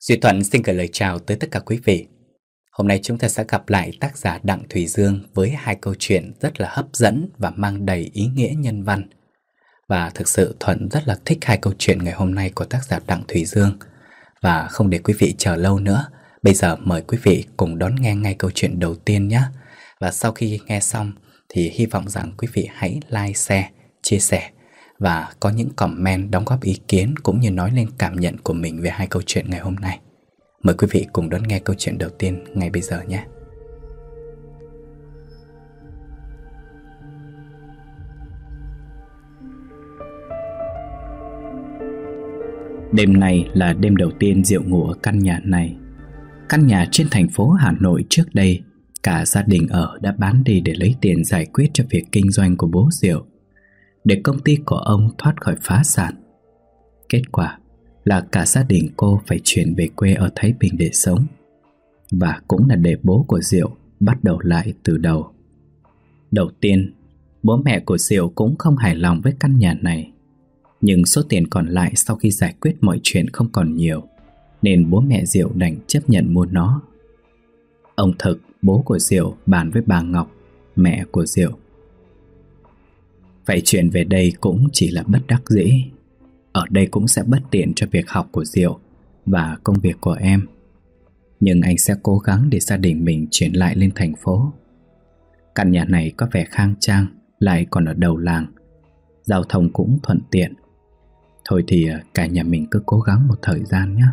Duy Thuận xin gửi lời chào tới tất cả quý vị. Hôm nay chúng ta sẽ gặp lại tác giả Đặng Thùy Dương với hai câu chuyện rất là hấp dẫn và mang đầy ý nghĩa nhân văn. Và thực sự Thuận rất là thích hai câu chuyện ngày hôm nay của tác giả Đặng Thùy Dương. Và không để quý vị chờ lâu nữa, bây giờ mời quý vị cùng đón nghe ngay câu chuyện đầu tiên nhé. Và sau khi nghe xong thì hy vọng rằng quý vị hãy like, share, chia sẻ và có những comment đóng góp ý kiến cũng như nói lên cảm nhận của mình về hai câu chuyện ngày hôm nay. Mời quý vị cùng đón nghe câu chuyện đầu tiên ngay bây giờ nhé. Đêm này là đêm đầu tiên Diệu ngủ ở căn nhà này. Căn nhà trên thành phố Hà Nội trước đây cả gia đình ở đã bán đi để lấy tiền giải quyết cho việc kinh doanh của bố Diệu, để công ty của ông thoát khỏi phá sản. Kết quả là cả gia đình cô phải chuyển về quê ở Thái Bình để sống, và cũng là để bố của Diệu bắt đầu lại từ đầu. Đầu tiên, bố mẹ của Diệu cũng không hài lòng với căn nhà này, nhưng số tiền còn lại sau khi giải quyết mọi chuyện không còn nhiều, nên bố mẹ Diệu đành chấp nhận mua nó. Ông Thực, bố của Diệu, bàn với bà Ngọc, mẹ của Diệu. Phải chuyển về đây cũng chỉ là bất đắc dĩ. Ở đây cũng sẽ bất tiện cho việc học của Diệu và công việc của em, nhưng anh sẽ cố gắng để gia đình mình chuyển lại lên thành phố. Căn nhà này có vẻ khang trang, lại còn ở đầu làng, giao thông cũng thuận tiện. Thôi thì cả nhà mình cứ cố gắng một thời gian nhé.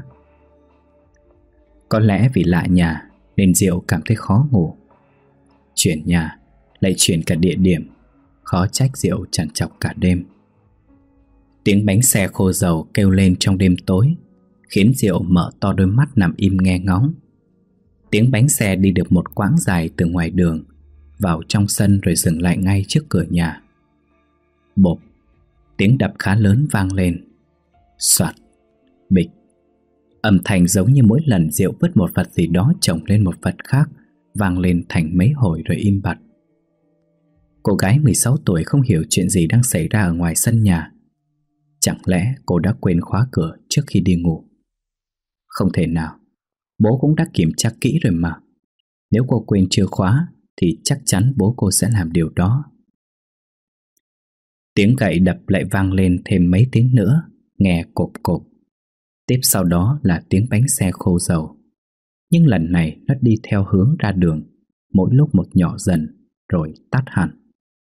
Có lẽ vì lạ nhà nên Diệu cảm thấy khó ngủ. Chuyển nhà, lại chuyển cả địa điểm, khó trách Diệu trằn trọc cả đêm. Tiếng bánh xe khô dầu kêu lên trong đêm tối khiến Diệu mở to đôi mắt nằm im nghe ngóng. Tiếng bánh xe đi được một quãng dài từ ngoài đường vào trong sân rồi dừng lại ngay trước cửa nhà. Bộp, tiếng đập khá lớn vang lên. Soạt, bịch. Âm thanh giống như mỗi lần Diệu vứt một vật gì đó chồng lên một vật khác, vang lên thành mấy hồi rồi im bặt. Cô gái 16 tuổi không hiểu chuyện gì đang xảy ra ở ngoài sân nhà. Chẳng lẽ cô đã quên khóa cửa trước khi đi ngủ? Không thể nào, bố cũng đã kiểm tra kỹ rồi mà. Nếu cô quên chưa khóa thì chắc chắn bố cô sẽ làm điều đó. Tiếng gậy đập lại vang lên thêm mấy tiếng nữa, nghe cộp cộp. Tiếp sau đó là tiếng bánh xe khô dầu, nhưng lần này nó đi theo hướng ra đường, mỗi lúc một nhỏ dần rồi tắt hẳn.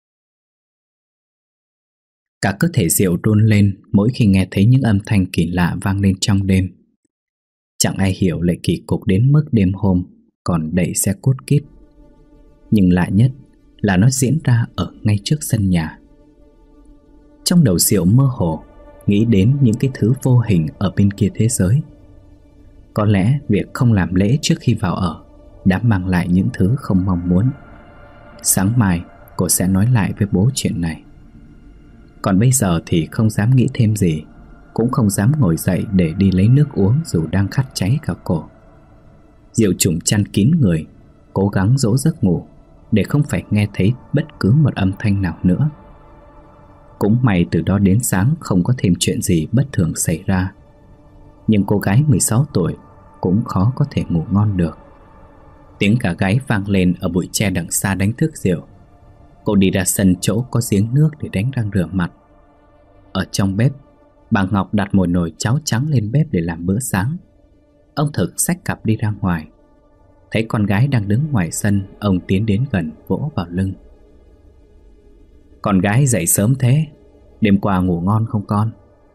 Cả cơ thể Diệu run lên mỗi khi nghe thấy những âm thanh kỳ lạ vang lên trong đêm. Chẳng ai hiểu lại kỳ cục đến mức đêm hôm còn đẩy xe cút kít. Nhưng lạ nhất là nó diễn ra ở ngay trước sân nhà. Trong đầu Diệu mơ hồ nghĩ đến những cái thứ vô hình ở bên kia thế giới. Có lẽ việc không làm lễ trước khi vào ở đã mang lại những thứ không mong muốn. Sáng mai cô sẽ nói lại với bố chuyện này. Còn bây giờ thì không dám nghĩ thêm gì, cũng không dám ngồi dậy để đi lấy nước uống dù đang khát cháy cả cổ. Diệu trùm chăn kín người, cố gắng dỗ giấc ngủ để không phải nghe thấy bất cứ một âm thanh nào nữa. Cũng may từ đó đến sáng không có thêm chuyện gì bất thường xảy ra, nhưng cô gái 16 tuổi cũng khó có thể ngủ ngon được. Tiếng gà gáy vang lên ở bụi tre đằng xa đánh thức Diệu. Cô đi ra sân chỗ có giếng nước để đánh răng rửa mặt. Ở trong bếp, bà Ngọc đặt một nồi cháo trắng lên bếp để làm bữa sáng. Ông Thực xách cặp đi ra ngoài. Thấy con gái đang đứng ngoài sân, ông tiến đến gần vỗ vào lưng. Con gái dậy sớm thế, đêm qua ngủ ngon không con?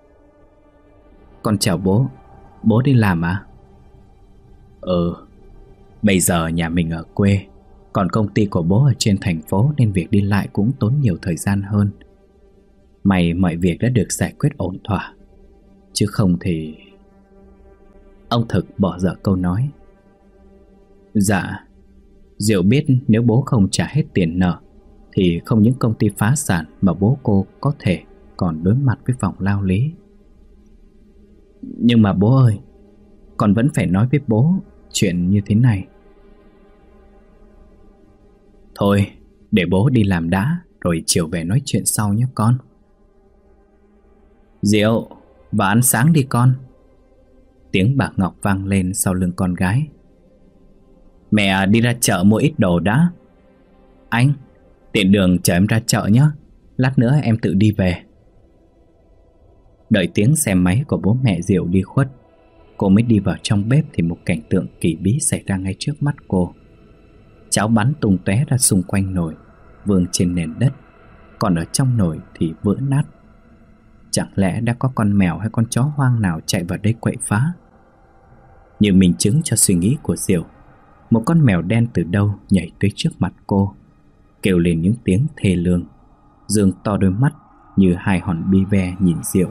Con chào bố, bố đi làm à? Bây giờ nhà mình ở quê, còn công ty của bố ở trên thành phố nên việc đi lại cũng tốn nhiều thời gian hơn. May mọi việc đã được giải quyết ổn thỏa, chứ không thì... Ông Thực bỏ dở câu nói. Dạ, Diệu biết nếu bố không trả hết tiền nợ thì không những công ty phá sản mà bố cô có thể còn đối mặt với vòng lao lý. Nhưng mà bố ơi, con vẫn phải nói với bố chuyện như thế này. Thôi, để bố đi làm đã, rồi chiều về nói chuyện sau nhé con. Diệu, vào ăn sáng đi con. Tiếng bà Ngọc vang lên sau lưng con gái. Mẹ đi ra chợ mua ít đồ đã. Anh, tiện đường chở em ra chợ nhé. Lát nữa em tự đi về. Đợi tiếng xe máy của bố mẹ Diệu đi khuất, cô mới đi vào trong bếp thì một cảnh tượng kỳ bí xảy ra ngay trước mắt cô. Cháo bắn tung tóe ra xung quanh nồi, vương trên nền đất, còn ở trong nồi thì vỡ nát. Chẳng lẽ đã có con mèo hay con chó hoang nào chạy vào đây quậy phá? Như minh chứng cho suy nghĩ của Diệu, một con mèo đen từ đâu nhảy tới trước mặt cô, kêu lên những tiếng thê lương, dương to đôi mắt như hai hòn bi ve nhìn Diệu.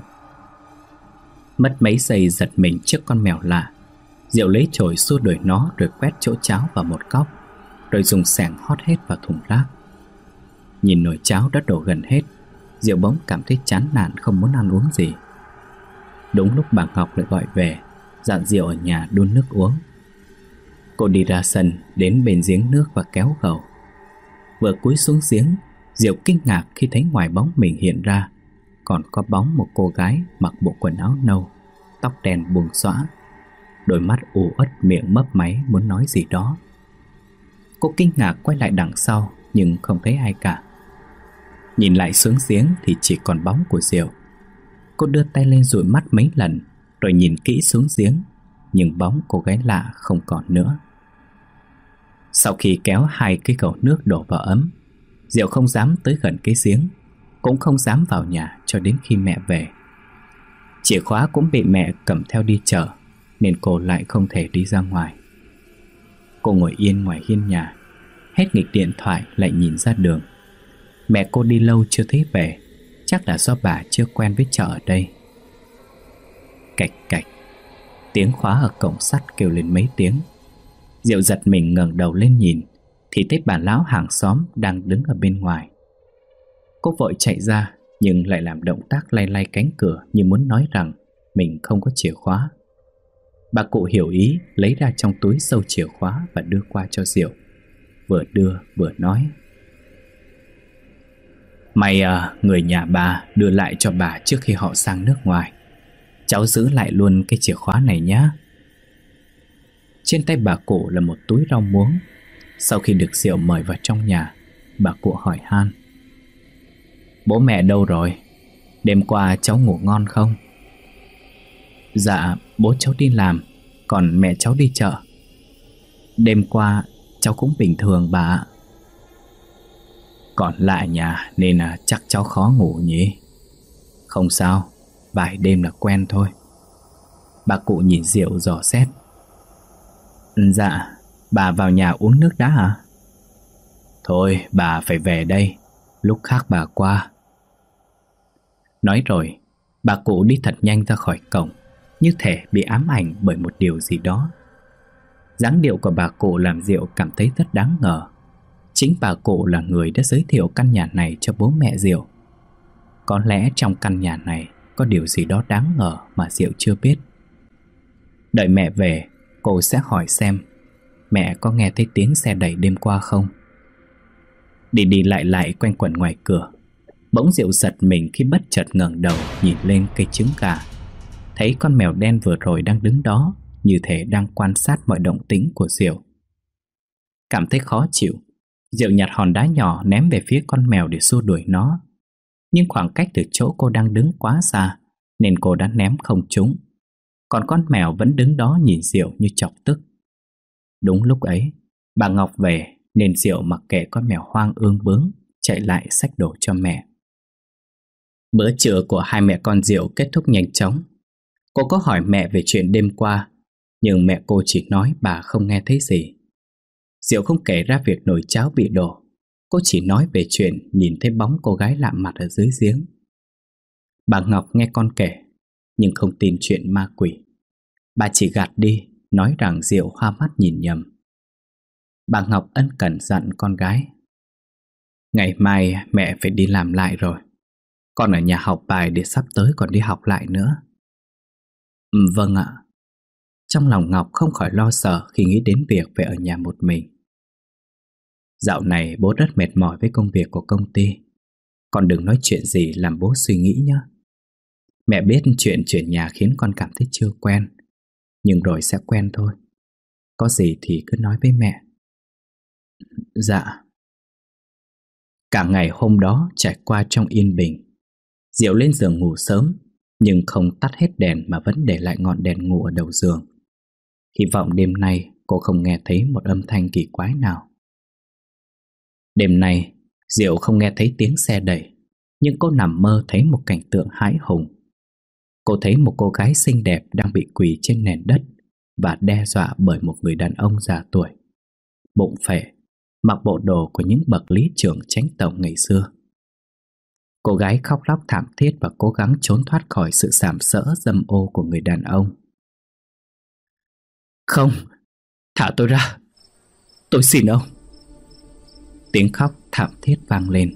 Mất mấy giây giật mình trước con mèo lạ, Diệu lấy chổi xua đuổi nó rồi quét chỗ cháo vào một góc, rồi dùng xẻng hót hết vào thùng rác. Nhìn nồi cháo đã đổ gần hết, Diệu bỗng cảm thấy chán nản không muốn ăn uống gì. Đúng lúc bà Ngọc lại gọi về, dặn Diệu ở nhà đun nước uống. Cô đi ra sân đến bên giếng nước và kéo gầu. Vừa cúi xuống giếng, Diệu kinh ngạc khi thấy ngoài bóng mình hiện ra còn có bóng một cô gái mặc bộ quần áo nâu, tóc đen buông xõa, đôi mắt u uất, miệng mấp máy muốn nói gì đó. Cô kinh ngạc quay lại đằng sau nhưng không thấy ai cả. Nhìn lại xuống giếng thì chỉ còn bóng của Diệu. Cô đưa tay lên dụi mắt mấy lần rồi nhìn kỹ xuống giếng, nhưng bóng cô gái lạ không còn nữa. Sau khi kéo hai cái gầu nước đổ vào ấm, Diệu không dám tới gần cái giếng, cũng không dám vào nhà cho đến khi mẹ về. Chìa khóa cũng bị mẹ cầm theo đi chợ, nên cô lại không thể đi ra ngoài. Cô ngồi yên ngoài hiên nhà, hết nghịch điện thoại lại nhìn ra đường. Mẹ cô đi lâu chưa thấy về, chắc là do bà chưa quen với chợ ở đây. Cạch cạch, tiếng khóa ở cổng sắt kêu lên mấy tiếng. Diệu giật mình ngẩng đầu lên nhìn thì thấy bà lão hàng xóm đang đứng ở bên ngoài. Cô vội chạy ra nhưng lại làm động tác lay lay cánh cửa như muốn nói rằng mình không có chìa khóa. Bà cụ hiểu ý, lấy ra trong túi sâu chìa khóa và đưa qua cho Diệu, vừa đưa vừa nói: May người nhà bà đưa lại cho bà trước khi họ sang nước ngoài. Cháu giữ lại luôn cái chìa khóa này nhé. Trên tay bà cụ là một túi rau muống. Sau khi được Diệu mời vào trong nhà, bà cụ hỏi han: Bố mẹ đâu rồi? Đêm qua cháu ngủ ngon không? Dạ, bố cháu đi làm, còn mẹ cháu đi chợ. Đêm qua cháu cũng bình thường bà ạ. Còn lại nhà nên là chắc cháu khó ngủ nhỉ? Không sao, vài đêm là quen thôi. Bà cụ nhìn Diệu dò xét: Dạ, bà vào nhà uống nước đã hả? Thôi, bà phải về đây, lúc khác bà qua. Nói rồi, bà cụ đi thật nhanh ra khỏi cổng, như thể bị ám ảnh bởi một điều gì đó. Dáng điệu của bà cụ làm Diệu cảm thấy rất đáng ngờ. Chính bà cụ là người đã giới thiệu căn nhà này cho bố mẹ Diệu. Có lẽ trong căn nhà này có điều gì đó đáng ngờ mà Diệu chưa biết. Đợi mẹ về, cô sẽ hỏi xem mẹ có nghe thấy tiếng xe đẩy đêm qua không. Đi đi lại lại quanh quẩn ngoài cửa, bỗng Diệu giật mình khi bất chợt ngẩng đầu nhìn lên cây trứng gà. Thấy con mèo đen vừa rồi đang đứng đó, như thể đang quan sát mọi động tĩnh của Diệu. Cảm thấy khó chịu, Diệu nhặt hòn đá nhỏ ném về phía con mèo để xua đuổi nó. Nhưng khoảng cách từ chỗ cô đang đứng quá xa, nên cô đã ném không trúng. Còn con mèo vẫn đứng đó nhìn Diệu như chọc tức. Đúng lúc ấy, bà Ngọc về, nên Diệu mặc kệ con mèo hoang ương bướng, chạy lại xách đồ cho mẹ. Bữa trưa của hai mẹ con Diệu kết thúc nhanh chóng. Cô có hỏi mẹ về chuyện đêm qua, nhưng mẹ cô chỉ nói bà không nghe thấy gì. Diệu không kể ra việc nồi cháo bị đổ. Cô chỉ nói về chuyện nhìn thấy bóng cô gái lạ mặt ở dưới giếng. Bà Ngọc nghe con kể, nhưng không tin chuyện ma quỷ. Bà chỉ gạt đi, nói rằng Diệu hoa mắt nhìn nhầm. Bà Ngọc ân cần dặn con gái: Ngày mai mẹ phải đi làm lại rồi. Con ở nhà học bài để sắp tới còn đi học lại nữa. Vâng ạ. Trong lòng Ngọc không khỏi lo sợ khi nghĩ đến việc phải ở nhà một mình. Dạo này bố rất mệt mỏi với công việc của công ty. Con đừng nói chuyện gì làm bố suy nghĩ nhé. Mẹ biết chuyện chuyển nhà khiến con cảm thấy chưa quen. nhưng rồi sẽ quen thôi. Có gì thì cứ nói với mẹ. Dạ. Cả ngày hôm đó trải qua trong yên bình. Diệu lên giường ngủ sớm, nhưng không tắt hết đèn mà vẫn để lại ngọn đèn ngủ ở đầu giường. Hy vọng đêm nay cô không nghe thấy một âm thanh kỳ quái nào. Đêm nay Diệu không nghe thấy tiếng xe đẩy, nhưng cô nằm mơ thấy một cảnh tượng hãi hùng. Cô thấy một cô gái xinh đẹp đang bị quỳ trên nền đất và đe dọa bởi một người đàn ông già tuổi, bụng phệ, mặc bộ đồ của những bậc lý trưởng chánh tổng ngày xưa. Cô gái khóc lóc thảm thiết và cố gắng trốn thoát khỏi sự sàm sỡ dâm ô của người đàn ông. Không, thả tôi ra, tôi xin ông. Tiếng khóc thảm thiết vang lên.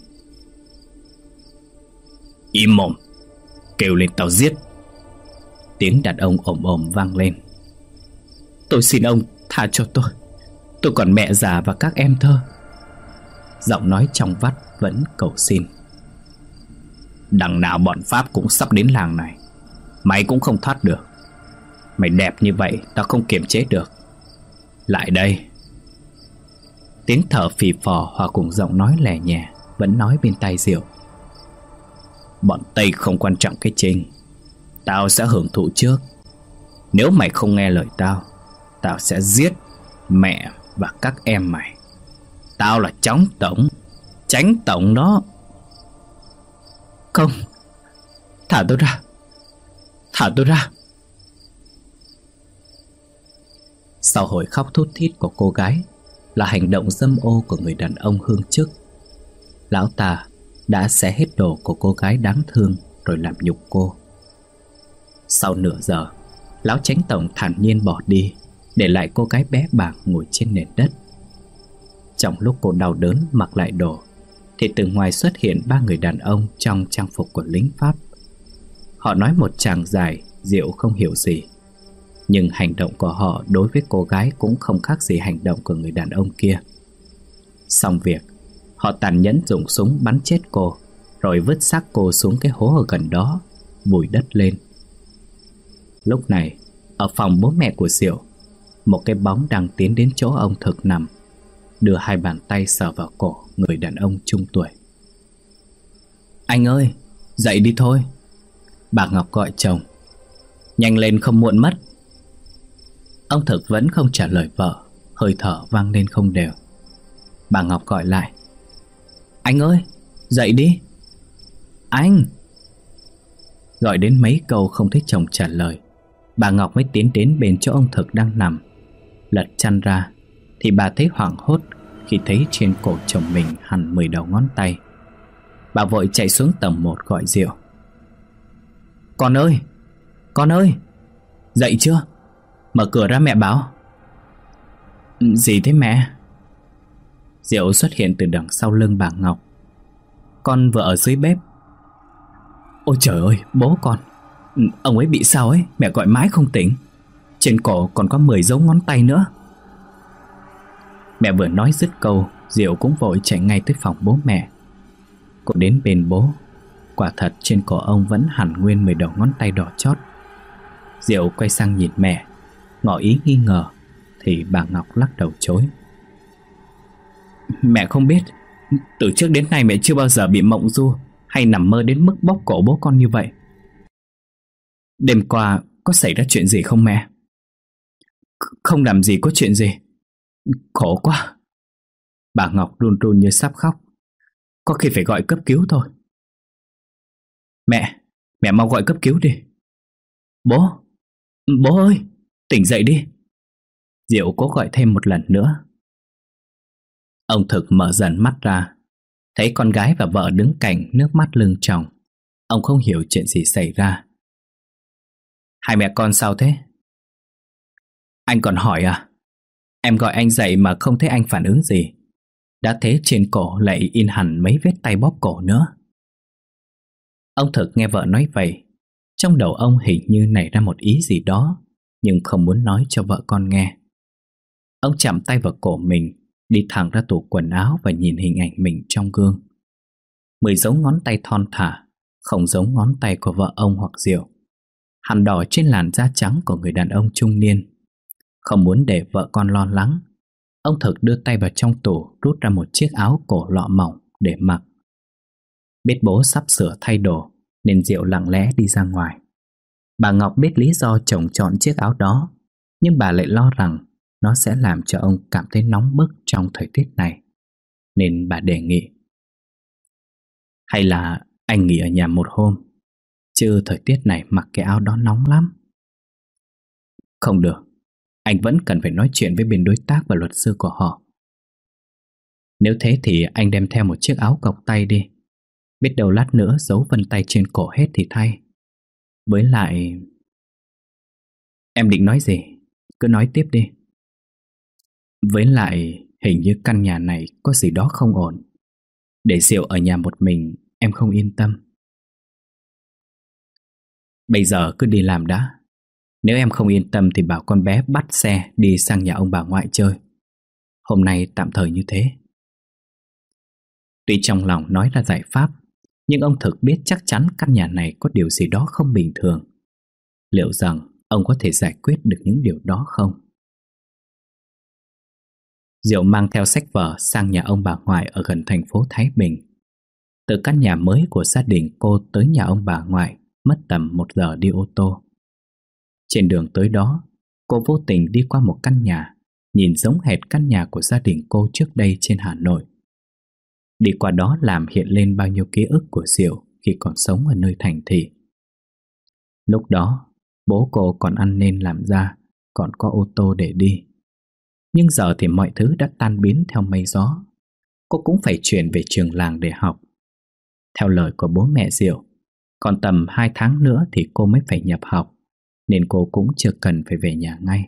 Im mồm, kêu lên tao giết. Tiếng đàn ông ồm ồm vang lên. Tôi xin ông tha cho tôi còn mẹ già và các em thơ. Giọng nói trong vắt vẫn cầu xin. Đằng nào bọn Pháp cũng sắp đến làng này, mày cũng không thoát được. Mày đẹp như vậy tao không kiềm chế được. Lại đây. Tiếng thở phì phò hòa cùng giọng nói lè nhẹ vẫn nói bên tai Diệu. Bọn Tây không quan trọng cái trình, tao sẽ hưởng thụ trước. Nếu mày không nghe lời tao sẽ giết mẹ và các em mày. Tao là chánh tổng đó. Không, thả tôi ra, thả tôi ra. Sau hồi khóc thút thít của cô gái là hành động dâm ô của người đàn ông hương chức. Lão ta đã xé hết đồ của cô gái đáng thương rồi làm nhục cô. Sau nửa giờ, lão chánh tổng thản nhiên bỏ đi, để lại cô gái bé bàng ngồi trên nền đất. Trong lúc cô đau đớn mặc lại đồ, thì từ ngoài xuất hiện ba người đàn ông trong trang phục của lính Pháp. Họ nói một tràng dài, Diệu không hiểu gì, nhưng hành động của họ đối với cô gái cũng không khác gì hành động của người đàn ông kia. Xong việc, họ tàn nhẫn dùng súng bắn chết cô, rồi vứt xác cô xuống cái hố ở gần đó, vùi đất lên. Lúc này, ở phòng bố mẹ của Diệu, một cái bóng đang tiến đến chỗ ông Thực nằm, đưa hai bàn tay sờ vào cổ người đàn ông trung tuổi. Anh ơi, dậy đi thôi. Bà Ngọc gọi chồng. Nhanh lên không muộn mất. Ông Thực vẫn không trả lời vợ, hơi thở vang lên không đều. Bà Ngọc gọi lại. Anh ơi, dậy đi. Anh. Gọi đến mấy câu không thấy chồng trả lời, bà Ngọc mới tiến đến bên chỗ ông Thực đang nằm. Lật chăn ra thì bà thấy hoảng hốt khi thấy trên cổ chồng mình hằn 10 đầu ngón tay. Bà vội chạy xuống tầng 1 gọi Diệu. Con ơi, con ơi, dậy chưa? Mở cửa ra mẹ báo. Gì thế mẹ? Diệu xuất hiện từ đằng sau lưng bà Ngọc. Con vừa ở dưới bếp. Ôi trời ơi, bố con, ông ấy bị sao ấy, mẹ gọi mãi không tỉnh. Trên cổ còn có 10 dấu ngón tay nữa. Mẹ vừa nói dứt câu, Diệu cũng vội chạy ngay tới phòng bố mẹ. Cô đến bên bố. Quả thật trên cổ ông vẫn hẳn nguyên 10 đầu ngón tay đỏ chót. Diệu quay sang nhìn mẹ, ngỏ ý nghi ngờ, thì bà Ngọc lắc đầu chối. Mẹ không biết, từ trước đến nay mẹ chưa bao giờ bị mộng du hay nằm mơ đến mức bóp cổ bố con như vậy. Đêm qua có xảy ra chuyện gì không mẹ? Không làm gì có chuyện gì. Khổ quá. Bà Ngọc run run như sắp khóc. Có khi phải gọi cấp cứu thôi. Mẹ mau gọi cấp cứu đi. Bố ơi, tỉnh dậy đi. Diệu cố gọi thêm một lần nữa. Ông Thực mở dần mắt ra, thấy con gái và vợ đứng cạnh, nước mắt lưng tròng. Ông không hiểu chuyện gì xảy ra. Hai mẹ con sao thế? Anh còn hỏi à? Em gọi anh dậy mà không thấy anh phản ứng gì. Đã thế trên cổ lại in hẳn mấy vết tay bóp cổ nữa. Ông Thực nghe vợ nói vậy, trong đầu ông hình như nảy ra một ý gì đó, nhưng không muốn nói cho vợ con nghe. Ông chạm tay vào cổ mình, đi thẳng ra tủ quần áo và nhìn hình ảnh mình trong gương. 10 dấu ngón tay thon thả, không giống ngón tay của vợ ông hoặc Diệu. hằn đỏ trên làn da trắng của người đàn ông trung niên. Không muốn để vợ con lo lắng, ông Thực đưa tay vào trong tủ rút ra một chiếc áo cổ lọ mỏng để mặc. Biết bố sắp sửa thay đồ nên Diệu lặng lẽ đi ra ngoài. Bà Ngọc biết lý do chồng chọn chiếc áo đó, nhưng bà lại lo rằng nó sẽ làm cho ông cảm thấy nóng bức trong thời tiết này, nên bà đề nghị: hay là anh nghỉ ở nhà một hôm, chứ thời tiết này mặc cái áo đó nóng lắm. Không được, anh vẫn cần phải nói chuyện với bên đối tác và luật sư của họ. Nếu thế thì anh đem theo một chiếc áo cộc tay đi, biết đâu lát nữa dấu vân tay trên cổ hết thì thay. Với lại... Em định nói gì? Cứ nói tiếp đi. Với lại hình như căn nhà này có gì đó không ổn. Để Diệu ở nhà một mình em không yên tâm. Bây giờ cứ đi làm đã. Nếu em không yên tâm thì bảo con bé bắt xe đi sang nhà ông bà ngoại chơi. Hôm nay tạm thời như thế. Tuy trong lòng nói ra giải pháp, nhưng ông Thực biết chắc chắn căn nhà này có điều gì đó không bình thường. Liệu rằng ông có thể giải quyết được những điều đó không? Diệu mang theo sách vở sang nhà ông bà ngoại ở gần thành phố Thái Bình. Từ căn nhà mới của gia đình cô tới nhà ông bà ngoại mất tầm 1 giờ đi ô tô. Trên đường tới đó, cô vô tình đi qua một căn nhà nhìn giống hệt căn nhà của gia đình cô trước đây trên Hà Nội. Đi qua đó làm hiện lên bao nhiêu ký ức của Diệu khi còn sống ở nơi thành thị. Lúc đó, bố cô còn ăn nên làm ra, còn có ô tô để đi. Nhưng giờ thì mọi thứ đã tan biến theo mây gió. Cô cũng phải chuyển về trường làng để học. Theo lời của bố mẹ Diệu, còn tầm 2 tháng nữa thì cô mới phải nhập học, nên cô cũng chưa cần phải về nhà ngay.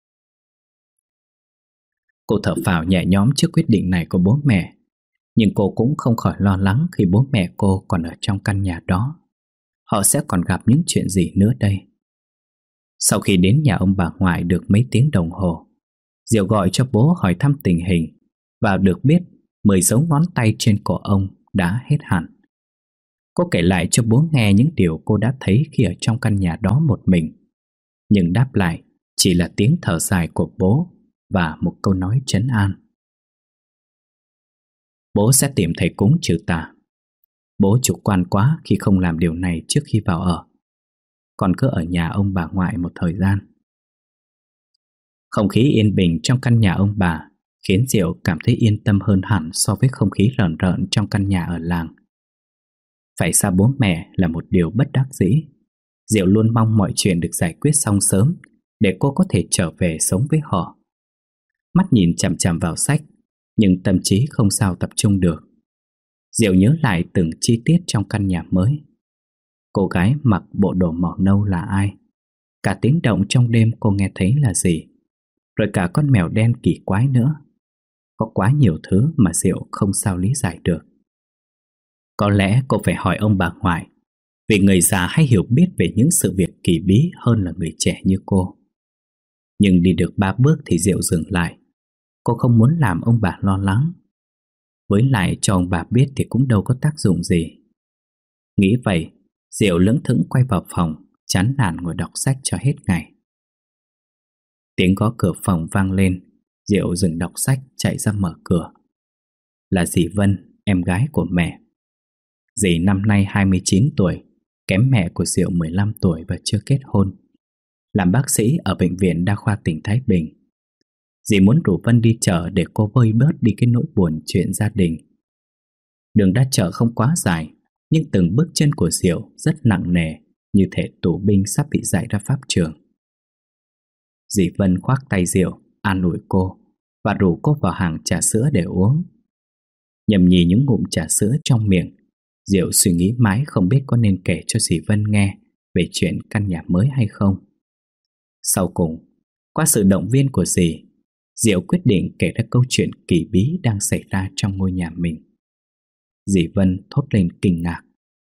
Cô thở phào nhẹ nhõm trước quyết định này của bố mẹ, nhưng cô cũng không khỏi lo lắng khi bố mẹ cô còn ở trong căn nhà đó. Họ sẽ còn gặp những chuyện gì nữa đây? Sau khi đến nhà ông bà ngoại được mấy tiếng đồng hồ, Diệu gọi cho bố hỏi thăm tình hình và được biết 10 dấu ngón tay trên cổ ông đã hết hẳn. Cô kể lại cho bố nghe những điều cô đã thấy khi ở trong căn nhà đó một mình, nhưng đáp lại chỉ là tiếng thở dài của bố và một câu nói trấn an: bố sẽ tìm thầy cúng trừ tà. Bố chủ quan quá khi không làm điều này trước khi vào ở. Con cứ ở nhà ông bà ngoại một thời gian. Không khí yên bình trong căn nhà ông bà khiến Diệu cảm thấy yên tâm hơn hẳn so với không khí rợn rợn trong căn nhà ở làng. Phải xa bố mẹ là một điều bất đắc dĩ. Diệu luôn mong mọi chuyện được giải quyết xong sớm để cô có thể trở về sống với họ. Mắt nhìn chằm chằm vào sách, nhưng tâm trí không sao tập trung được. Diệu nhớ lại từng chi tiết trong căn nhà mới. Cô gái mặc bộ đồ màu nâu là ai? Cả tiếng động trong đêm cô nghe thấy là gì? Rồi cả con mèo đen kỳ quái nữa. Có quá nhiều thứ mà Diệu không sao lý giải được. Có lẽ cô phải hỏi ông bà ngoại, vì người già hay hiểu biết về những sự việc kỳ bí hơn là người trẻ như cô. Nhưng đi được 3 bước thì Diệu dừng lại. Cô không muốn làm ông bà lo lắng. Với lại cho ông bà biết thì cũng đâu có tác dụng gì. Nghĩ vậy, Diệu lững thững quay vào phòng, chán nản ngồi đọc sách cho hết ngày. Tiếng gõ cửa phòng vang lên. Diệu dừng đọc sách chạy ra mở cửa. Là dì Vân, em gái của mẹ. Dì năm nay 29 tuổi, kém mẹ của Diệu 15 tuổi và chưa kết hôn. Làm bác sĩ ở bệnh viện đa khoa tỉnh Thái Bình. Dì muốn rủ Vân đi chợ để cô vơi bớt đi cái nỗi buồn chuyện gia đình. Đường ra chợ không quá dài, nhưng từng bước chân của Diệu rất nặng nề, như thể tù binh sắp bị dạy ra pháp trường. Dì Vân khoác tay Diệu, an ủi cô và rủ cô vào hàng trà sữa để uống. Nhầm nhì những ngụm trà sữa trong miệng, Diệu suy nghĩ mãi không biết có nên kể cho dì Vân nghe về chuyện căn nhà mới hay không. Sau cùng, qua sự động viên của dì, Diệu quyết định kể ra câu chuyện kỳ bí đang xảy ra trong ngôi nhà mình. Dì Vân thốt lên kinh ngạc: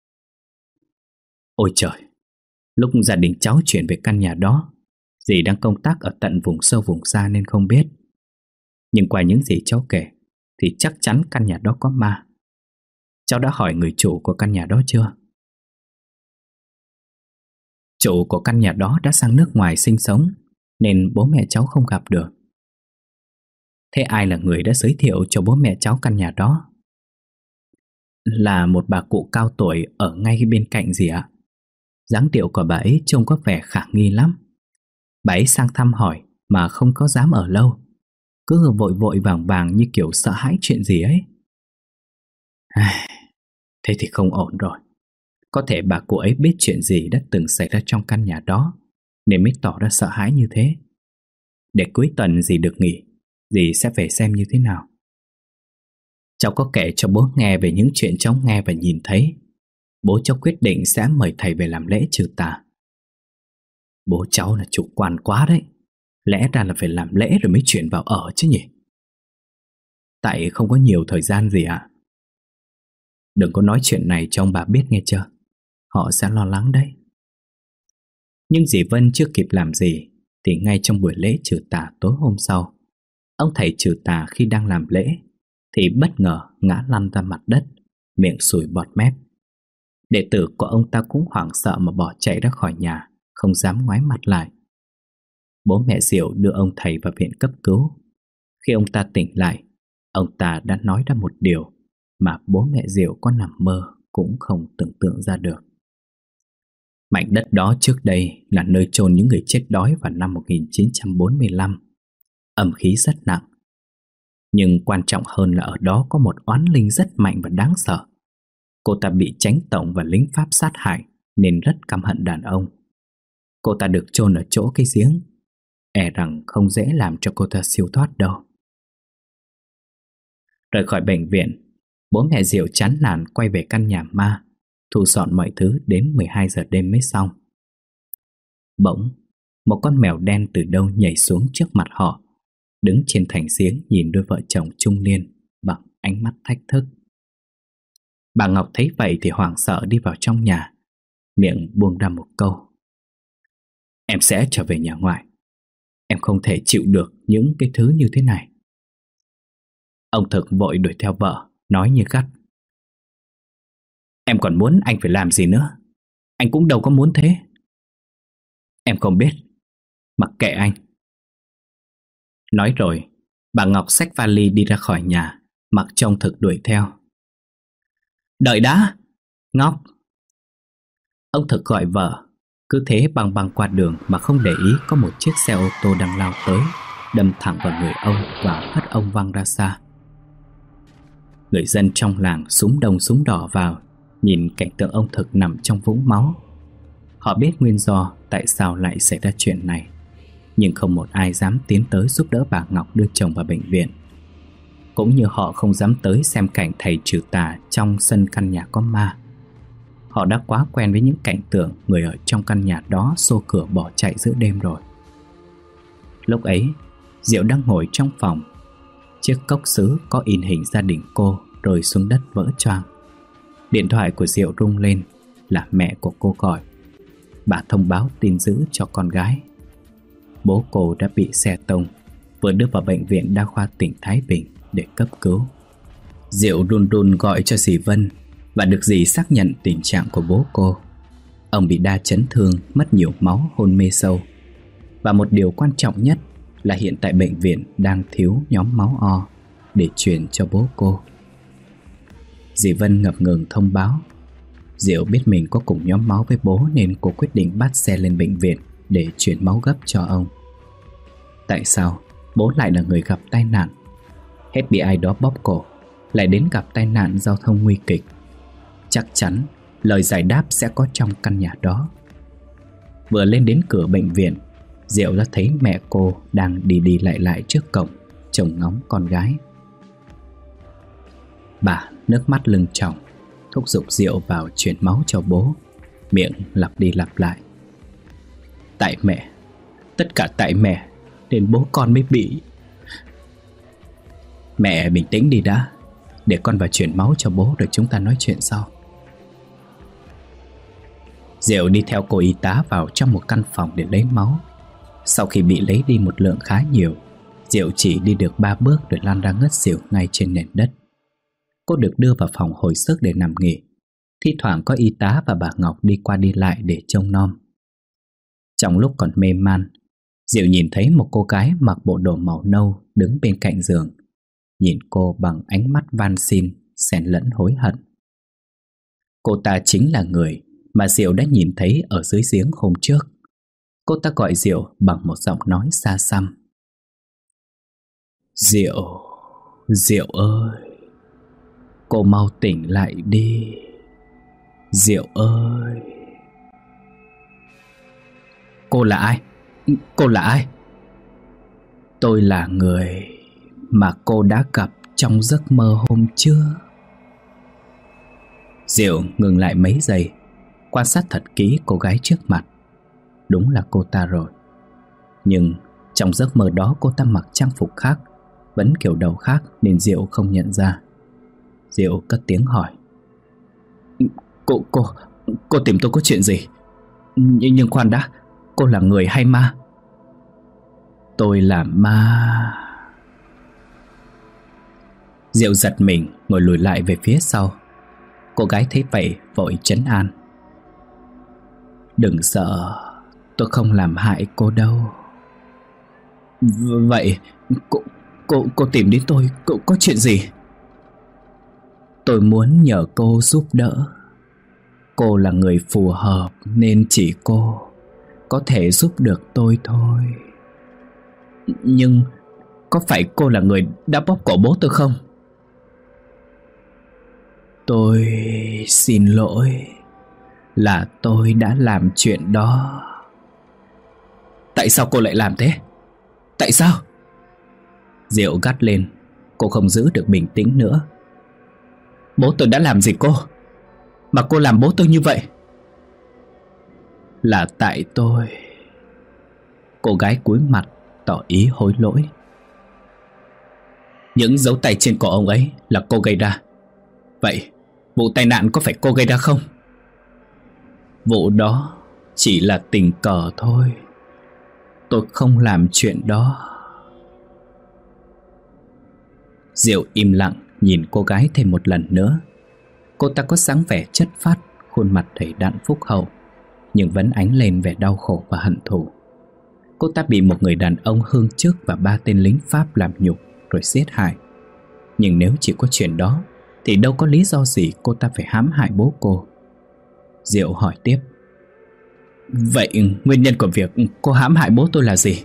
ôi trời! Lúc gia đình cháu chuyển về căn nhà đó, dì đang công tác ở tận vùng sâu vùng xa nên không biết. Nhưng qua những gì cháu kể thì chắc chắn căn nhà đó có ma. Cháu đã hỏi người chủ của căn nhà đó chưa? Chủ của căn nhà đó đã sang nước ngoài sinh sống, nên bố mẹ cháu không gặp được. Thế ai là người đã giới thiệu cho bố mẹ cháu căn nhà đó? Là một bà cụ cao tuổi ở ngay bên cạnh dì ạ. Dáng điệu của bà ấy trông có vẻ khả nghi lắm. Bà ấy sang thăm hỏi mà không có dám ở lâu, cứ vội vội vàng vàng như kiểu sợ hãi chuyện gì ấy. Thế thì không ổn rồi. Có thể bà cụ ấy biết chuyện gì đã từng xảy ra trong căn nhà đó, nên mới tỏ ra sợ hãi như thế. Để cuối tuần dì được nghỉ, dì sẽ về xem như thế nào. Cháu có kể cho bố nghe về những chuyện cháu nghe và nhìn thấy. Bố cháu quyết định sẽ mời thầy về làm lễ trừ tà. Bố cháu là chủ quan quá đấy. Lẽ ra là phải làm lễ rồi mới chuyển vào ở chứ nhỉ? Tại không có nhiều thời gian gì ạ. Đừng có nói chuyện này cho ông bà biết nghe chưa. Họ sẽ lo lắng đấy. Nhưng dì Vân chưa kịp làm gì thì ngay trong buổi lễ trừ tà tối hôm sau, ông thầy trừ tà khi đang làm lễ thì bất ngờ ngã lăn ra mặt đất, miệng sùi bọt mép. Đệ tử của ông ta cũng hoảng sợ mà bỏ chạy ra khỏi nhà, không dám ngoái mặt lại. Bố mẹ Diệu đưa ông thầy vào viện cấp cứu. Khi ông ta tỉnh lại, ông ta đã nói ra một điều mà bố mẹ Diệu có nằm mơ cũng không tưởng tượng ra được. Mảnh đất đó trước đây là nơi chôn những người chết đói vào năm 1945. Âm khí rất nặng. Nhưng quan trọng hơn là ở đó có một oán linh rất mạnh và đáng sợ. Cô ta bị chánh tổng và lính Pháp sát hại nên rất căm hận đàn ông. Cô ta được chôn ở chỗ cái giếng. E rằng không dễ làm cho cô ta siêu thoát đâu. Rời khỏi bệnh viện, bố mẹ Diệu chán nản quay về căn nhà ma, thu dọn mọi thứ đến 12 giờ đêm mới xong. Bỗng, một con mèo đen từ đâu nhảy xuống trước mặt họ, đứng trên thành giếng nhìn đôi vợ chồng trung niên bằng ánh mắt thách thức. Bà Ngọc thấy vậy thì hoảng sợ đi vào trong nhà, miệng buông ra một câu: Em sẽ trở về nhà ngoại. Em không thể chịu được những cái thứ như thế này. Ông Thực vội đuổi theo vợ, nói như gắt: Em còn muốn anh phải làm gì nữa? Anh cũng đâu có muốn thế. Em không biết, mặc kệ anh. Nói rồi, bà Ngọc xách vali đi ra khỏi nhà, mặc cho ông Thực đuổi theo. Đợi đã, Ngọc. Ông Thực gọi vợ, cứ thế băng băng qua đường mà không để ý có một chiếc xe ô tô đang lao tới, đâm thẳng vào người ông và hất ông văng ra xa. Người dân trong làng xúm đông xúm đỏ vào, nhìn cảnh tượng ông Thực nằm trong vũng máu. Họ biết nguyên do tại sao lại xảy ra chuyện này, nhưng không một ai dám tiến tới giúp đỡ bà Ngọc đưa chồng vào bệnh viện. Cũng như họ không dám tới xem cảnh thầy trừ tà trong sân căn nhà có ma. Họ đã quá quen với những cảnh tượng người ở trong căn nhà đó xô cửa bỏ chạy giữa đêm rồi. Lúc ấy, Diệu đang ngồi trong phòng. Chiếc cốc sứ có in hình gia đình cô rơi xuống đất vỡ choang. Điện thoại của Diệu rung lên, là mẹ của cô gọi. Bà thông báo tin dữ cho con gái. Bố cô đã bị xe tông, vừa đưa vào bệnh viện đa khoa tỉnh Thái Bình để cấp cứu. Diệu run run gọi cho dì Vân và được dì xác nhận tình trạng của bố cô. Ông bị đa chấn thương, mất nhiều máu, hôn mê sâu. Và một điều quan trọng nhất là hiện tại bệnh viện đang thiếu nhóm máu O để truyền cho bố cô. Dì Vân ngập ngừng thông báo. Diệu biết mình có cùng nhóm máu với bố nên cô quyết định bắt xe lên bệnh viện để chuyển máu gấp cho ông. Tại sao bố lại là người gặp tai nạn? Hết bị ai đó bóp cổ, lại đến gặp tai nạn giao thông nguy kịch. Chắc chắn lời giải đáp sẽ có trong căn nhà đó. Vừa lên đến cửa bệnh viện, Diệu đã thấy mẹ cô đang đi đi lại lại trước cổng, trông ngóng con gái. Bà nước mắt lưng tròng, thúc giục Diệu vào chuyển máu cho bố, miệng lặp đi lặp lại: Tại mẹ, tất cả tại mẹ, nên bố con mới bị. Mẹ bình tĩnh đi đã, để con vào chuyển máu cho bố rồi chúng ta nói chuyện sau. Diệu đi theo cô y tá vào trong một căn phòng để lấy máu. Sau khi bị lấy đi một lượng khá nhiều, Diệu chỉ đi được 3 bước rồi lăn ra ngất xỉu ngay trên nền đất. Cô được đưa vào phòng hồi sức để nằm nghỉ. Thi thoảng có y tá và bà Ngọc đi qua đi lại để trông nom. Trong lúc còn mê man, Diệu nhìn thấy một cô gái mặc bộ đồ màu nâu đứng bên cạnh giường, nhìn cô bằng ánh mắt van xin, xen lẫn hối hận. Cô ta chính là người mà Diệu đã nhìn thấy ở dưới giếng hôm trước. Cô ta gọi Diệu bằng một giọng nói xa xăm. Diệu, Diệu ơi, cô mau tỉnh lại đi. Diệu ơi. Cô là ai? Cô là ai? Tôi là người mà cô đã gặp trong giấc mơ hôm trước. Diệu ngừng lại mấy giây, quan sát thật kỹ cô gái trước mặt. Đúng là cô ta rồi. Nhưng trong giấc mơ đó cô ta mặc trang phục khác, vẫn kiểu đầu khác nên Diệu không nhận ra. Diệu cất tiếng hỏi. Cô tìm tôi có chuyện gì? Nhưng khoan đã, cô là người hay ma? Tôi là ma. Diệu giật mình ngồi lùi lại về phía sau. Cô gái thấy vậy vội trấn an. Đừng sợ, tôi không làm hại cô đâu. Vậy cô tìm đến tôi có chuyện gì? Tôi muốn nhờ cô giúp đỡ. Cô là người phù hợp nên chỉ cô có thể giúp được tôi thôi. Nhưng có phải cô là người đã bóp cổ bố tôi không? Tôi xin lỗi, là tôi đã làm chuyện đó. Tại sao cô lại làm thế? Tại sao? Diệu gắt lên. Cô không giữ được bình tĩnh nữa. Bố tôi đã làm gì cô mà cô làm bố tôi như vậy? Là tại tôi. Cô gái cúi mặt tỏ ý hối lỗi. Những dấu tay trên cổ ông ấy là cô gây ra. Vậy vụ tai nạn có phải cô gây ra không? Vụ đó chỉ là tình cờ thôi. Tôi không làm chuyện đó. Diệu im lặng nhìn cô gái thêm một lần nữa. Cô ta có dáng vẻ chất phác, khuôn mặt đầy đặn phúc hậu, nhưng vẫn ánh lên vẻ đau khổ và hận thù. Cô ta bị một người đàn ông hương chức và 3 tên lính Pháp làm nhục rồi giết hại. Nhưng nếu chỉ có chuyện đó thì đâu có lý do gì cô ta phải hãm hại bố cô. Diệu hỏi tiếp. Vậy nguyên nhân của việc cô hãm hại bố tôi là gì?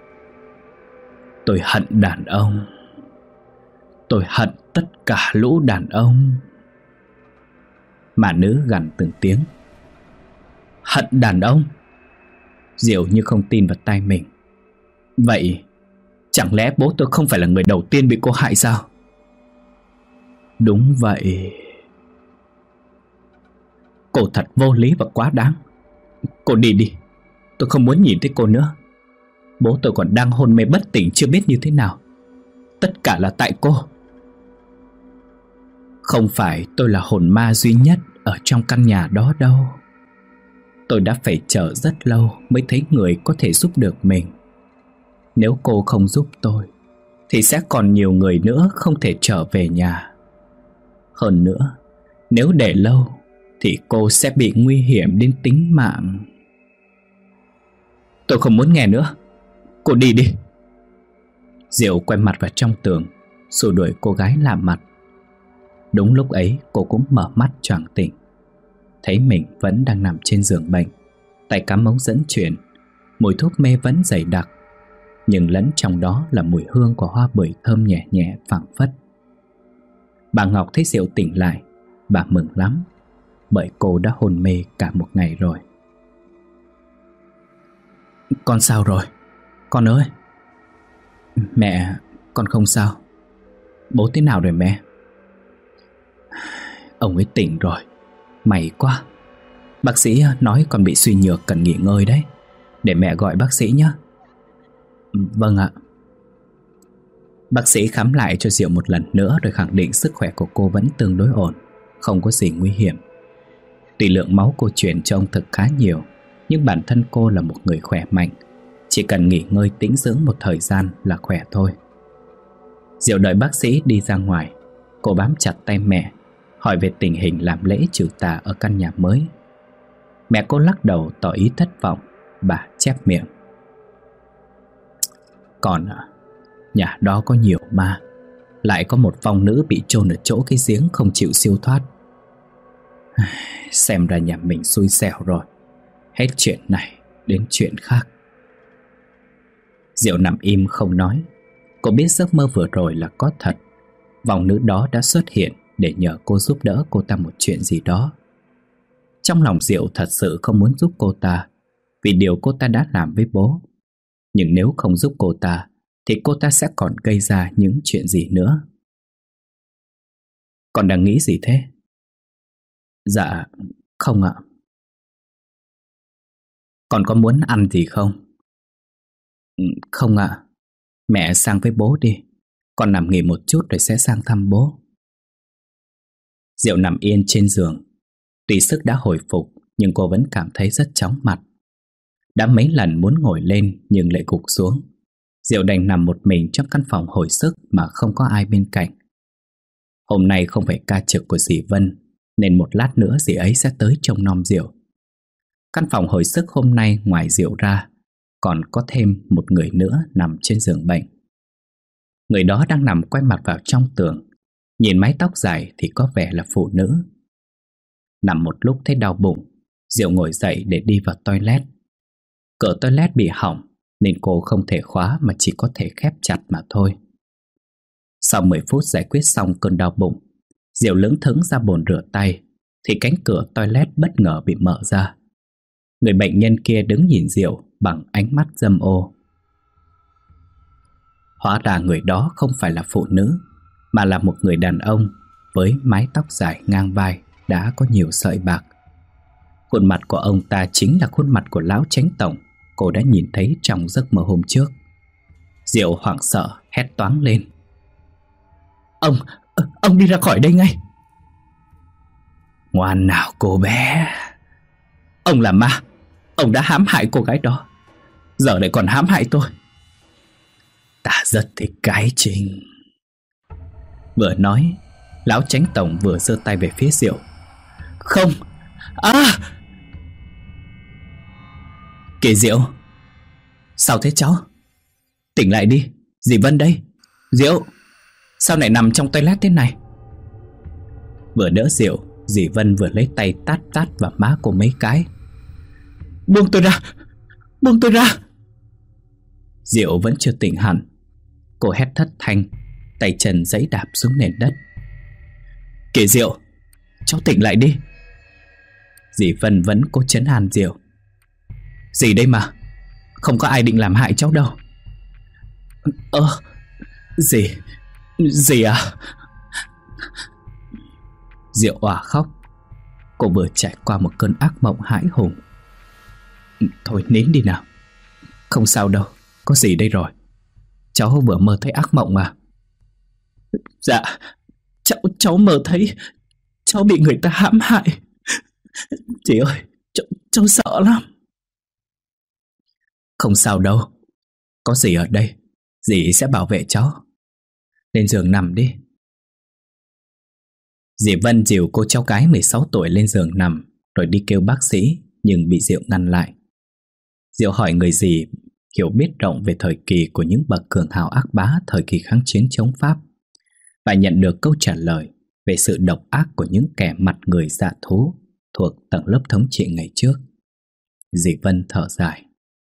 Tôi hận đàn ông. Tôi hận tất cả lũ đàn ông. Mà nữ gằn từng tiếng. Hận đàn ông? Diệu như không tin vào tai mình. Vậy chẳng lẽ bố tôi không phải là người đầu tiên bị cô hại sao? Đúng vậy. Cô thật vô lý và quá đáng. Cô đi đi, tôi không muốn nhìn thấy cô nữa. Bố tôi còn đang hôn mê bất tỉnh chưa biết như thế nào. Tất cả là tại cô. Không phải tôi là hồn ma duy nhất ở trong căn nhà đó đâu. Tôi đã phải chờ rất lâu mới thấy người có thể giúp được mình. Nếu cô không giúp tôi thì sẽ còn nhiều người nữa không thể trở về nhà. Hơn nữa, nếu để lâu thì cô sẽ bị nguy hiểm đến tính mạng. Tôi không muốn nghe nữa. Cô đi đi. Diệu quay mặt vào trong tường, xua đuổi cô gái lạ mặt. Đúng lúc ấy cô cũng mở mắt choàng tỉnh, thấy mình vẫn đang nằm trên giường bệnh, tay cắm ống dẫn truyền. Mùi thuốc mê vẫn dày đặc, nhưng lẫn trong đó là mùi hương của hoa bưởi thơm nhẹ nhẹ phảng phất. Bà Ngọc thấy Diệu tỉnh lại, bà mừng lắm, bởi cô đã hôn mê cả một ngày rồi. Con sao rồi? Con ơi. Mẹ, con không sao. Bố thế nào rồi mẹ? Ông ấy tỉnh rồi. May quá. Bác sĩ nói con bị suy nhược cần nghỉ ngơi đấy. Để mẹ gọi bác sĩ nhé. Vâng ạ. Bác sĩ khám lại cho Diệu một lần nữa rồi khẳng định sức khỏe của cô vẫn tương đối ổn, không có gì nguy hiểm. Tuy lượng máu cô chuyển cho ông Thực khá nhiều, nhưng bản thân cô là một người khỏe mạnh, chỉ cần nghỉ ngơi tĩnh dưỡng một thời gian là khỏe thôi. Diệu đợi bác sĩ đi ra ngoài, cô bám chặt tay mẹ, hỏi về tình hình làm lễ trừ tà ở căn nhà mới. Mẹ cô lắc đầu tỏ ý thất vọng, bà chép miệng. Còn nhà đó có nhiều ma, lại có một vong nữ bị chôn ở chỗ cái giếng không chịu siêu thoát. Xem ra nhà mình xui xẻo rồi. Hết chuyện này đến chuyện khác. Diệu nằm im không nói. Cô biết giấc mơ vừa rồi là có thật. Vong nữ đó đã xuất hiện để nhờ cô giúp đỡ cô ta một chuyện gì đó. Trong lòng Diệu thật sự không muốn giúp cô ta vì điều cô ta đã làm với bố. Nhưng nếu không giúp cô ta thì cô ta sẽ còn gây ra những chuyện gì nữa. Con đang nghĩ gì thế? Dạ không ạ. Con có muốn ăn gì không? Không ạ. Mẹ sang với bố đi. Con nằm nghỉ một chút rồi sẽ sang thăm bố. Diệu nằm yên trên giường. Tuy sức đã hồi phục nhưng cô vẫn cảm thấy rất chóng mặt. Đã mấy lần muốn ngồi lên nhưng lại gục xuống. Diệu đành nằm một mình trong căn phòng hồi sức mà không có ai bên cạnh. Hôm nay không phải ca trực của dì Vân nên một lát nữa dì ấy sẽ tới trông nom Diệu. Căn phòng hồi sức hôm nay ngoài Diệu ra còn có thêm một người nữa nằm trên giường bệnh. Người đó đang nằm quay mặt vào trong tường. Nhìn mái tóc dài thì có vẻ là phụ nữ. Nằm một lúc thấy đau bụng, Diệu ngồi dậy để đi vào toilet. Cửa toilet bị hỏng nên cô không thể khóa mà chỉ có thể khép chặt mà thôi. Sau 10 phút giải quyết xong cơn đau bụng, Diệu lững thững ra bồn rửa tay thì cánh cửa toilet bất ngờ bị mở ra. Người bệnh nhân kia đứng nhìn Diệu bằng ánh mắt dâm ô. Hóa ra người đó không phải là phụ nữ mà là một người đàn ông với mái tóc dài ngang vai, đã có nhiều sợi bạc. Khuôn mặt của ông ta chính là khuôn mặt của lão chánh tổng cô đã nhìn thấy trong giấc mơ hôm trước. Diệu hoảng sợ hét toáng lên. Ông đi ra khỏi đây ngay. Ngoan nào cô bé. Ông là ma. Ông đã hãm hại cô gái đó, giờ lại còn hãm hại tôi. Ta rất thích cái Trinh. Vừa nói, lão chánh tổng vừa giơ tay về phía Diệu. Không. Kìa Diệu. Sao thế cháu? Tỉnh lại đi. Dì Vân đây. Diệu, sao lại nằm trong toilet thế này? Vừa đỡ Diệu, dì Vân vừa lấy tay tát tát vào má cô mấy cái. Buông tôi ra. Buông tôi ra. Diệu vẫn chưa tỉnh hẳn. Cô hét thất thanh, tay chân giãy đạp xuống nền đất. Kìa Diệu, cháu tỉnh lại đi. Dì Vân vẫn cố trấn an Diệu. Dì đây mà, không có ai định làm hại cháu đâu. Dì à? Diệu òa khóc. Cô vừa trải qua một cơn ác mộng hãi hùng. Thôi nín đi nào. Không sao đâu, có gì đây rồi. Cháu vừa mơ thấy ác mộng mà. Dạ, cháu mơ thấy cháu bị người ta hãm hại. Chị ơi, cháu sợ lắm. Không sao đâu, có dì ở đây, dì sẽ bảo vệ cháu. Lên giường nằm đi. Dì Vân dìu cô cháu gái 16 tuổi lên giường nằm rồi đi kêu bác sĩ, nhưng bị Diệu ngăn lại. Diệu hỏi người dì hiểu biết rộng về thời kỳ của những bậc cường hào ác bá thời kỳ kháng chiến chống Pháp, và nhận được câu trả lời về sự độc ác của những kẻ mặt người dạ thú thuộc tầng lớp thống trị ngày trước. Dì Vân thở dài.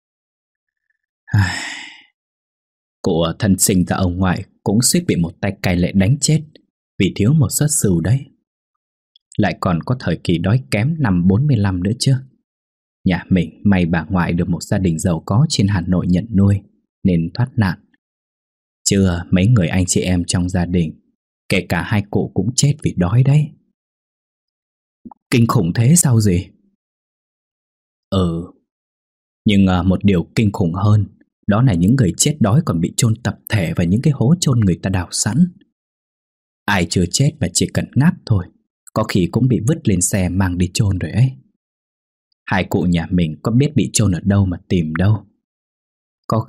Cụ thân sinh ra ông ngoại cũng suýt bị một tay cai lệ đánh chết vì thiếu một suất sưu đấy. Lại còn có thời kỳ đói kém năm 45 nữa chứ. Nhà mình may bà ngoại được một gia đình giàu có trên Hà Nội nhận nuôi nên thoát nạn. Chứ mấy người anh chị em trong gia đình, kể cả hai cụ cũng chết vì đói đấy. Kinh khủng thế sao gì? Nhưng một điều kinh khủng hơn, đó là những người chết đói còn bị chôn tập thể vào những cái hố chôn người ta đào sẵn. Ai chưa chết mà chỉ cần ngáp thôi, có khi cũng bị vứt lên xe mang đi chôn rồi ấy. Hai cụ nhà mình có biết bị chôn ở đâu mà tìm đâu. Có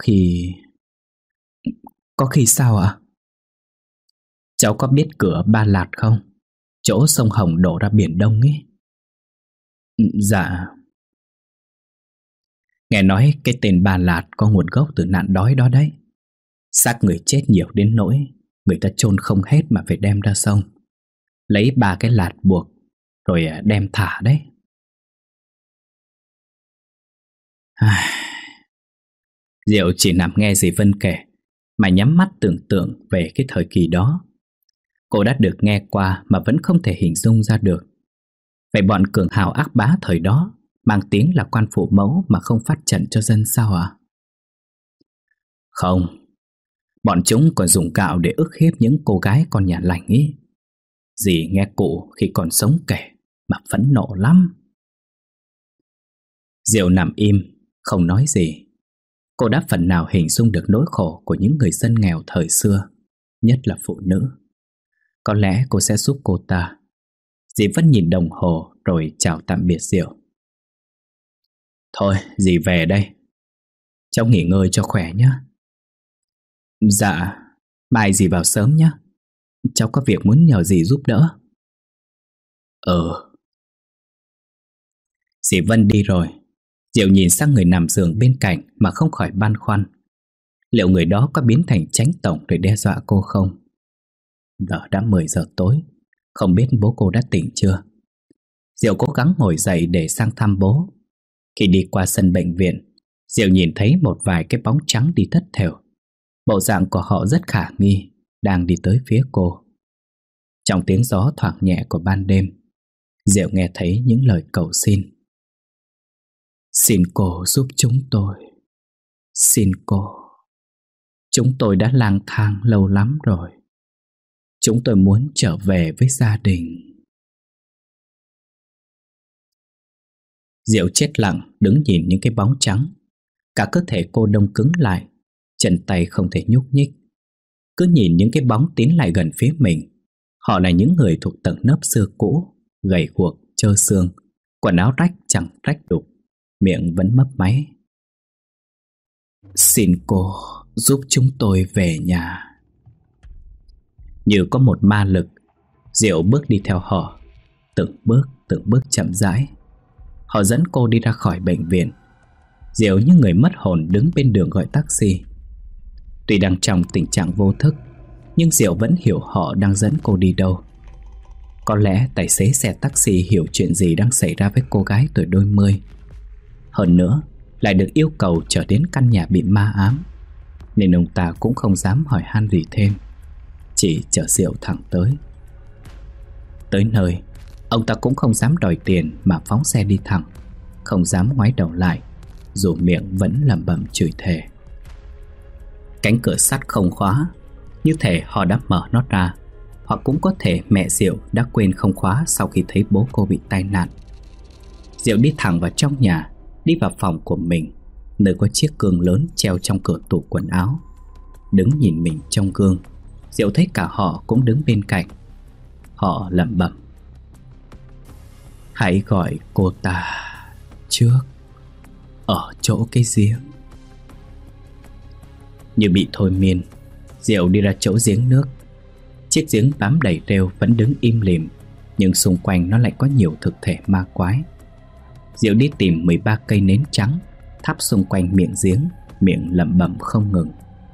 khi sao ạ? Cháu có biết cửa Ba Lạt không? Chỗ sông Hồng đổ ra Biển Đông ấy. Dạ. Nghe nói cái tên Ba Lạt có nguồn gốc từ nạn đói đó đấy. Xác người chết nhiều đến nỗi người ta chôn không hết mà phải đem ra sông, lấy 3 cái lạt buộc rồi đem thả đấy. Diệu chỉ nằm nghe dì Vân kể mà nhắm mắt tưởng tượng về cái thời kỳ đó. Cô đã được nghe qua mà vẫn không thể hình dung ra được. Vậy bọn cường hào ác bá thời đó mang tiếng là quan phụ mẫu mà không phát trận cho dân sao ạ? Không, bọn chúng còn dùng gạo để ức hiếp những cô gái con nhà lành ý. Dì nghe cụ khi còn sống kể mà phẫn nộ lắm. Diệu nằm im, không nói gì. Cô đã phần nào hình dung được nỗi khổ của những người dân nghèo thời xưa, nhất là phụ nữ. Có lẽ cô sẽ giúp cô ta. Dì vẫn nhìn đồng hồ rồi chào tạm biệt Diệu. Thôi, dì về đây. Cháu nghỉ ngơi cho khỏe nhé. Dạ, mai dì vào sớm nhé. Cháu có việc muốn nhờ dì giúp đỡ. Dì Vân đi rồi. Diệu nhìn sang người nằm giường bên cạnh mà không khỏi băn khoăn. Liệu người đó có biến thành chánh tổng để đe dọa cô không? Giờ đã 10 giờ tối, không biết bố cô đã tỉnh chưa. Diệu cố gắng ngồi dậy để sang thăm bố. Khi đi qua sân bệnh viện, Diệu nhìn thấy một vài cái bóng trắng đi thất thểu. Bộ dạng của họ rất khả nghi, đang đi tới phía cô. Trong tiếng gió thoảng nhẹ của ban đêm, Diệu nghe thấy những lời cầu xin. Xin cô giúp chúng tôi. Xin cô. Chúng tôi đã lang thang lâu lắm rồi. Chúng tôi muốn trở về với gia đình. Diệu chết lặng đứng nhìn những cái bóng trắng. Cả cơ thể cô đông cứng lại, chân tay không thể nhúc nhích. Cứ nhìn những cái bóng tiến lại gần phía mình. Họ là những người thuộc tầng lớp xưa cũ, gầy guộc, trơ xương, quần áo rách chẳng rách đục, miệng vẫn mấp máy. Xin cô giúp chúng tôi về nhà. Như có một ma lực, Diệu bước đi theo họ, từng bước chậm rãi. Họ dẫn cô đi ra khỏi bệnh viện. Diệu như người mất hồn đứng bên đường gọi taxi. Tuy đang trong tình trạng vô thức, nhưng Diệu vẫn hiểu họ đang dẫn cô đi đâu. Có lẽ tài xế xe taxi hiểu chuyện gì đang xảy ra với cô gái tuổi đôi mươi. Hơn nữa, lại được yêu cầu trở đến căn nhà bị ma ám, nên ông ta cũng không dám hỏi han gì thêm, chỉ chở Diệu thẳng tới. Tới nơi, ông ta cũng không dám đòi tiền mà phóng xe đi thẳng, không dám ngoái đầu lại, dù miệng vẫn lẩm bẩm chửi thề. Cánh cửa sắt không khóa, như thể họ đã mở nó ra, hoặc cũng có thể mẹ Diệu đã quên không khóa sau khi thấy bố cô bị tai nạn. Diệu đi thẳng vào trong nhà, đi vào phòng của mình, nơi có chiếc gương lớn treo trong cửa tủ quần áo. Đứng nhìn mình trong gương, Diệu thấy cả họ cũng đứng bên cạnh. Họ lẩm bẩm: hãy gọi cô ta trước, ở chỗ cái giếng. Như bị thôi miên, Diệu đi ra chỗ giếng nước. Chiếc giếng bám đầy rêu vẫn đứng im lìm, nhưng xung quanh nó lại có nhiều thực thể ma quái. Diệu đi tìm 13 cây nến trắng, thắp xung quanh miệng giếng, miệng lẩm bẩm không ngừng: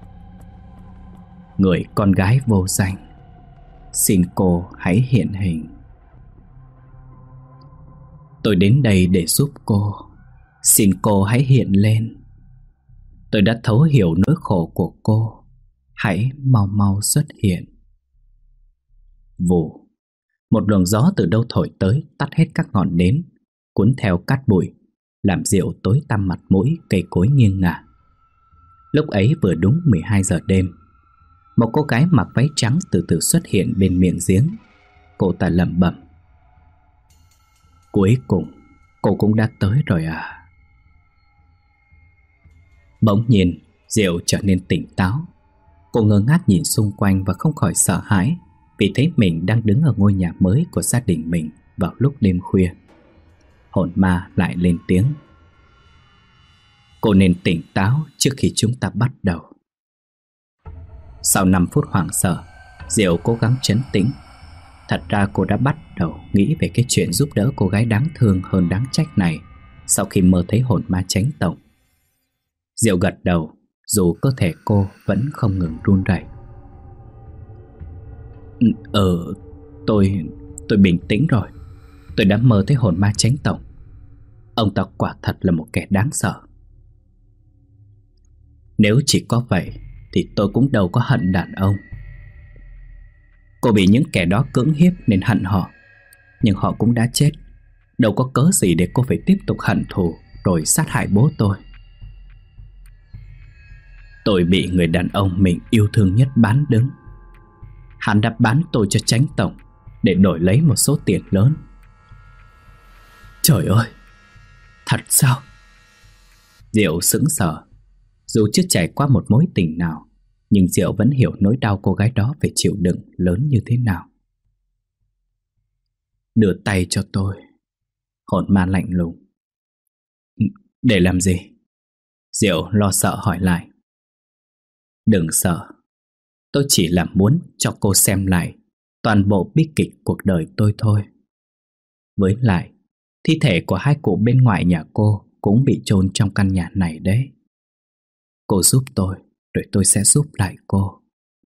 người con gái vô danh, xin cô hãy hiện hình. Tôi đến đây để giúp cô, xin cô hãy hiện lên. Tôi đã thấu hiểu nỗi khổ của cô, hãy mau mau xuất hiện. Vù, một luồng gió từ đâu thổi tới, tắt hết các ngọn nến, cuốn theo cát bụi, làm Diệu tối tăm mặt mũi, cây cối nghiêng ngả. Lúc ấy vừa đúng 12 giờ đêm. Một cô gái mặc váy trắng từ từ xuất hiện bên miệng giếng. Cô ta lẩm bẩm: cuối cùng cô cũng đã tới rồi à. Bỗng nhiên Diệu trở nên tỉnh táo. Cô ngơ ngác nhìn xung quanh và không khỏi sợ hãi, vì thấy mình đang đứng ở ngôi nhà mới của gia đình mình vào lúc đêm khuya. Hồn ma lại lên tiếng: cô nên tỉnh táo trước khi chúng ta bắt đầu. Sau 5 phút hoảng sợ, Diệu cố gắng trấn tĩnh. Thật ra cô đã bắt đầu nghĩ về cái chuyện giúp đỡ cô gái đáng thương hơn đáng trách này sau khi mơ thấy hồn ma chánh tổng, Diệu gật đầu, dù cơ thể cô vẫn không ngừng run rẩy. Tôi bình tĩnh rồi. Tôi đã mơ thấy hồn ma Chánh tổng. Ông ta quả thật là một kẻ đáng sợ. Nếu chỉ có vậy thì tôi cũng đâu có hận đàn ông. Cô bị những kẻ đó cưỡng hiếp nên hận họ, nhưng họ cũng đã chết. Đâu có cớ gì để cô phải tiếp tục hận thù rồi sát hại bố tôi. Tôi bị người đàn ông mình yêu thương nhất bán đứng. Hắn đã bán tôi cho Chánh tổng để đổi lấy một số tiền lớn. Trời ơi, thật sao? Diệu sững sờ. Dù chưa trải qua một mối tình nào, nhưng Diệu vẫn hiểu nỗi đau cô gái đó phải chịu đựng lớn như thế nào. Đưa tay cho tôi. Hồn ma lạnh lùng. Để làm gì? Diệu lo sợ hỏi lại. Đừng sợ. Tôi chỉ là muốn cho cô xem lại toàn bộ bi kịch cuộc đời tôi thôi. Với lại, thi thể của hai cụ bên ngoài nhà cô cũng bị chôn trong căn nhà này đấy. Cô giúp tôi, rồi tôi sẽ giúp lại cô.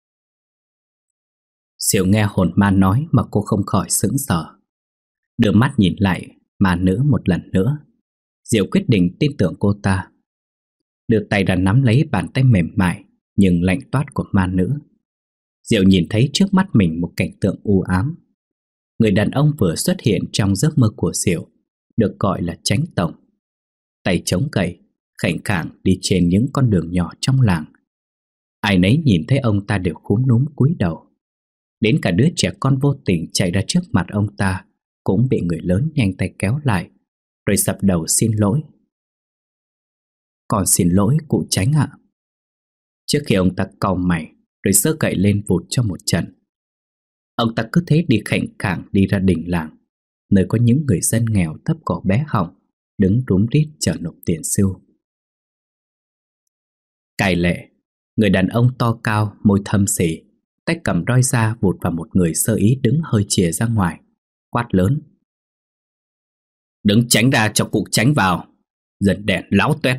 Diệu nghe hồn ma nói mà cô không khỏi sững sờ. Đưa mắt nhìn lại ma nữ một lần nữa. Diệu quyết định tin tưởng cô ta. Đưa tay ra nắm lấy bàn tay mềm mại nhưng lạnh toát của ma nữ. Diệu nhìn thấy trước mắt mình một cảnh tượng u ám. Người đàn ông vừa xuất hiện trong giấc mơ của Diệu được gọi là Chánh tổng. Tay chống gậy, khảnh khạng đi trên những con đường nhỏ trong làng. Ai nấy nhìn thấy ông ta đều cúm núm cúi đầu. Đến cả đứa trẻ con vô tình chạy ra trước mặt ông ta cũng bị người lớn nhanh tay kéo lại, rồi sập đầu xin lỗi. Con xin lỗi cụ Chánh ạ. Trước khi ông ta cau mày rồi giơ gậy lên vụt cho một trận. Ông ta cứ thế đi khệnh khạng đi ra đình làng, nơi có những người dân nghèo thấp cổ bé họng đứng rúm rít chờ nộp tiền sưu. Cai lệ, người đàn ông to cao, môi thâm sỉ, tay cầm roi da vụt vào một người sơ ý đứng hơi chìa ra ngoài, quát lớn. Đứng tránh ra cho cụ Chánh vào, giật đèn láo tuét.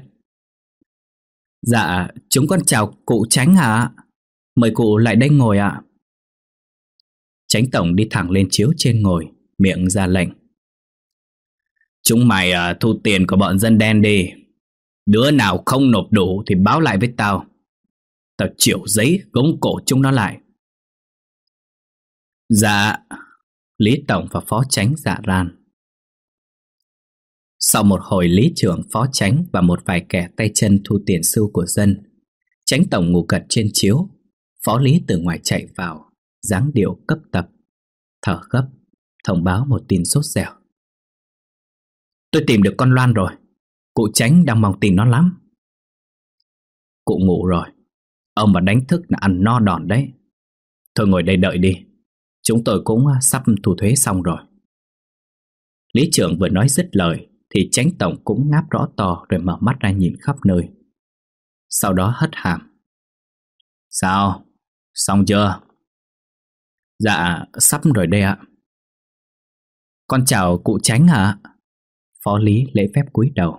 Dạ, chúng con chào cụ Chánh ạ. Mời cụ lại đây ngồi ạ. Chánh tổng đi thẳng lên chiếu trên ngồi, miệng ra lệnh. Chúng mày thu tiền của bọn dân đen đi. Đứa nào không nộp đủ thì báo lại với tao. Tao chiểu giấy gống cổ chúng nó lại. Dạ. Lý tổng và phó chánh dạ ran. Sau một hồi lý trưởng, phó chánh và một vài kẻ tay chân thu tiền sưu của dân, Chánh tổng ngủ gật trên chiếu. Phó lý từ ngoài chạy vào, dáng điệu cấp tập, thở gấp, thông báo một tin sốt dẻo. Tôi tìm được con Loan rồi. Cụ Chánh đang mong tìm nó lắm. Cụ ngủ rồi. Ông mà đánh thức là ăn no đòn đấy. Thôi ngồi đây đợi đi. Chúng tôi cũng sắp thu thuế xong rồi. Lý trưởng vừa nói dứt lời thì Chánh tổng cũng ngáp rõ to rồi mở mắt ra nhìn khắp nơi. Sau đó hất hàm. Sao? Xong chưa? Dạ, sắp rồi đây ạ. Con chào cụ Chánh ạ. Phó lý lễ phép cúi đầu.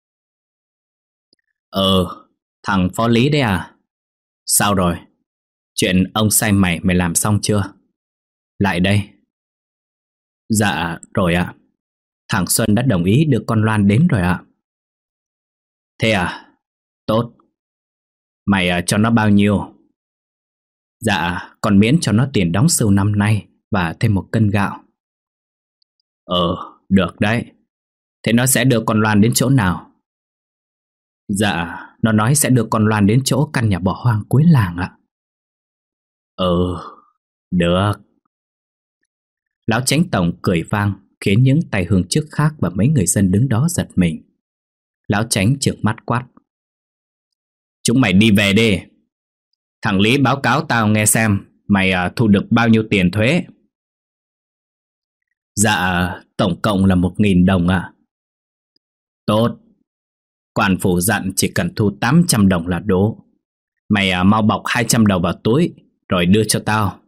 Thằng phó lý đấy à? Sao rồi? Chuyện ông sai mày làm xong chưa? Lại đây. Dạ, rồi ạ. Thằng Xuân đã đồng ý đưa con Loan đến rồi ạ. Thế à? Tốt. Mày cho nó bao nhiêu? Dạ, còn miễn cho nó tiền đóng sưu năm nay và thêm 1 cân gạo. Được đấy. Thế nó sẽ đưa con Loan đến chỗ nào? Dạ, nó nói sẽ đưa con Loan đến chỗ căn nhà bỏ hoang cuối làng ạ. Được. Lão Chánh tổng cười vang khiến những tay hương chức khác và mấy người dân đứng đó giật mình. Lão Chánh trợn mắt quát. Chúng mày đi về đi. Thằng Lý báo cáo tao nghe xem mày thu được bao nhiêu tiền thuế. Dạ, tổng cộng là 1.000 đồng ạ. Tốt. Quan phủ dặn chỉ cần thu 800 đồng là đủ. Mày mau bọc 200 đồng vào túi rồi đưa cho tao.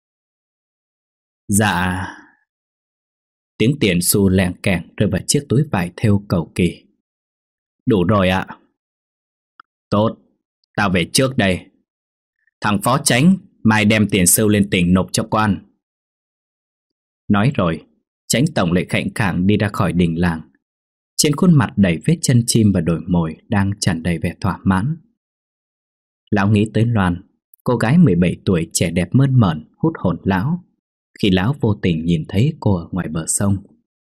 Dạ. Tiếng tiền xu leng keng rơi vào chiếc túi vải thêu cầu kỳ. Đủ rồi ạ. Tốt, tao về trước đây. Thằng phó chánh, mai đem tiền sưu lên tỉnh nộp cho quan. Nói rồi, chánh tổng lại khệnh khạng đi ra khỏi đình làng. Trên khuôn mặt đầy vết chân chim và đồi mồi đang tràn đầy vẻ thỏa mãn. Lão nghĩ tới Loan, cô gái 17 tuổi trẻ đẹp mơn mởn hút hồn lão, khi lão vô tình nhìn thấy cô ở ngoài bờ sông.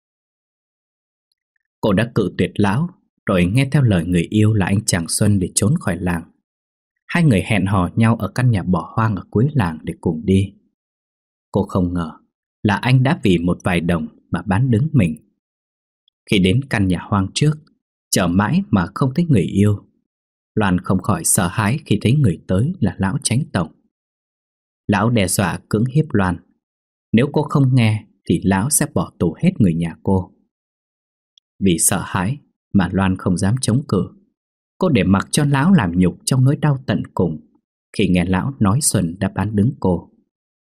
Cô đã cự tuyệt lão, rồi nghe theo lời người yêu là anh chàng Xuân để trốn khỏi làng. Hai người hẹn hò nhau ở căn nhà bỏ hoang ở cuối làng để cùng đi. Cô không ngờ là anh đã vì một vài đồng mà bán đứng mình. Khi đến căn nhà hoang trước, chờ mãi mà không thấy người yêu, Loan không khỏi sợ hãi khi thấy người tới là lão chánh tổng. Lão đe dọa cưỡng hiếp Loan. Nếu cô không nghe thì lão sẽ bỏ tù hết người nhà cô. Vì sợ hãi mà Loan không dám chống cự. Cô để mặc cho lão làm nhục trong nỗi đau tận cùng khi nghe lão nói Xuân đã bán đứng cô.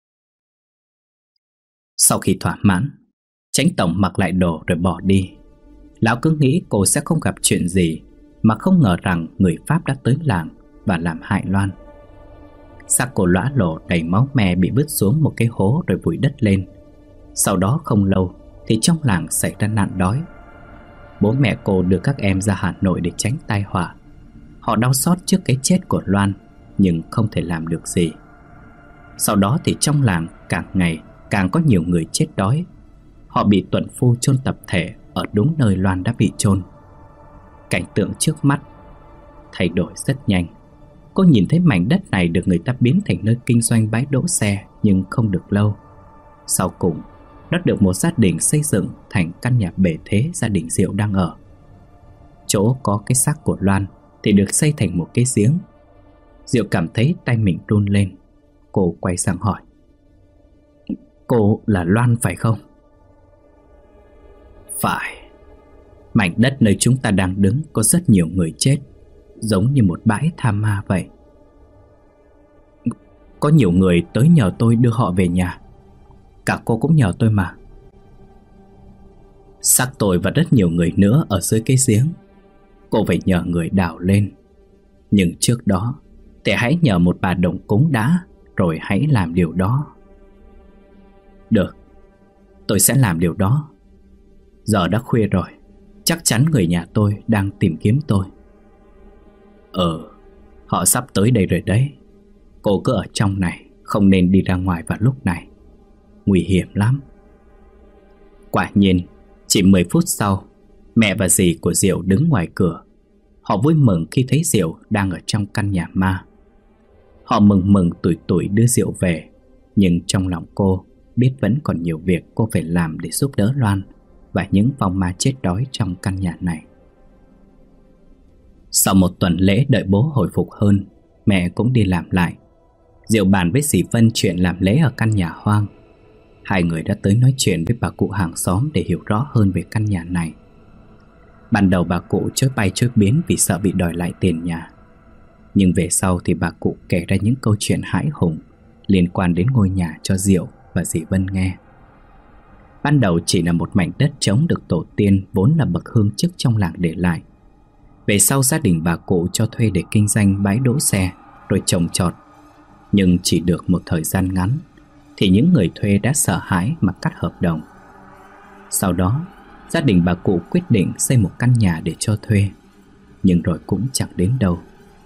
Sau khi thỏa mãn, chánh tổng mặc lại đồ rồi bỏ đi. Lão cứ nghĩ cô sẽ không gặp chuyện gì, mà không ngờ rằng người Pháp đã tới làng và làm hại Loan. Xác cô lõa lồ đầy máu me bị vứt xuống một cái hố rồi vùi đất lên. Sau đó không lâu thì trong làng xảy ra nạn đói. Bố mẹ cô đưa các em ra Hà Nội để tránh tai họa. Họ đau xót trước cái chết của Loan, nhưng không thể làm được gì. Sau đó thì trong làng càng ngày càng có nhiều người chết đói. Họ bị tuần phu chôn tập thể ở đúng nơi Loan đã bị chôn. Cảnh tượng trước mắt thay đổi rất nhanh. Cô nhìn thấy mảnh đất này được người ta biến thành nơi kinh doanh bãi đỗ xe, nhưng không được lâu. Sau cùng, nó được một gia đình xây dựng thành căn nhà bề thế gia đình Diệu đang ở. Chỗ có cái xác của Loan thì được xây thành một cái giếng. Diệu cảm thấy tay mình run lên. Cô quay sang hỏi: "Cô là Loan phải không?" "Phải. Mảnh đất nơi chúng ta đang đứng có rất nhiều người chết, giống như một bãi tha ma vậy. Có nhiều người tới nhờ tôi đưa họ về nhà. Cả cô cũng nhờ tôi mà." "Xác tôi và rất nhiều người nữa ở dưới cái giếng. Cô phải nhờ người đào lên. Nhưng trước đó thì hãy nhờ một bà đồng cúng đã, rồi hãy làm điều đó." "Được, tôi sẽ làm điều đó. Giờ đã khuya rồi, chắc chắn người nhà tôi đang tìm kiếm tôi." Họ sắp tới đây rồi đấy. Cô cứ ở trong này, không nên đi ra ngoài vào lúc này. Nguy hiểm lắm." Quả nhiên, chỉ 10 phút sau, mẹ và dì của Diệu đứng ngoài cửa. Họ vui mừng khi thấy Diệu đang ở trong căn nhà ma. Họ mừng tủi tủi đưa Diệu về. Nhưng trong lòng cô biết vẫn còn nhiều việc cô phải làm để giúp đỡ Loan và những vong ma chết đói trong căn nhà này. Sau một tuần lễ đợi bố hồi phục hơn, mẹ cũng đi làm lại. Diệu bàn với dì Vân chuyện làm lễ ở căn nhà hoang. Hai người đã tới nói chuyện với bà cụ hàng xóm để hiểu rõ hơn về căn nhà này. Ban đầu bà cụ chối bay chối biến vì sợ bị đòi lại tiền nhà. Nhưng về sau thì bà cụ kể ra những câu chuyện hãi hùng liên quan đến ngôi nhà cho Diệu và dì Vân nghe. Ban đầu chỉ là một mảnh đất trống được tổ tiên vốn là bậc hương chức trong làng để lại. Về sau gia đình bà cụ cho thuê để kinh doanh bãi đỗ xe rồi trồng trọt. Nhưng chỉ được một thời gian ngắn thì những người thuê đã sợ hãi mà cắt hợp đồng. Sau đó gia đình bà cụ quyết định xây một căn nhà để cho thuê, nhưng rồi cũng chẳng đến đâu.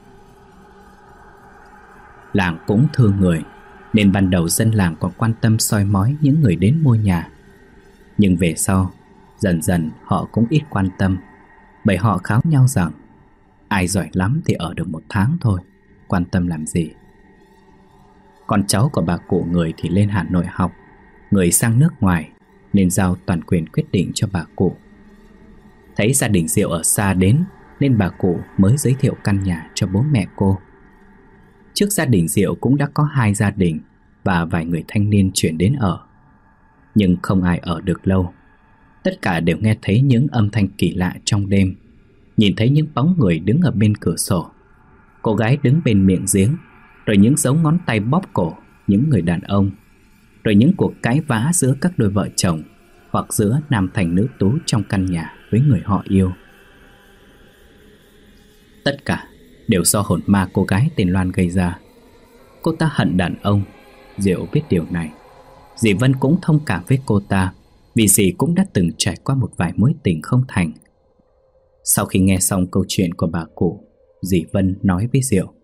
Làng cũng thương người, nên ban đầu dân làng còn quan tâm soi mói những người đến mua nhà. Nhưng về sau, dần dần họ cũng ít quan tâm, bởi họ kháo nhau rằng ai giỏi lắm thì ở được 1 tháng thôi, quan tâm làm gì. Con cháu của bà cụ người thì lên Hà Nội học, người sang nước ngoài, nên giao toàn quyền quyết định cho bà cụ. Thấy gia đình Diệu ở xa đến, nên bà cụ mới giới thiệu căn nhà cho bố mẹ cô. Trước gia đình Diệu cũng đã có 2 gia đình và vài người thanh niên chuyển đến ở. Nhưng không ai ở được lâu. Tất cả đều nghe thấy những âm thanh kỳ lạ trong đêm, nhìn thấy những bóng người đứng ở bên cửa sổ, cô gái đứng bên miệng giếng, rồi những dấu ngón tay bóp cổ những người đàn ông, rồi những cuộc cãi vã giữa các đôi vợ chồng hoặc giữa nam thành nữ tú trong căn nhà với người họ yêu. Tất cả đều do hồn ma cô gái tên Loan gây ra. Cô ta hận đàn ông. Diệu biết điều này. Dì Vân cũng thông cảm với cô ta, vì dì cũng đã từng trải qua một vài mối tình không thành. Sau khi nghe xong câu chuyện của bà cụ, dì Vân nói với Diệu: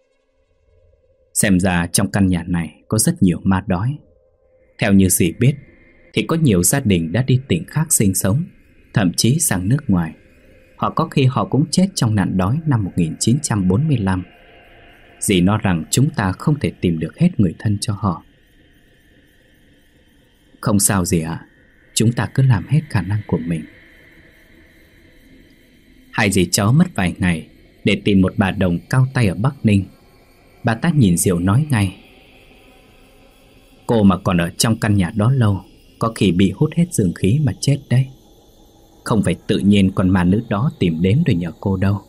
xem ra trong căn nhà này có rất nhiều ma đói. Theo như dì biết thì có nhiều gia đình đã đi tỉnh khác sinh sống, thậm chí sang nước ngoài. Hoặc có khi họ cũng chết trong nạn đói năm 1945. Dì nói rằng chúng ta không thể tìm được hết người thân cho họ. Không sao dì ạ, chúng ta cứ làm hết khả năng của mình. Hai dì cháu mất vài ngày để tìm một bà đồng cao tay ở Bắc Ninh. Bà ta nhìn Diệu nói ngay: cô mà còn ở trong căn nhà đó lâu, có khi bị hút hết dương khí mà chết đấy. Không phải tự nhiên con ma nữ đó tìm đến rồi nhờ cô đâu.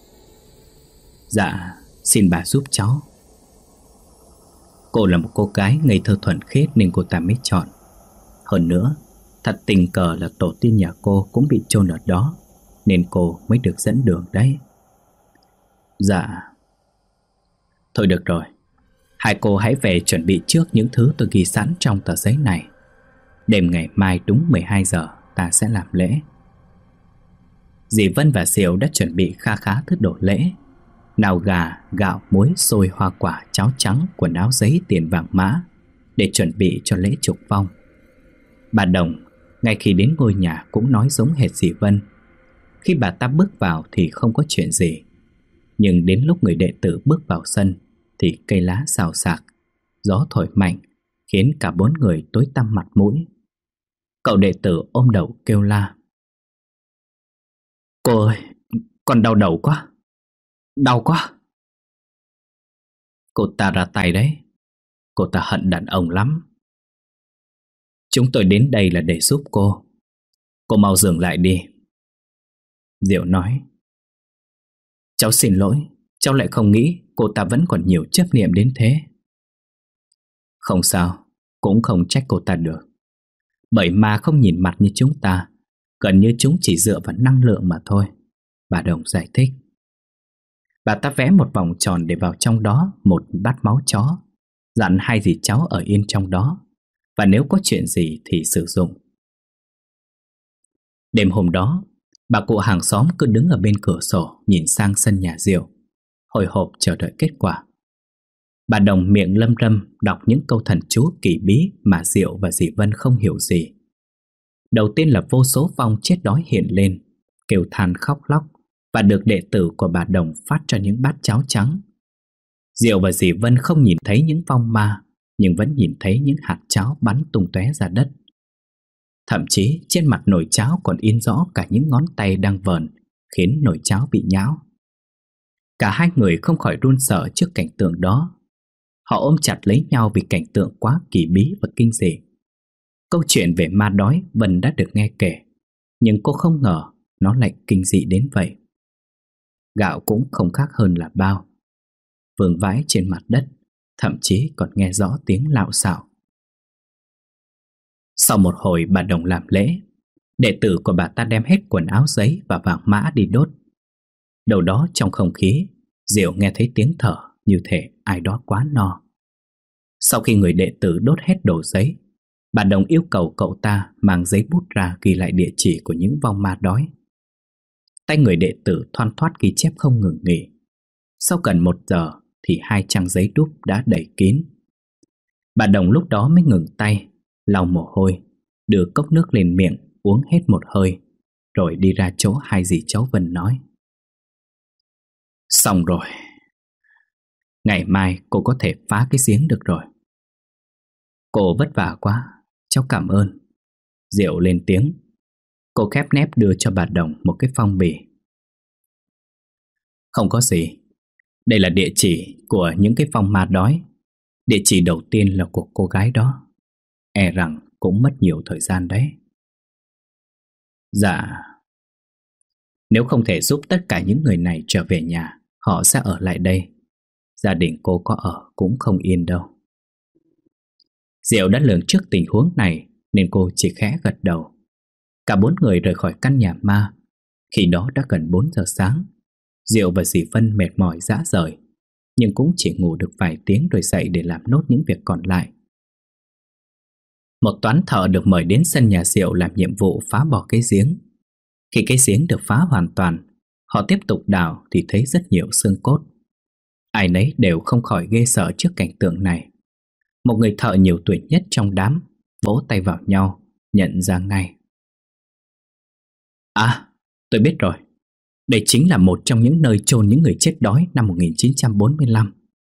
Dạ, xin bà giúp cháu. Cô là một cô gái ngây thơ thuần khiết nên cô ta mới chọn. Hơn nữa, thật tình cờ là tổ tiên nhà cô cũng bị chôn ở đó, nên cô mới được dẫn đường đấy. Dạ. Thôi được rồi, hai cô hãy về chuẩn bị trước những thứ tôi ghi sẵn trong tờ giấy này. Đêm ngày mai đúng 12 giờ ta sẽ làm lễ. Dì Vân và Diệu đã chuẩn bị kha khá thứ đồ lễ: nào gà, gạo, muối, xôi, hoa quả, cháo trắng, quần áo giấy, tiền vàng mã, để chuẩn bị cho lễ trục vong. Bà Đồng ngay khi đến ngôi nhà cũng nói giống hệt dì Vân. Khi bà ta bước vào thì không có chuyện gì, nhưng đến lúc người đệ tử bước vào sân thì cây lá xào xạc, gió thổi mạnh khiến cả bốn người tối tăm mặt mũi. Cậu đệ tử ôm đầu kêu la: cô ơi, con đau đầu quá, đau quá. Cô ta ra tay đấy. Cô ta hận đàn ông lắm. Chúng tôi đến đây là để giúp cô. Cô mau dừng lại đi. Diệu nói: cháu xin lỗi, cháu lại không nghĩ cô ta vẫn còn nhiều chấp niệm đến thế. Không sao, cũng không trách cô ta được. Bởi ma không nhìn mặt như chúng ta, gần như chúng chỉ dựa vào năng lượng mà thôi, bà Đồng giải thích. Bà ta vẽ một vòng tròn để vào trong đó một bát máu chó, dặn hai dì cháu ở yên trong đó, và nếu có chuyện gì thì sử dụng. Đêm hôm đó, bà cụ hàng xóm cứ đứng ở bên cửa sổ nhìn sang sân nhà Diệu, hồi hộp chờ đợi kết quả. Bà Đồng miệng lâm râm đọc những câu thần chú kỳ bí mà Diệu và dì Vân không hiểu gì. Đầu tiên là vô số vong chết đói hiện lên, kêu than khóc lóc, và được đệ tử của bà Đồng phát cho những bát cháo trắng. Diệu và dì Vân không nhìn thấy những vong ma, nhưng vẫn nhìn thấy những hạt cháo bắn tung tóe ra đất. Thậm chí trên mặt nồi cháo còn in rõ cả những ngón tay đang vờn, khiến nồi cháo bị nhão. Cả hai người không khỏi run sợ trước cảnh tượng đó. Họ ôm chặt lấy nhau vì cảnh tượng quá kỳ bí và kinh dị. Câu chuyện về ma đói Vân đã được nghe kể, nhưng cô không ngờ nó lại kinh dị đến vậy. Gạo cũng không khác hơn là bao, vương vãi trên mặt đất, thậm chí còn nghe rõ tiếng lạo xạo. Sau một hồi bà Đồng làm lễ, đệ tử của bà ta đem hết quần áo giấy và vàng mã đi đốt. Đâu đó trong không khí, Diệu nghe thấy tiếng thở như thể ai đó quá no. Sau khi người đệ tử đốt hết đồ giấy, bà Đồng yêu cầu cậu ta mang giấy bút ra ghi lại địa chỉ của những vong ma đói. Tay người đệ tử thoăn thoắt ghi chép không ngừng nghỉ. Sau gần 1 giờ thì 2 trang giấy đúp đã đầy kín. Bà Đồng lúc đó mới ngừng tay, lau mồ hôi, đưa cốc nước lên miệng uống hết một hơi, rồi đi ra chỗ hai dì cháu Vân nói: xong rồi, ngày mai cô có thể phá cái giếng được rồi. Cô vất vả quá, cháu cảm ơn. Diệu lên tiếng. Cô khép nép đưa cho bà Đồng một cái phong bì. Không có gì, đây là địa chỉ của những cái vong ma đói. Địa chỉ đầu tiên là của cô gái đó. E rằng cũng mất nhiều thời gian đấy. Dạ. Nếu không thể giúp tất cả những người này trở về nhà, họ sẽ ở lại đây. Gia đình cô có ở cũng không yên đâu. Diệu đã lường trước tình huống này nên cô chỉ khẽ gật đầu. Cả 4 người rời khỏi căn nhà ma. Khi đó đã gần 4 giờ sáng. Diệu và dì Vân mệt mỏi rã rời, nhưng cũng chỉ ngủ được vài tiếng rồi dậy để làm nốt những việc còn lại. Một toán thợ được mời đến sân nhà Diệu làm nhiệm vụ phá bỏ cái giếng. Khi cái giếng được phá hoàn toàn, họ tiếp tục đào thì thấy rất nhiều xương cốt. Ai nấy đều không khỏi ghê sợ trước cảnh tượng này. Một người thợ nhiều tuổi nhất trong đám vỗ tay vào nhau, nhận ra ngay. À, tôi biết rồi. Đây chính là một trong những nơi chôn những người chết đói năm 1945.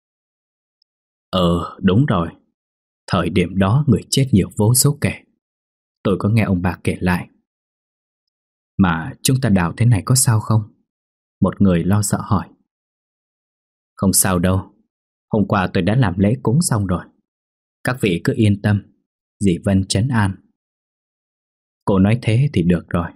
Đúng rồi. Thời điểm đó người chết nhiều vô số kể. Tôi có nghe ông bà kể lại. Mà chúng ta đào thế này có sao không? Một người lo sợ hỏi. Không sao đâu. Hôm qua tôi đã làm lễ cúng xong rồi. Các vị cứ yên tâm. Dì Vân trấn an. Cô nói thế thì được rồi.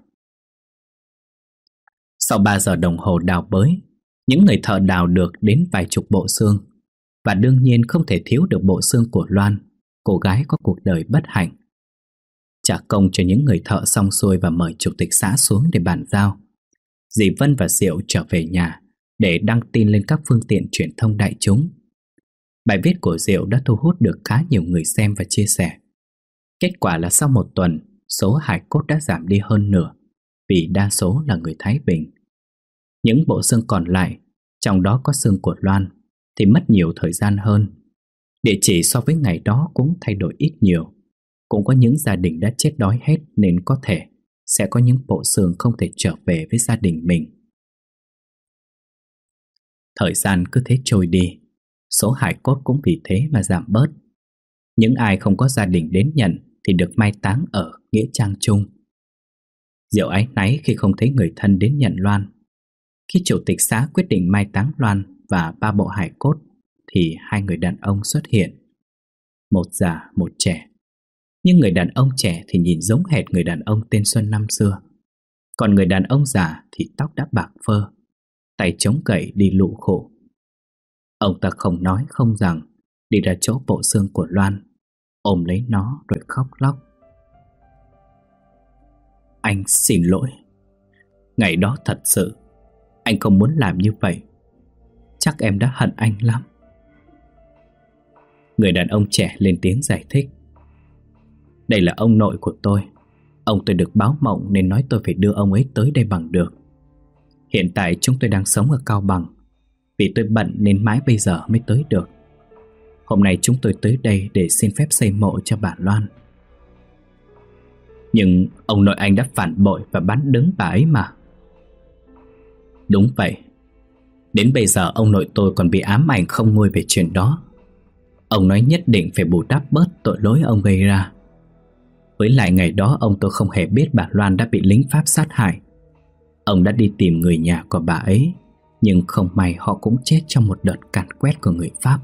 Sau 3 giờ đồng hồ đào bới, những người thợ đào được đến vài chục bộ xương. Và đương nhiên không thể thiếu được bộ xương của Loan, cô gái có cuộc đời bất hạnh. Trả công cho những người thợ xong xuôi và mời chủ tịch xã xuống để bàn giao, dì Vân và Diệu trở về nhà để đăng tin lên các phương tiện truyền thông đại chúng. Bài viết của Diệu đã thu hút được khá nhiều người xem và chia sẻ. Kết quả là sau một tuần, số hài cốt đã giảm đi hơn nửa, vì đa số là người Thái Bình. Những bộ xương còn lại, trong đó có xương của Loan, thì mất nhiều thời gian hơn. Địa chỉ so với ngày đó cũng thay đổi ít nhiều. Cũng có những gia đình đã chết đói hết nên có thể sẽ có những bộ xương không thể trở về với gia đình mình. Thời gian cứ thế trôi đi, số hài cốt cũng vì thế mà giảm bớt. Những ai không có gia đình đến nhận thì được mai táng ở nghĩa trang chung. Diệu áy náy khi không thấy người thân đến nhận Loan. Khi chủ tịch xã quyết định mai táng Loan và 3 bộ hài cốt thì 2 người đàn ông xuất hiện. Một già, một trẻ. Nhưng người đàn ông trẻ thì nhìn giống hệt người đàn ông tên Xuân năm xưa. Còn người đàn ông già thì tóc đã bạc phơ, tay chống gậy đi lụ khổ. Ông ta không nói không rằng, đi ra chỗ bộ xương của Loan, ôm lấy nó rồi khóc lóc. Anh xin lỗi. Ngày đó thật sự anh không muốn làm như vậy. Chắc em đã hận anh lắm. Người đàn ông trẻ lên tiếng giải thích. Đây là ông nội của tôi. Ông tôi được báo mộng nên nói tôi phải đưa ông ấy tới đây bằng được. Hiện tại chúng tôi đang sống ở Cao Bằng. Vì tôi bận nên mãi bây giờ mới tới được. Hôm nay chúng tôi tới đây để xin phép xây mộ cho bà Loan. Nhưng ông nội anh đã phản bội và bắn đứng bà ấy mà. Đúng vậy. Đến bây giờ ông nội tôi còn bị ám ảnh không nguôi về chuyện đó. Ông nói nhất định phải bù đắp bớt tội lỗi ông gây ra. Với lại ngày đó ông tôi không hề biết bà Loan đã bị lính Pháp sát hại. Ông đã đi tìm người nhà của bà ấy, nhưng không may họ cũng chết trong một đợt càn quét của người Pháp.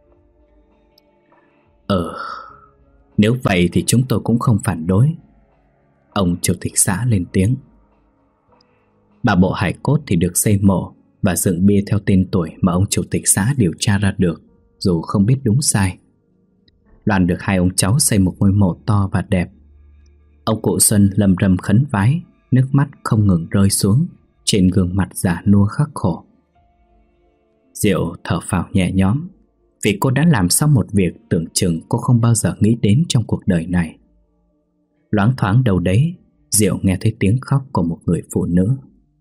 Nếu vậy thì chúng tôi cũng không phản đối. Ông chủ tịch xã lên tiếng. 3 bộ hài cốt thì được xây mộ và dựng bia theo tên tuổi mà ông chủ tịch xã điều tra ra được, dù không biết đúng sai. Loan được 2 ông cháu xây một ngôi mộ to và đẹp. Ông cụ Xuân lầm rầm khấn vái, nước mắt không ngừng rơi xuống trên gương mặt già nua khắc khổ. Diệu thở phào nhẹ nhõm, vì cô đã làm xong một việc tưởng chừng cô không bao giờ nghĩ đến trong cuộc đời này. Loáng thoáng đâu đấy, Diệu nghe thấy tiếng khóc của một người phụ nữ.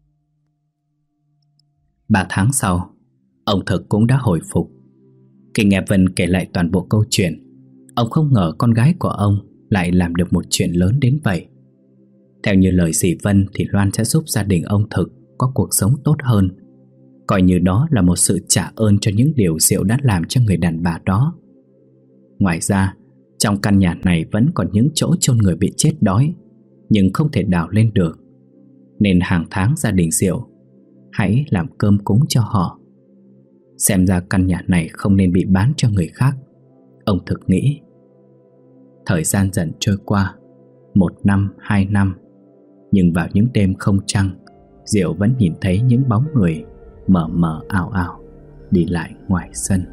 3 tháng sau, ông Thực cũng đã hồi phục. Khi nghe Vân kể lại toàn bộ câu chuyện, ông không ngờ con gái của ông lại làm được một chuyện lớn đến vậy. Theo như lời dì Vân thì Loan sẽ giúp gia đình ông Thực có cuộc sống tốt hơn, coi như đó là một sự trả ơn cho những điều Diệu đã làm cho người đàn bà đó. Ngoài ra, trong căn nhà này vẫn còn những chỗ chôn người bị chết đói nhưng không thể đào lên được, nên hàng tháng gia đình Diệu hãy làm cơm cúng cho họ. Xem ra căn nhà này không nên bị bán cho người khác, ông Thực nghĩ. Thời gian dần trôi qua, 1 năm, 2 năm, nhưng vào những đêm không trăng, Diệu vẫn nhìn thấy những bóng người mờ mờ ảo ảo đi lại ngoài sân.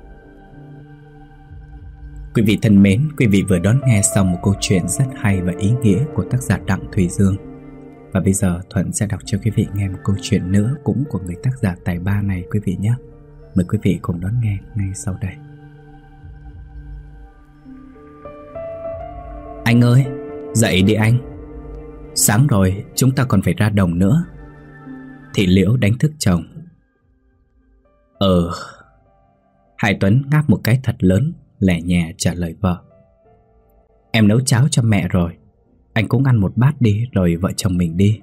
Quý vị thân mến, quý vị vừa đón nghe xong một câu chuyện rất hay và ý nghĩa của tác giả Đặng Thùy Dương. Và bây giờ Thuận sẽ đọc cho quý vị nghe một câu chuyện nữa cũng của người tác giả tài ba này quý vị nhé. Mời quý vị cùng đón nghe ngay sau đây. Anh ơi, dậy đi anh. Sáng rồi, chúng ta còn phải ra đồng nữa. Thị Liễu đánh thức chồng. Hải Tuấn ngáp một cái thật lớn, lẻ nhẹ trả lời vợ. Em nấu cháo cho mẹ rồi, anh cũng ăn một bát đi rồi vợ chồng mình đi.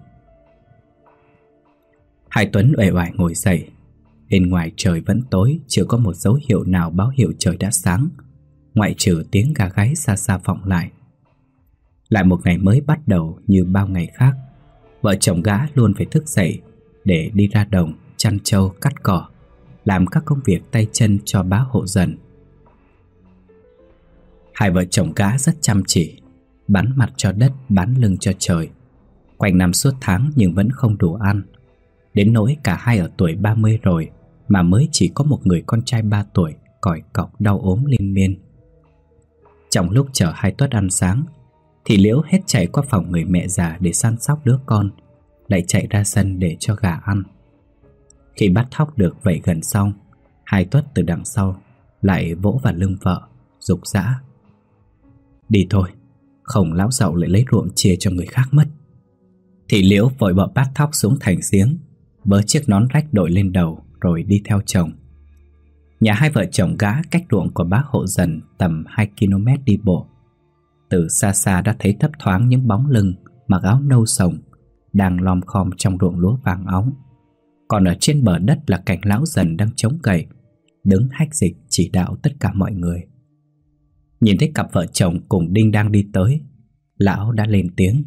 Hải Tuấn uể oải ngồi dậy. Bên ngoài trời vẫn tối, chưa có một dấu hiệu nào báo hiệu trời đã sáng, ngoại trừ tiếng gà gáy xa xa vọng lại. Lại một ngày mới bắt đầu như bao ngày khác. Vợ chồng gã luôn phải thức dậy để đi ra đồng, chăn trâu, cắt cỏ, làm các công việc tay chân cho bá hộ dần. Hai vợ chồng gã rất chăm chỉ, bán mặt cho đất, bán lưng cho trời. Quanh năm suốt tháng nhưng vẫn không đủ ăn. Đến nỗi cả hai ở tuổi 30 rồi mà mới chỉ có một người con trai 3 tuổi còi cọc đau ốm liên miên. Trong lúc chờ Hai Tuất ăn sáng thì Liễu hết chạy qua phòng người mẹ già để săn sóc đứa con, lại chạy ra sân để cho gà ăn. Khi bắt thóc được vậy gần xong, Hai Tuất từ đằng sau lại vỗ vào lưng vợ, giục giã. Đi thôi, không lão giàu lại lấy ruộng chia cho người khác mất. Thị Liễu vội bỏ bát thóc xuống thành giếng, vớ chiếc nón rách đội lên đầu rồi đi theo chồng. Nhà hai vợ chồng gã cách ruộng của bác hộ dần tầm 2 km đi bộ. Từ xa xa đã thấy thấp thoáng những bóng lưng mặc áo nâu sồng đang lom khom trong ruộng lúa vàng óng. Còn ở trên bờ đất là cảnh lão dần đang chống cậy, đứng hách dịch chỉ đạo tất cả mọi người. Nhìn thấy cặp vợ chồng cùng Đinh đang đi tới, lão đã lên tiếng.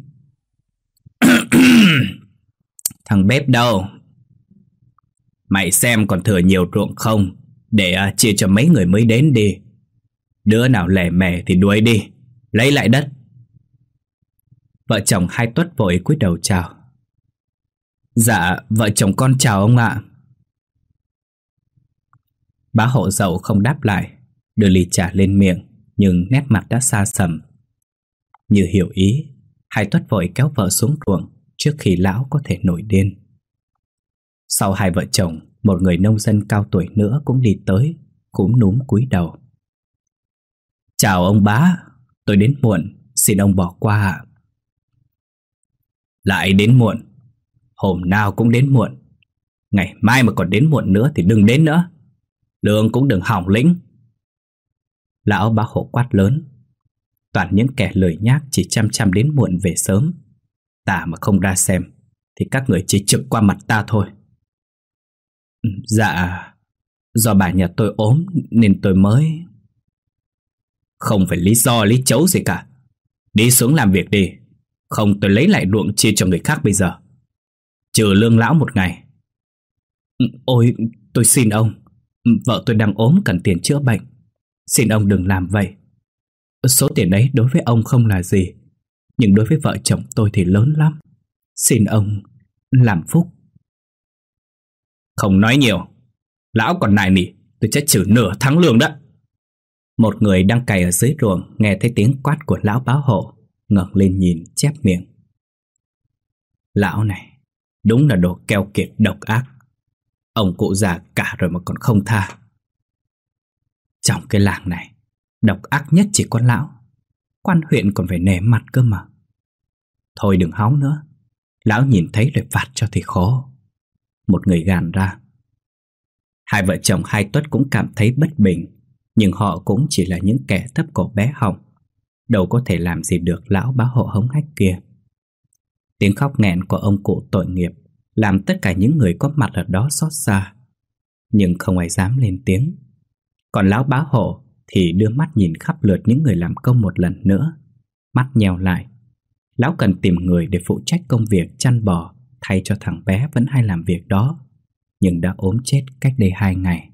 Thằng bếp đâu? Mày xem còn thừa nhiều ruộng không, để chia cho mấy người mới đến đi. Đứa nào lẻ mè thì đuổi đi, lấy lại đất. Vợ chồng Hai Tuất vội cúi đầu chào. Dạ, vợ chồng con chào ông ạ. Bá hộ dậu không đáp lại, đưa ly trà lên miệng, nhưng nét mặt đã xa sầm. Như hiểu ý, Hai Tuất vội kéo vợ xuống ruộng trước khi lão có thể nổi điên. Sau hai vợ chồng, một người nông dân cao tuổi nữa cũng đi tới, cúm núm cúi đầu. Chào ông bá, tôi đến muộn, xin ông bỏ qua ạ. Lại đến muộn? Hôm nào cũng đến muộn. Ngày mai mà còn đến muộn nữa thì đừng đến nữa. Lương cũng đừng hỏng lĩnh. Lão bá hộ quát lớn. Toàn những kẻ lười nhác chỉ chăm chăm đến muộn về sớm. Ta mà không ra xem thì các người chỉ trực qua mặt ta thôi. Dạ, do bà nhà tôi ốm nên tôi mới... Không phải lý do lý chấu gì cả. Đi xuống làm việc đi, không tôi lấy lại ruộng chia cho người khác bây giờ. Trừ lương lão một ngày. Ôi, tôi xin ông, vợ tôi đang ốm cần tiền chữa bệnh. Xin ông đừng làm vậy. Số tiền ấy đối với ông không là gì, nhưng đối với vợ chồng tôi thì lớn lắm. Xin ông làm phúc. Không nói nhiều, lão còn nài nỉ, tôi sẽ trừ nửa tháng lương đó. Một người đang cày ở dưới ruộng nghe thấy tiếng quát của lão báo hộ, ngẩng lên nhìn chép miệng. Lão này đúng là đồ keo kiệt độc ác. Ông cụ già cả rồi mà còn không tha. Trong cái làng này, độc ác nhất chỉ có lão. Quan huyện còn phải nể mặt cơ mà. Thôi đừng hóng nữa, lão nhìn thấy rồi phạt cho thì khó. Một người gàn ra. Hai vợ chồng Hai Tuất cũng cảm thấy bất bình, nhưng họ cũng chỉ là những kẻ thấp cổ bé họng, đâu có thể làm gì được lão bá hộ hống hách kia. Tiếng khóc nghẹn của ông cụ tội nghiệp làm tất cả những người có mặt ở đó xót xa, nhưng không ai dám lên tiếng. Còn lão bá hộ thì đưa mắt nhìn khắp lượt những người làm công một lần nữa, mắt nheo lại. Lão cần tìm người để phụ trách công việc chăn bò thay cho thằng bé vẫn hay làm việc đó, nhưng đã ốm chết cách đây 2 ngày.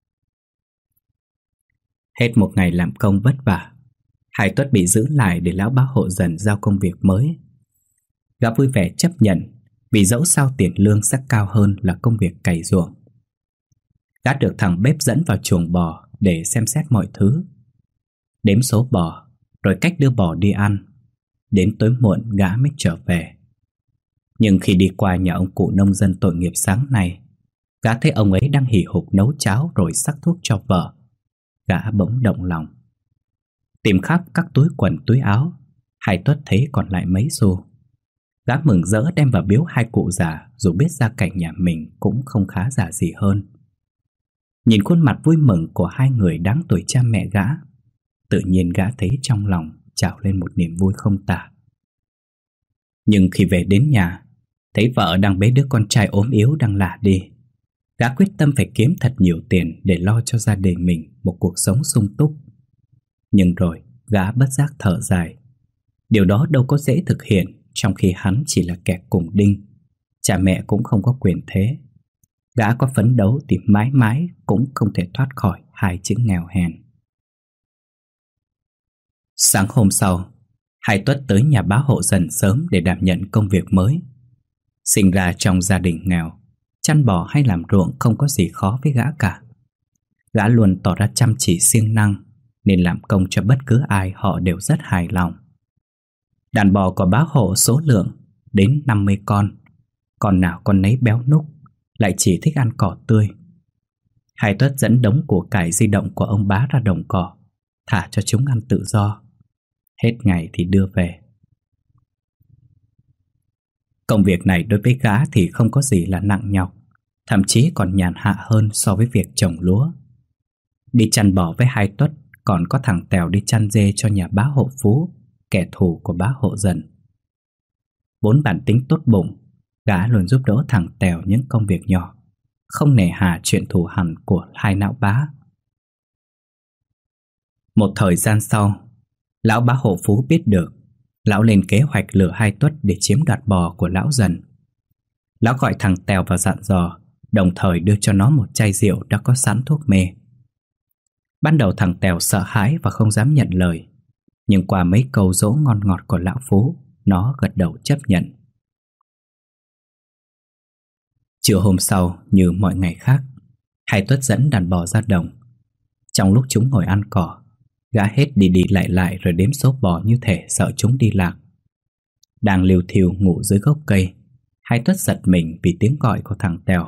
Hết một ngày làm công vất vả, Hai Tuất bị giữ lại để lão bá hộ dần giao công việc mới. Gã vui vẻ chấp nhận, vì dẫu sao tiền lương sẽ cao hơn là công việc cày ruộng. Gã được thằng bếp dẫn vào chuồng bò để xem xét mọi thứ, đếm số bò, rồi cách đưa bò đi ăn. Đến tối muộn gã mới trở về. Nhưng khi đi qua nhà ông cụ nông dân tội nghiệp sáng nay, gã thấy ông ấy đang hì hục nấu cháo rồi sắc thuốc cho vợ. Gã bỗng động lòng. Tìm khắp các túi quần túi áo, Hai Tuất thấy còn lại mấy xu. Gã mừng rỡ đem vào biếu hai cụ già, dù biết gia cảnh nhà mình cũng không khá giả gì hơn. Nhìn khuôn mặt vui mừng của hai người đáng tuổi cha mẹ gã, tự nhiên gã thấy trong lòng trào lên một niềm vui không tả. Nhưng khi về đến nhà, thấy vợ đang bế đứa con trai ốm yếu đang lả đi, gã quyết tâm phải kiếm thật nhiều tiền để lo cho gia đình mình một cuộc sống sung túc. Nhưng rồi gã bất giác thở dài. Điều đó đâu có dễ thực hiện, trong khi hắn chỉ là kẻ cùng đinh, cha mẹ cũng không có quyền thế. Gã có phấn đấu thì mãi mãi cũng không thể thoát khỏi hai chữ nghèo hèn. Sáng hôm sau, Hai Tuất tới nhà bá hộ dần sớm để đảm nhận công việc mới. Sinh ra trong gia đình nghèo, chăn bò hay làm ruộng không có gì khó với gã cả. Gã luôn tỏ ra chăm chỉ siêng năng, nên làm công cho bất cứ ai họ đều rất hài lòng. Đàn bò của bá hộ số lượng đến 50 con nào con nấy béo núc, lại chỉ thích ăn cỏ tươi. Hai Tuất dẫn đống của cải di động của ông bá ra đồng cỏ, thả cho chúng ăn tự do. Hết ngày thì đưa về. Công việc này đối với gã thì không có gì là nặng nhọc, thậm chí còn nhàn hạ hơn so với việc trồng lúa. Đi chăn bò với Hai Tuất còn có thằng Tèo đi chăn dê cho nhà bá hộ Phú, kẻ thù của bá hộ Dần. Vốn bản tính tốt bụng, gã luôn giúp đỡ thằng Tèo những công việc nhỏ, không nề hà chuyện thù hằn của hai lão bá. Một thời gian sau, lão bá hộ Phú biết được, lão lên kế hoạch lừa Hai Tuất để chiếm đoạt bò của lão Dần. Lão gọi thằng Tèo vào dặn dò, đồng thời đưa cho nó một chai rượu đã có sẵn thuốc mê. Ban đầu thằng Tèo sợ hãi và không dám nhận lời, nhưng qua mấy câu dỗ ngon ngọt của lão Phú, nó gật đầu chấp nhận. Chiều hôm sau, như mọi ngày khác, Hai Tuất dẫn đàn bò ra đồng. Trong lúc chúng ngồi ăn cỏ, gã hết đi đi lại rồi đếm số bò như thể sợ chúng đi lạc. Đang liều thiều ngủ dưới gốc cây, Hai Tuất giật mình vì tiếng gọi của thằng Tèo.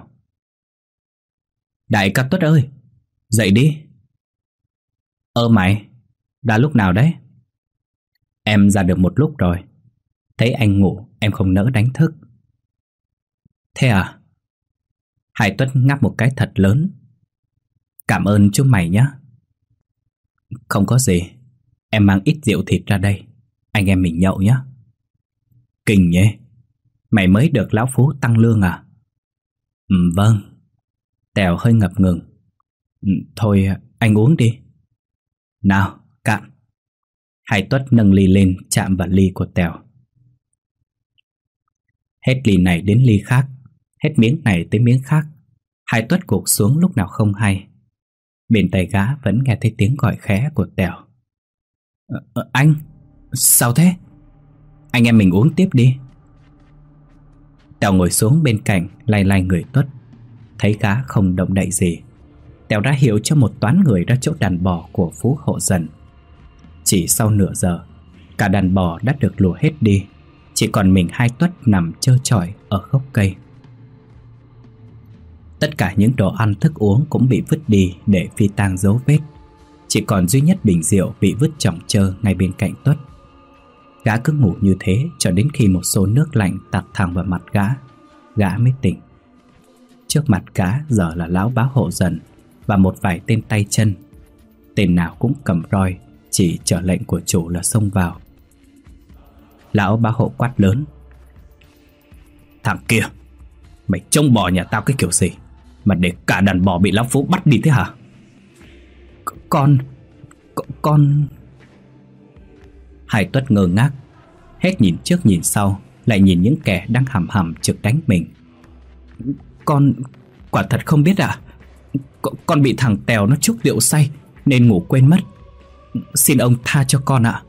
Đại ca Tuất ơi, dậy đi. Mày, đã lúc nào đấy? Em ra được một lúc rồi. Thấy anh ngủ, em không nỡ đánh thức. Thế à? Hai Tuất ngáp một cái thật lớn. Cảm ơn chúng mày nhé. Không có gì, em mang ít rượu thịt ra đây, anh em mình nhậu nhé. Kinh nhỉ, mày mới được lão Phú tăng lương à? Vâng. Tèo hơi ngập ngừng. Thôi anh uống đi. Nào, cạn. Hai Tuất nâng ly lên chạm vào ly của Tèo. Hết ly này đến ly khác, hết miếng này tới miếng khác, Hai Tuất gục xuống lúc nào không hay. Bên tay gã vẫn nghe thấy tiếng gọi khẽ của Tèo. Anh, sao thế? Anh em mình uống tiếp đi. Tèo ngồi xuống bên cạnh, lay lay người Tuất. Thấy gã không động đậy gì, Tèo đã hiểu cho một toán người ra chỗ đàn bò của Phú hộ Dần. Chỉ sau nửa giờ, cả đàn bò đã được lùa hết đi, chỉ còn mình Hai Tuất nằm trơ trọi ở gốc cây. Tất cả những đồ ăn thức uống cũng bị vứt đi để phi tang dấu vết. Chỉ còn duy nhất bình rượu bị vứt chỏng chơ ngay bên cạnh Tuất. Gã cứ ngủ như thế cho đến khi một xô nước lạnh tạt thẳng vào mặt gã mới tỉnh. Trước mặt gã giờ là lão bá hộ Dần và một vài tên tay chân. Tên nào cũng cầm roi, chỉ chờ lệnh của chủ là xông vào. Lão bá hộ quát lớn. Thằng kia, mày trông bò nhà tao cái kiểu gì mà để cả đàn bò bị lão Phú bắt đi thế hả? Con... Hai Tuất ngơ ngác, hết nhìn trước nhìn sau, lại nhìn những kẻ đang hằm hằm trực đánh mình. Con... quả thật không biết à? Con bị thằng Tèo nó trúc rượu say nên ngủ quên mất. Xin ông tha cho con ạ.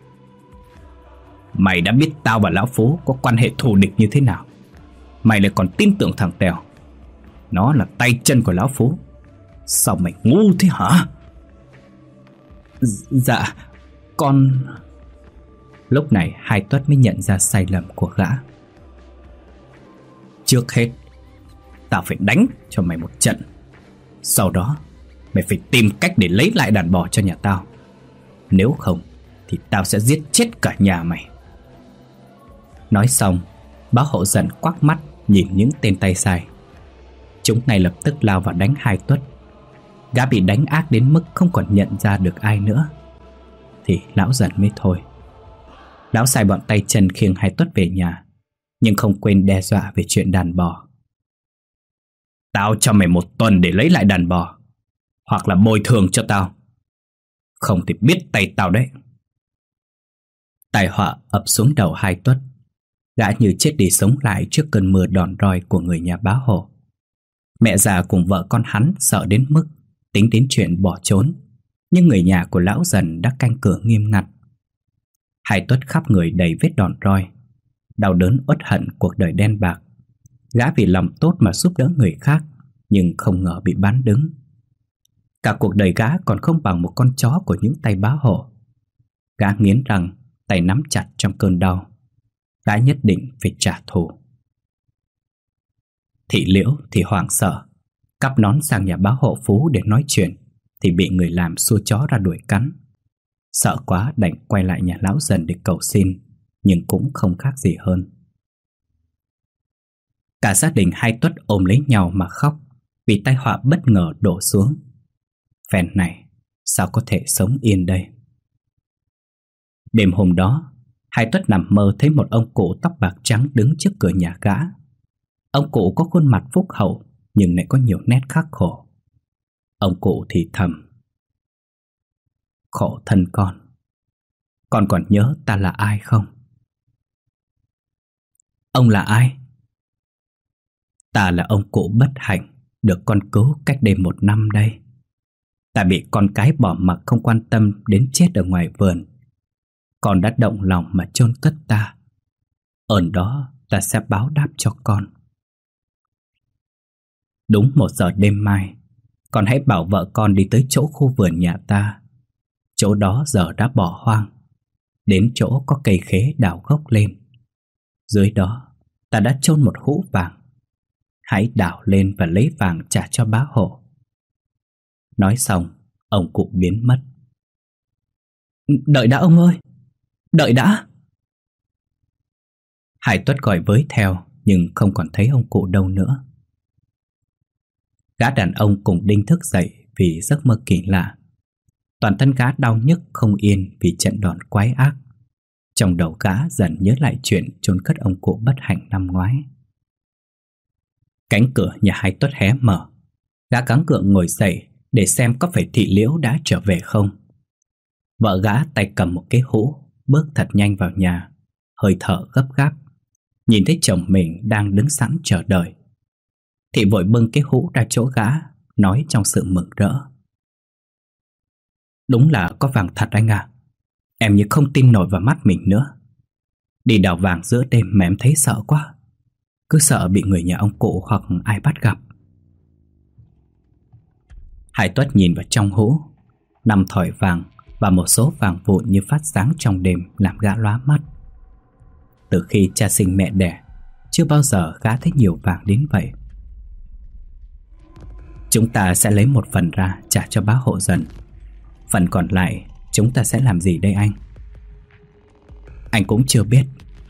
Mày đã biết tao và lão Phú có quan hệ thù địch như thế nào, mày lại còn tin tưởng thằng Tèo. Nó là tay chân của lão Phú. Sao mày ngu thế hả? Dạ, con... Lúc này Hai Tuất mới nhận ra sai lầm của gã. Trước hết tao phải đánh cho mày một trận. Sau đó mày phải tìm cách để lấy lại đàn bò cho nhà tao. Nếu không thì tao sẽ giết chết cả nhà mày. Nói xong, Bá Hộ giận quắc mắt nhìn những tên tay sai. Chúng ngay lập tức lao vào đánh Hai Tuất. Gã bị đánh ác đến mức không còn nhận ra được ai nữa. Thì lão dần mới thôi. Lão sai bọn tay chân khiêng Hai Tuất về nhà, nhưng không quên đe dọa về chuyện đàn bò. Tao cho mày 1 tuần để lấy lại đàn bò, hoặc là bồi thường cho tao. Không thì biết tay tao đấy. Tai họa ập xuống đầu Hai Tuất. Gã như chết đi sống lại trước cơn mưa đòn roi của người nhà Bá Hộ. Mẹ già cùng vợ con hắn sợ đến mức tính đến chuyện bỏ trốn, nhưng người nhà của lão dần đã canh cửa nghiêm ngặt. Hai Tuất khắp người đầy vết đòn roi, đau đớn uất hận cuộc đời đen bạc. Gã vì lòng tốt mà giúp đỡ người khác, nhưng không ngờ bị bán đứng. Cả cuộc đời gã còn không bằng một con chó của những tay Bá Hộ. Gã nghiến răng, tay nắm chặt trong cơn đau. Gã nhất định phải trả thù. Thị Liễu thì hoảng sợ, cắp nón sang nhà Bá Hộ Phú để nói chuyện, thì bị người làm xua chó ra đuổi cắn. Sợ quá đành quay lại nhà lão dần để cầu xin, nhưng cũng không khác gì hơn. Cả gia đình Hai Tuất ôm lấy nhau mà khóc vì tai họa bất ngờ đổ xuống. Phen này sao có thể sống yên đây? Đêm hôm đó, Hai Tuất nằm mơ thấy một ông cụ tóc bạc trắng đứng trước cửa nhà gã. Ông cụ có khuôn mặt phúc hậu, nhưng lại có nhiều nét khắc khổ. Ông cụ thì thầm: khổ thân con còn nhớ ta là ai không? Ông là ai? Ta là ông cụ bất hạnh, được con cứu cách đây 1 năm đây. Ta bị con cái bỏ mặc không quan tâm đến chết ở ngoài vườn. Con đã động lòng mà chôn cất ta. Ơn đó ta sẽ báo đáp cho con. Đúng 1 giờ đêm mai, con hãy bảo vợ con đi tới chỗ khu vườn nhà ta. Chỗ đó giờ đã bỏ hoang. Đến chỗ có cây khế đào gốc lên. Dưới đó ta đã chôn một hũ vàng. Hãy đào lên và lấy vàng trả cho Bá Hộ. Nói xong, ông cụ biến mất. Đợi đã ông ơi, đợi đã. Hai Tuất gọi với theo, nhưng không còn thấy ông cụ đâu nữa. Gã đàn ông cùng Đinh thức dậy vì giấc mơ kỳ lạ. Toàn thân gã đau nhức không yên vì trận đòn quái ác. Trong đầu gã dần nhớ lại chuyện chôn cất ông cụ bất hạnh năm ngoái. Cánh cửa nhà Hai Tuất hé mở. Gã gắng gượng ngồi dậy để xem có phải Thị Liễu đã trở về không. Vợ gã tay cầm một cái hũ, bước thật nhanh vào nhà, hơi thở gấp gáp. Nhìn thấy chồng mình đang đứng sẵn chờ đợi, Thị vội bưng cái hũ ra chỗ gã, nói trong sự mừng rỡ: đúng là có vàng thật anh à. Em như không tin nổi vào mắt mình nữa. Đi đào vàng giữa đêm mà em thấy sợ quá. Cứ sợ bị người nhà ông cụ hoặc ai bắt gặp. Hai Tuất nhìn vào trong hũ. 5 thỏi vàng và một số vàng vụn như phát sáng trong đêm làm gã lóa mắt. Từ khi cha sinh mẹ đẻ, chưa bao giờ gã thấy nhiều vàng đến vậy. Chúng ta sẽ lấy một phần ra trả cho Bá Hộ dần. Phần còn lại chúng ta sẽ làm gì đây anh? Anh cũng chưa biết.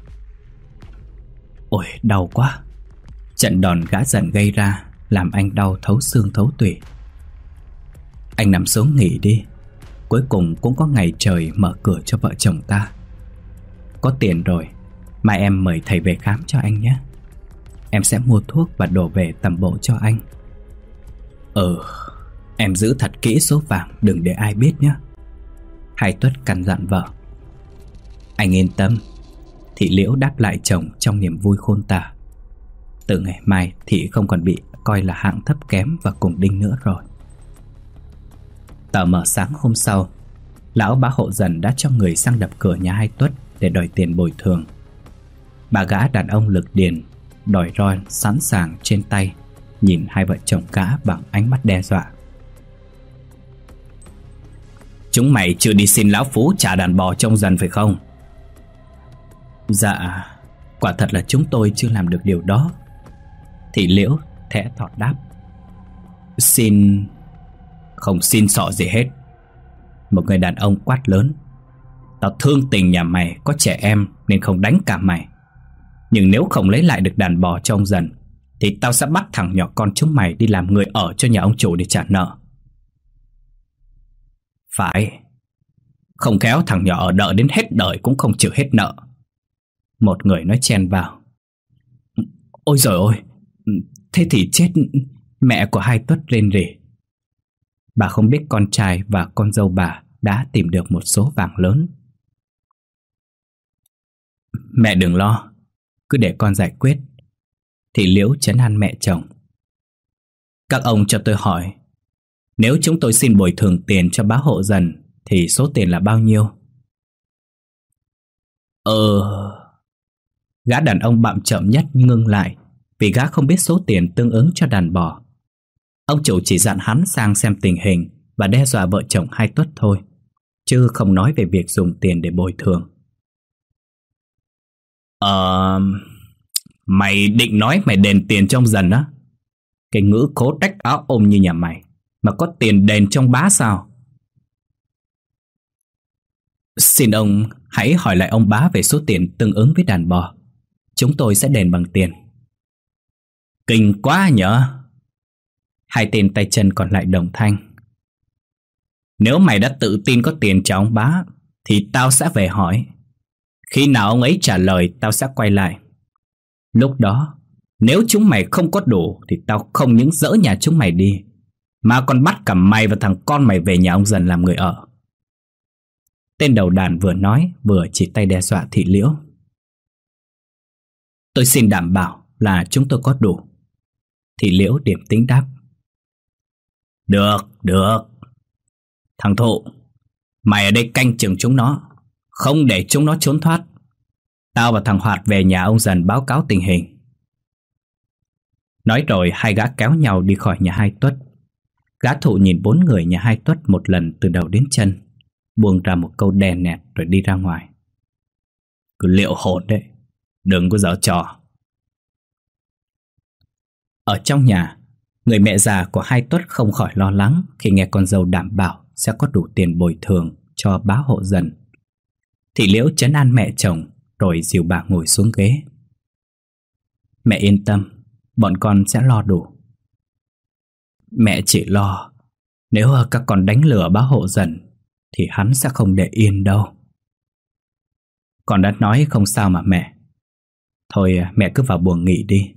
Ôi đau quá. Trận đòn gã dần gây ra làm anh đau thấu xương thấu tủy. Anh nằm xuống nghỉ đi. Cuối cùng cũng có ngày trời mở cửa cho vợ chồng ta. Có tiền rồi, mai em mời thầy về khám cho anh nhé. Em sẽ mua thuốc và đồ về tầm bộ cho anh. Em giữ thật kỹ số vàng, đừng để ai biết nhé. Hai Tuất căn dặn vợ. Anh yên tâm. Thị Liễu đáp lại chồng trong niềm vui khôn tả. Từ ngày mai Thị không còn bị coi là hạng thấp kém và cùng Đinh nữa rồi. Tờ mờ sáng hôm sau, lão Bá Hộ dần đã cho người sang đập cửa nhà Hai Tuất để đòi tiền bồi thường. Bà gã đàn ông lực điền, đòi roi sẵn sàng trên tay, nhìn hai vợ chồng gã bằng ánh mắt đe dọa. Chúng mày chưa đi xin lão Phú trả đàn bò trông dần phải không? Dạ, quả thật là chúng tôi chưa làm được điều đó. Thị Liễu thẽ thọt đáp: Xin... Không xin xỏ gì hết. Một người đàn ông quát lớn: Tao thương tình nhà mày có trẻ em nên không đánh cả mày. Nhưng nếu không lấy lại được đàn bò cho ông Dần thì tao sẽ bắt thằng nhỏ con chúng mày đi làm người ở cho nhà ông chủ để trả nợ. Phải. Không khéo thằng nhỏ ở đợi đến hết đời cũng không chịu hết nợ. Một người nói chen vào: Ôi giời ơi, thế thì chết. Mẹ của Hai Tuất rên rỉ. Bà không biết con trai và con dâu bà đã tìm được một số vàng lớn. Mẹ đừng lo, cứ để con giải quyết. Thị Liễu trấn an mẹ chồng. Các ông cho tôi hỏi, nếu chúng tôi xin bồi thường tiền cho bá Hộ Dần thì số tiền là bao nhiêu? Gã đàn ông bặm trợn nhất ngưng lại, vì gã không biết số tiền tương ứng cho đàn bò. Ông chủ chỉ dặn hắn sang xem tình hình và đe dọa vợ chồng Hai Tuất thôi, chứ không nói về việc dùng tiền để bồi thường. Mày định nói mày đền tiền cho ông Dần á? Cái ngữ cố trách áo ôm như nhà mày mà có tiền đền trong bá sao? Xin ông hãy hỏi lại ông bá về số tiền tương ứng với đàn bò. Chúng tôi sẽ đền bằng tiền. Kinh quá nhở? Hai tên tay chân còn lại đồng thanh. Nếu mày đã tự tin có tiền cho ông bá thì tao sẽ về hỏi. Khi nào ông ấy trả lời tao sẽ quay lại. Lúc đó nếu chúng mày không có đủ thì tao không những dỡ nhà chúng mày đi, mà còn bắt cả mày và thằng con mày về nhà ông Dần làm người ở. Tên đầu đàn vừa nói vừa chỉ tay đe dọa Thị Liễu. Tôi xin đảm bảo là chúng tôi có đủ. Thị Liễu điềm tĩnh đáp. Được. Thằng Thụ, mày ở đây canh chừng chúng nó, không để chúng nó trốn thoát. Tao và thằng Hoạt về nhà ông Dần báo cáo tình hình. Nói rồi hai gã kéo nhau đi khỏi nhà Hai Tuất. Gã Thụ nhìn bốn người nhà Hai Tuất một lần từ đầu đến chân, buông ra một câu đè nẹt rồi đi ra ngoài. Cứ liệu hồn đấy, đừng có giở trò. Ở trong nhà, người mẹ già của Hai Tuất không khỏi lo lắng khi nghe con dâu đảm bảo sẽ có đủ tiền bồi thường cho bá Hộ Dần. Thị Liễu trấn an mẹ chồng rồi dìu bà ngồi xuống ghế. Mẹ yên tâm, bọn con sẽ lo đủ. Mẹ chỉ lo nếu các con đánh lừa bá Hộ Dần thì hắn sẽ không để yên đâu. Con đã nói không sao mà mẹ. Thôi mẹ cứ vào buồng nghỉ đi.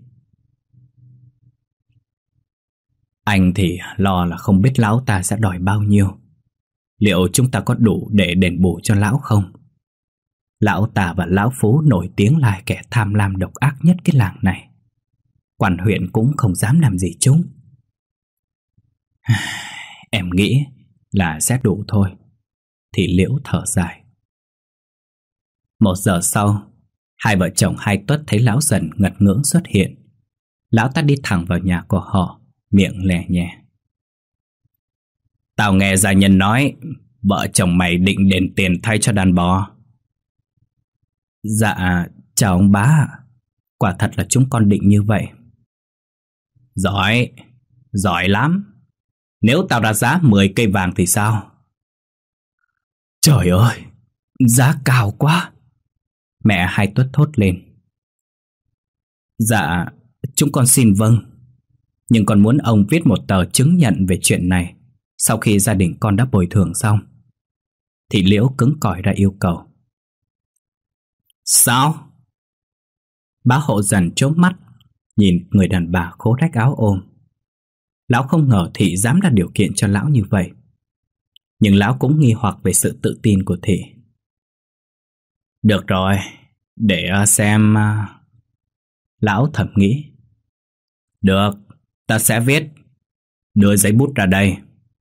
Anh thì lo là không biết lão ta sẽ đòi bao nhiêu. Liệu chúng ta có đủ để đền bù cho lão không? Lão ta và lão Phú nổi tiếng là kẻ tham lam độc ác nhất cái làng này. Quan huyện cũng không dám làm gì chúng. Em nghĩ là sẽ đủ thôi. Thị Liễu thở dài. 1 giờ sau, hai vợ chồng Hai Tuất thấy lão Dần ngật ngưỡng xuất hiện. Lão ta đi thẳng vào nhà của họ, miệng lè nhè. Tao nghe gia nhân nói vợ chồng mày định đền tiền thay cho đàn bò. Dạ, chào ông bá ạ. Quả thật là chúng con định như vậy. Giỏi lắm. Nếu tao ra giá 10 cây vàng thì sao? Trời ơi, giá cao quá. Mẹ Hai Tuất thốt lên. Dạ, chúng con xin vâng. Nhưng con muốn ông viết một tờ chứng nhận về chuyện này sau khi gia đình con đã bồi thường xong. Thị Liễu cứng cỏi ra yêu cầu. Sao? Bá Hộ Dần chớp mắt nhìn người đàn bà khố rách áo ôm. Lão không ngờ Thị dám đặt điều kiện cho lão như vậy, nhưng lão cũng nghi hoặc về sự tự tin của Thị. Được rồi, để xem. Lão thầm nghĩ. Được, ta sẽ viết. Đưa giấy bút ra đây.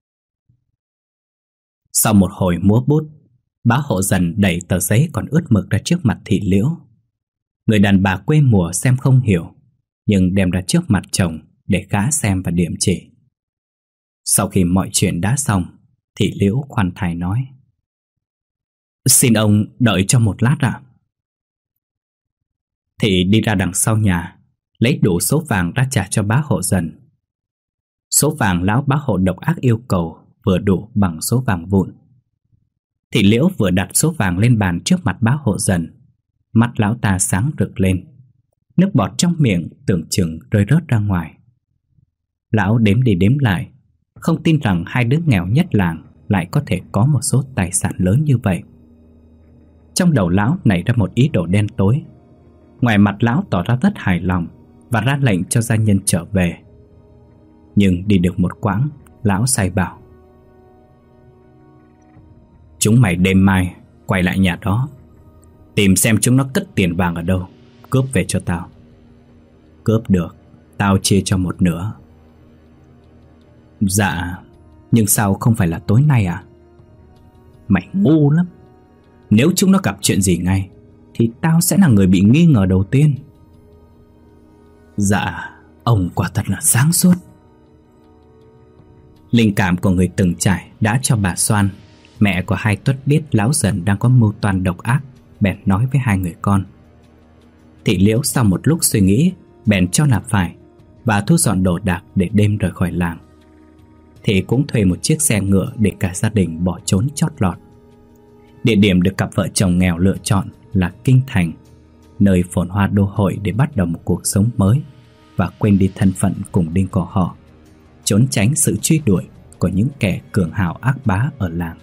Sau một hồi múa bút, bá Hộ Dần đẩy tờ giấy còn ướt mực ra trước mặt Thị Liễu. Người đàn bà quê mùa xem không hiểu, nhưng đem ra trước mặt chồng để gã xem và điểm chỉ. Sau khi mọi chuyện đã xong, Thị Liễu khoan thai nói. Xin ông đợi cho một lát ạ. Thị đi ra đằng sau nhà, lấy đủ số vàng ra trả cho bá hộ dần. Số vàng lão bá hộ độc ác yêu cầu vừa đủ bằng số vàng vụn. Thị Liễu vừa đặt số vàng lên bàn trước mặt bá hộ dần, mắt lão ta sáng rực lên, nước bọt trong miệng tưởng chừng rơi rớt ra ngoài. Lão đếm đi đếm lại, không tin rằng hai đứa nghèo nhất làng lại có thể có một số tài sản lớn như vậy. Trong đầu lão nảy ra một ý đồ đen tối. Ngoài mặt lão tỏ ra rất hài lòng và ra lệnh cho gia nhân trở về. Nhưng đi được một quãng, lão sai bảo: chúng mày đêm mai quay lại nhà đó, tìm xem chúng nó cất tiền vàng ở đâu, cướp về cho tao. Cướp được, tao chia cho một nửa. Dạ, nhưng sao không phải là tối nay à? Mày ngu lắm. Nếu chúng nó gặp chuyện gì ngay thì tao sẽ là người bị nghi ngờ đầu tiên. Dạ, ông quả thật là sáng suốt. Linh cảm của người từng trải đã cho bà Xoan, mẹ của hai Tuất, biết lão Dần đang có mưu toan độc ác, bèn nói với hai người con. Thị Liễu sau một lúc suy nghĩ bèn cho là phải và thu dọn đồ đạc để đêm rời khỏi làng. Thị cũng thuê một chiếc xe ngựa để cả gia đình bỏ trốn chót lọt. Địa điểm được cặp vợ chồng nghèo lựa chọn là Kinh Thành, nơi phồn hoa đô hội để bắt đầu một cuộc sống mới và quên đi thân phận cùng đinh của họ, trốn tránh sự truy đuổi của những kẻ cường hào ác bá ở làng.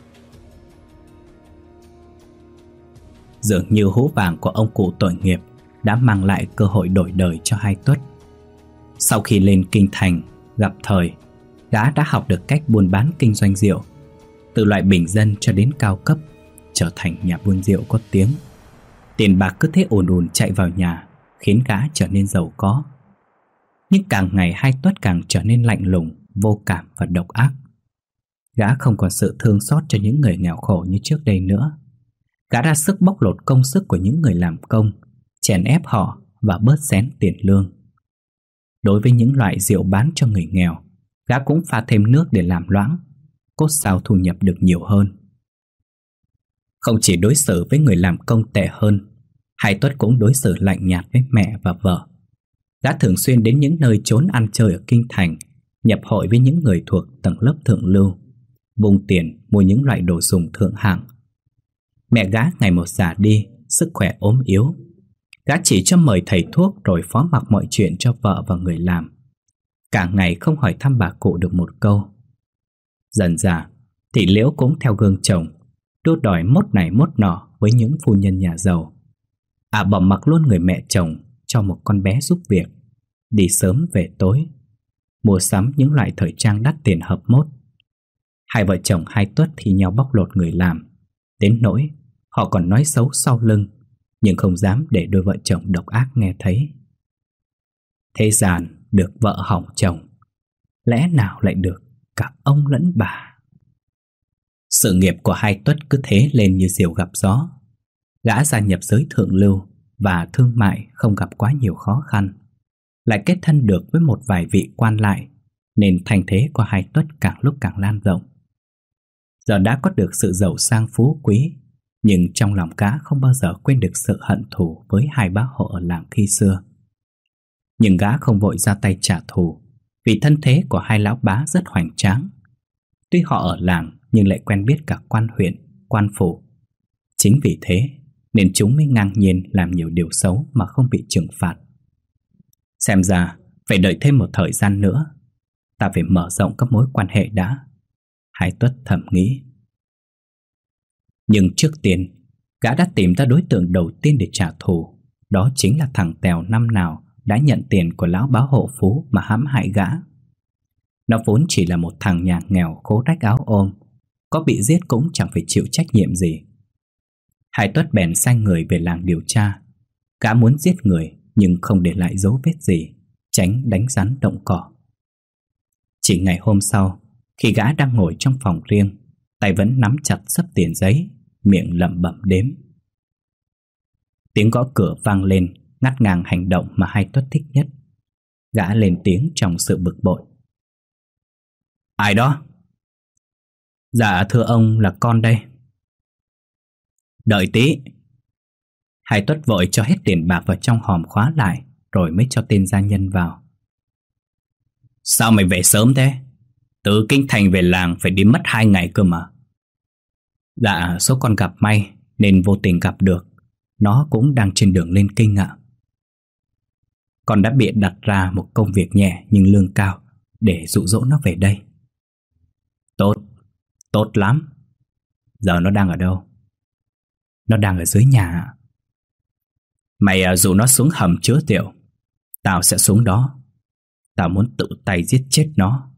Dường như hú vàng của ông cụ tội nghiệp đã mang lại cơ hội đổi đời cho hai Tuất. Sau khi lên Kinh Thành gặp thời, gã đã học được cách buôn bán kinh doanh rượu, từ loại bình dân cho đến cao cấp, trở thành nhà buôn rượu có tiếng. Tiền bạc cứ thế ùn ùn chạy vào nhà, khiến gã trở nên giàu có. Nhưng càng ngày hai Tuất càng trở nên lạnh lùng, vô cảm và độc ác. Gã không còn sự thương xót cho những người nghèo khổ như trước đây nữa. Gã ra sức bóc lột công sức của những người làm công, chèn ép họ và bớt xén tiền lương. Đối với những loại rượu bán cho người nghèo, gã cũng pha thêm nước để làm loãng, cốt sao thu nhập được nhiều hơn. Không chỉ đối xử với người làm công tệ hơn, hai Tuất cũng đối xử lạnh nhạt với mẹ và vợ. Gã thường xuyên đến những nơi trốn ăn chơi ở Kinh Thành, nhập hội với những người thuộc tầng lớp thượng lưu, vung tiền mua những loại đồ dùng thượng hạng. Mẹ gã ngày một già đi, sức khỏe ốm yếu. Gã chỉ cho mời thầy thuốc rồi phó mặc mọi chuyện cho vợ và người làm, cả ngày không hỏi thăm bà cụ được một câu. Dần dà, Thị Liễu cũng theo gương chồng, đua đòi mốt này mốt nọ với những phu nhân nhà giàu. Bỏ mặc luôn người mẹ chồng cho một con bé giúp việc, đi sớm về tối, mua sắm những loại thời trang đắt tiền hợp mốt. Hai vợ chồng hai Tuất thì nhau bóc lột người làm, đến nỗi họ còn nói xấu sau lưng, nhưng không dám để đôi vợ chồng độc ác nghe thấy. Thế gian được vợ hỏng chồng, lẽ nào lại được cả ông lẫn bà. Sự nghiệp của hai Tuất cứ thế lên như diều gặp gió. Gã gia nhập giới thượng lưu và thương mại không gặp quá nhiều khó khăn, lại kết thân được với một vài vị quan lại, nên thành thế của hai Tuất càng lúc càng lan rộng. Giờ đã có được sự giàu sang phú quý, nhưng trong lòng gã không bao giờ quên được sự hận thù với hai bá hộ ở làng khi xưa. Nhưng gã không vội ra tay trả thù, vì thân thế của hai lão bá rất hoành tráng. Tuy họ ở làng nhưng lại quen biết cả quan huyện, quan phủ. Chính vì thế nên chúng mới ngang nhiên làm nhiều điều xấu mà không bị trừng phạt. Xem ra phải đợi thêm một thời gian nữa, ta phải mở rộng các mối quan hệ đã, hai Tuất thầm nghĩ. Nhưng trước tiên, gã đã tìm ra đối tượng đầu tiên để trả thù. Đó chính là thằng Tèo năm nào đã nhận tiền của lão bá hộ Phú mà hãm hại gã. Nó vốn chỉ là một thằng nhà nghèo khố rách áo ôm, có bị giết cũng chẳng phải chịu trách nhiệm gì. Hai Tuất bèn sai người về làng điều tra. Gã muốn giết người nhưng không để lại dấu vết gì, tránh đánh rắn động cỏ. Chỉ ngày hôm sau, khi gã đang ngồi trong phòng riêng, tay vẫn nắm chặt xấp tiền giấy, miệng lẩm bẩm đếm. Tiếng gõ cửa vang lên, ngắt ngang hành động mà hai Tuất thích nhất. Gã lên tiếng trong sự bực bội. Ai đó? Dạ thưa ông, là con đây. Đợi tí. Hai Tuất vội cho hết tiền bạc vào trong hòm khóa lại, rồi mới cho tên gia nhân vào. Sao mày về sớm thế? Từ kinh thành về làng phải đi mất 2 ngày cơ mà. Dạ, số con gặp may nên vô tình gặp được. Nó cũng đang trên đường lên kinh ạ. Con đã bịa đặt ra một công việc nhẹ nhưng lương cao để dụ dỗ nó về đây. Tốt, tốt lắm. Giờ nó đang ở đâu? Nó đang ở dưới nhà ạ. Mày dụ nó xuống hầm chứa rượu. Tao sẽ xuống đó. Tao muốn tự tay giết chết nó.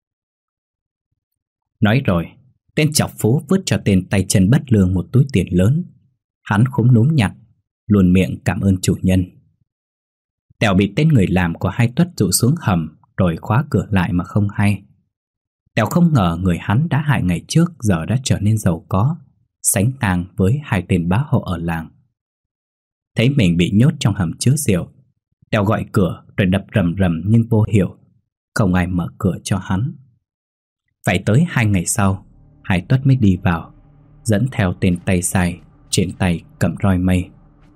Nói rồi, tên chọc phú vứt cho tên tay chân bất lương một túi tiền lớn. Hắn khúm núm nhặt, luôn miệng cảm ơn chủ nhân. Tèo bị tên người làm của Hai Tuất dụ xuống hầm rồi khóa cửa lại mà không hay. Tèo không ngờ người hắn đã hại ngày trước giờ đã trở nên giàu có, sánh ngang với 2 tên bá hộ ở làng. Thấy mình bị nhốt trong hầm chứa rượu, Tèo gọi cửa rồi đập rầm rầm nhưng vô hiệu. Không ai mở cửa cho hắn. Phải tới 2 ngày sau, Hai Tuất mới đi vào, dẫn theo tên tay sai, trên tay cầm roi mây.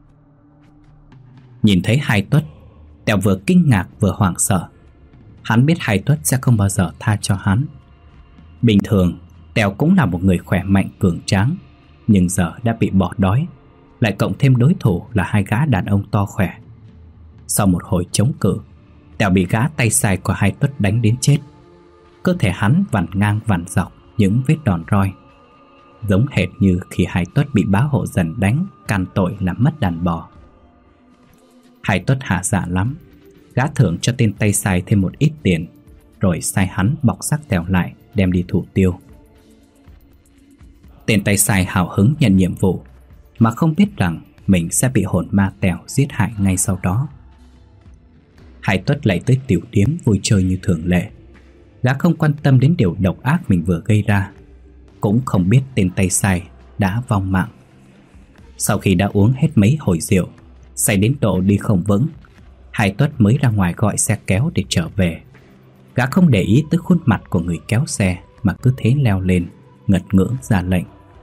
Nhìn thấy Hai Tuất, Tèo vừa kinh ngạc vừa hoảng sợ. Hắn biết Hai Tuất sẽ không bao giờ tha cho hắn. Bình thường, Tèo cũng là một người khỏe mạnh cường tráng, nhưng giờ đã bị bỏ đói, lại cộng thêm đối thủ là 2 gã đàn ông to khỏe. Sau một hồi chống cự, Tèo bị gã tay sai của Hai Tuất đánh đến chết. Cơ thể hắn vặn ngang vặn dọc những vết đòn roi, giống hệt như khi Hai Tuất bị bá hộ Dần đánh can tội làm mất đàn bò. Hai Tuất hạ dạ lắm. Gã thưởng cho tên tay sai thêm một ít tiền, rồi sai hắn bọc xác Tèo lại đem đi thủ tiêu. Tên tay sai hào hứng nhận nhiệm vụ, mà không biết rằng mình sẽ bị hồn ma Tèo giết hại ngay sau đó. Hai Tuất lại tới tiểu điếm vui chơi như thường lệ. Gã không quan tâm đến điều độc ác mình vừa gây ra, cũng không biết tên tay sai đã vong mạng. Sau khi đã uống hết mấy hồi rượu, say đến độ đi không vững, Hai Tuất mới ra ngoài gọi xe kéo để trở về. Gã không để ý tới khuôn mặt của người kéo xe, mà cứ thế leo lên, ngật ngưỡng ra lệnh.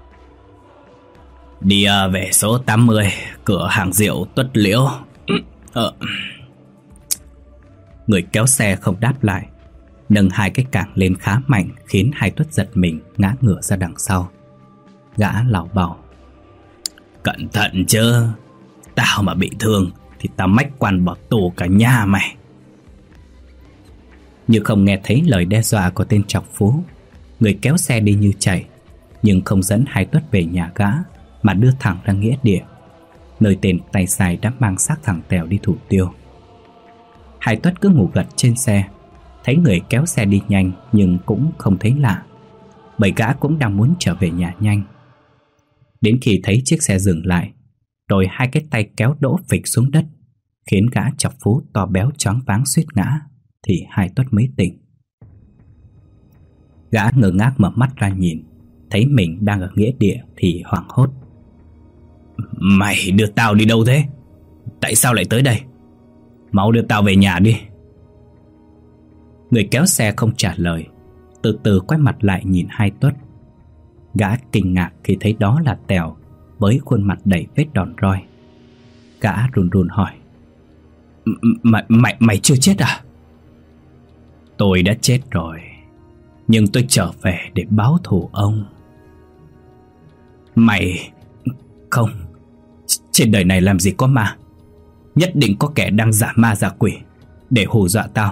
Đi về số 80, cửa hàng rượu Tuất Liễu. Người kéo xe không đáp lại, nâng 2 cái cẳng lên khá mạnh, khiến Hai Tuất giật mình ngã ngửa ra đằng sau. Gã lảo bảo: Cẩn thận chứ, tao mà bị thương thì tao mách quan bỏ tù cả nhà mày. Như không nghe thấy lời đe dọa của tên trọc phú, người kéo xe đi như chạy, nhưng không dẫn Hai Tuất về nhà gã, mà đưa thẳng ra nghĩa địa, nơi tên tay sai đã mang xác thằng Tèo đi thủ tiêu. Hai Tuất cứ ngủ gật trên xe, thấy người kéo xe đi nhanh nhưng cũng không thấy lạ, bởi gã cũng đang muốn trở về nhà nhanh. Đến khi thấy chiếc xe dừng lại, rồi 2 cái tay kéo đỗ phịch xuống đất, khiến gã chọc phú to béo choáng váng suýt ngã, thì Hai Tuất mới tỉnh. Gã ngơ ngác mở mắt ra nhìn, thấy mình đang ở nghĩa địa thì hoảng hốt. Mày đưa tao đi đâu thế? Tại sao lại tới đây? Mau đưa tao về nhà đi. Người kéo xe không trả lời, từ từ quay mặt lại nhìn Hai Tuất. Gã kinh ngạc khi thấy đó là Tèo với khuôn mặt đầy vết đòn roi. Gã run run hỏi: Mày chưa chết à? Tôi đã chết rồi, nhưng tôi trở về để báo thù ông. Mày... Không, trên đời này làm gì có ma. Nhất định có kẻ đang giả ma giả quỷ để hù dọa tao.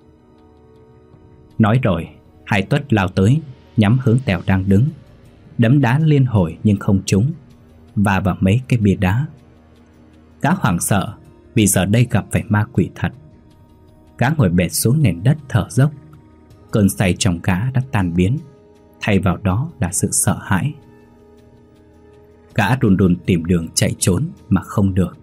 Nói rồi, Hai Tuất lao tới, nhắm hướng Tèo đang đứng, đấm đá liên hồi nhưng không trúng, và vào mấy cái bia đá. Gã hoảng sợ vì giờ đây gặp phải ma quỷ thật. Gã ngồi bệt xuống nền đất thở dốc. Cơn say trong gã đã tan biến, thay vào đó là sự sợ hãi. Gã run run tìm đường chạy trốn mà không được.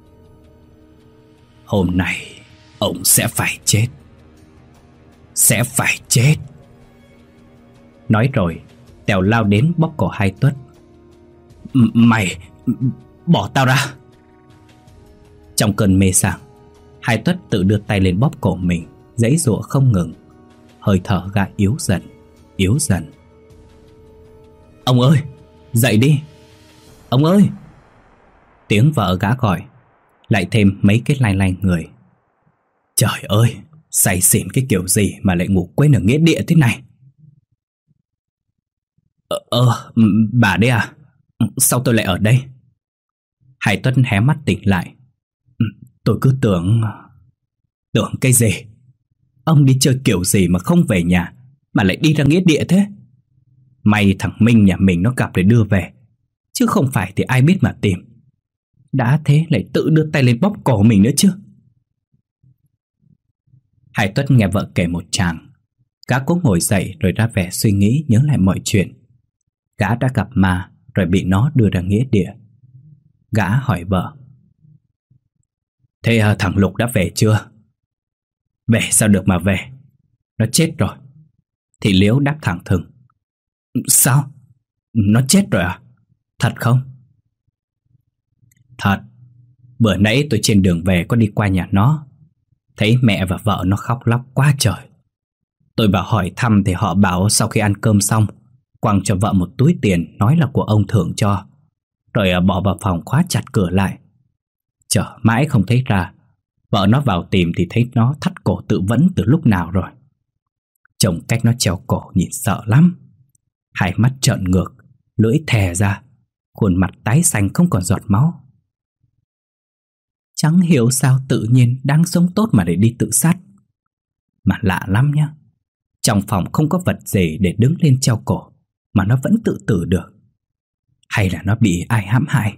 Hôm nay ông sẽ phải chết. Sẽ phải chết. Nói rồi, Tèo lao đến bóp cổ Hai Tuất. Mày bỏ tao ra. Trong cơn mê sảng, Hai Tuất tự đưa tay lên bóp cổ mình, giãy giụa không ngừng. Hơi thở gã yếu dần, yếu dần. Ông ơi, dậy đi. Ông ơi. Tiếng vợ gã gọi, lại thêm mấy cái lai lai người, Trời ơi, say xỉn cái kiểu gì mà lại ngủ quên ở nghĩa địa thế này? Bà đấy à? Sao tôi lại ở đây? Hải Tuất hé mắt tỉnh lại. Tôi cứ tưởng... Tưởng cái gì? Ông đi chơi kiểu gì mà không về nhà, mà lại đi ra nghĩa địa thế? May thằng Minh nhà mình nó gặp để đưa về, chứ không phải thì ai biết mà tìm. Đã thế lại tự đưa tay lên bóp cổ mình nữa chứ. Hải Tuất nghe vợ kể một tràng. Gã cũng ngồi dậy rồi ra vẻ suy nghĩ, nhớ lại mọi chuyện. Gã đã gặp ma rồi bị nó đưa ra nghĩa địa. Gã hỏi vợ: Thế thằng Lục đã về chưa? Về sao được mà về, nó chết rồi. Thì Liễu đáp thẳng thừng: Sao? Nó chết rồi à? Thật không? Thật. Bữa nãy tôi trên đường về có đi qua nhà nó, thấy mẹ và vợ nó khóc lóc quá trời. Tôi vào hỏi thăm thì họ bảo sau khi ăn cơm xong quăng cho vợ một túi tiền, nói là của ông thưởng cho, rồi bỏ vào phòng khóa chặt cửa lại. Chờ mãi không thấy ra. Vợ nó vào tìm thì thấy nó thắt cổ tự vẫn từ lúc nào rồi. Trông cách nó treo cổ nhìn sợ lắm. Hai mắt trợn ngược, lưỡi thè ra, khuôn mặt tái xanh không còn giọt máu. Chẳng hiểu sao tự nhiên đang sống tốt mà để đi tự sát. Mà lạ lắm nhá, trong phòng không có vật gì để đứng lên treo cổ mà nó vẫn tự tử được. Hay là nó bị ai hãm hại?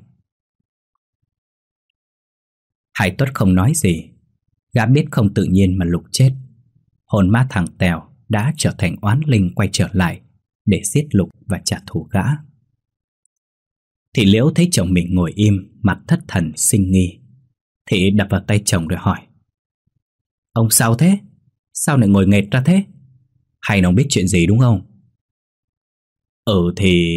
Hải Tuất không nói gì. Gã biết không tự nhiên mà Lục chết. Hồn ma thằng Tèo đã trở thành oán linh quay trở lại để giết Lục và trả thù gã. Thị Liễu thấy chồng mình ngồi im, mặt thất thần sinh nghi. Thị đập vào tay chồng rồi hỏi: Ông sao thế? Sao lại ngồi nghệt ra thế? Hay nó biết chuyện gì đúng không? Thì...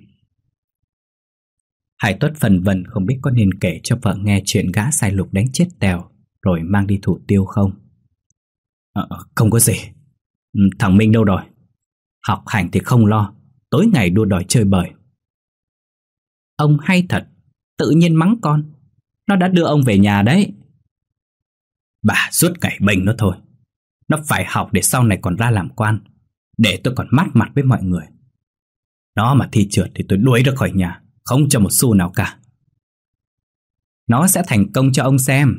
Hải Tuất phần vân không biết có nên kể cho vợ nghe chuyện gã sai Lục đánh chết Tèo rồi mang đi thủ tiêu không. Không có gì. Thằng Minh đâu rồi? Học hành thì không lo, tối ngày đua đòi chơi bời. Ông hay thật, tự nhiên mắng con. Nó đã đưa ông về nhà đấy. Bà suốt ngày bênh nó thôi. Nó phải học để sau này còn ra làm quan, để tôi còn mát mặt với mọi người. Nó mà thi trượt thì tôi đuổi ra khỏi nhà, không cho một xu nào cả. Nó sẽ thành công cho ông xem.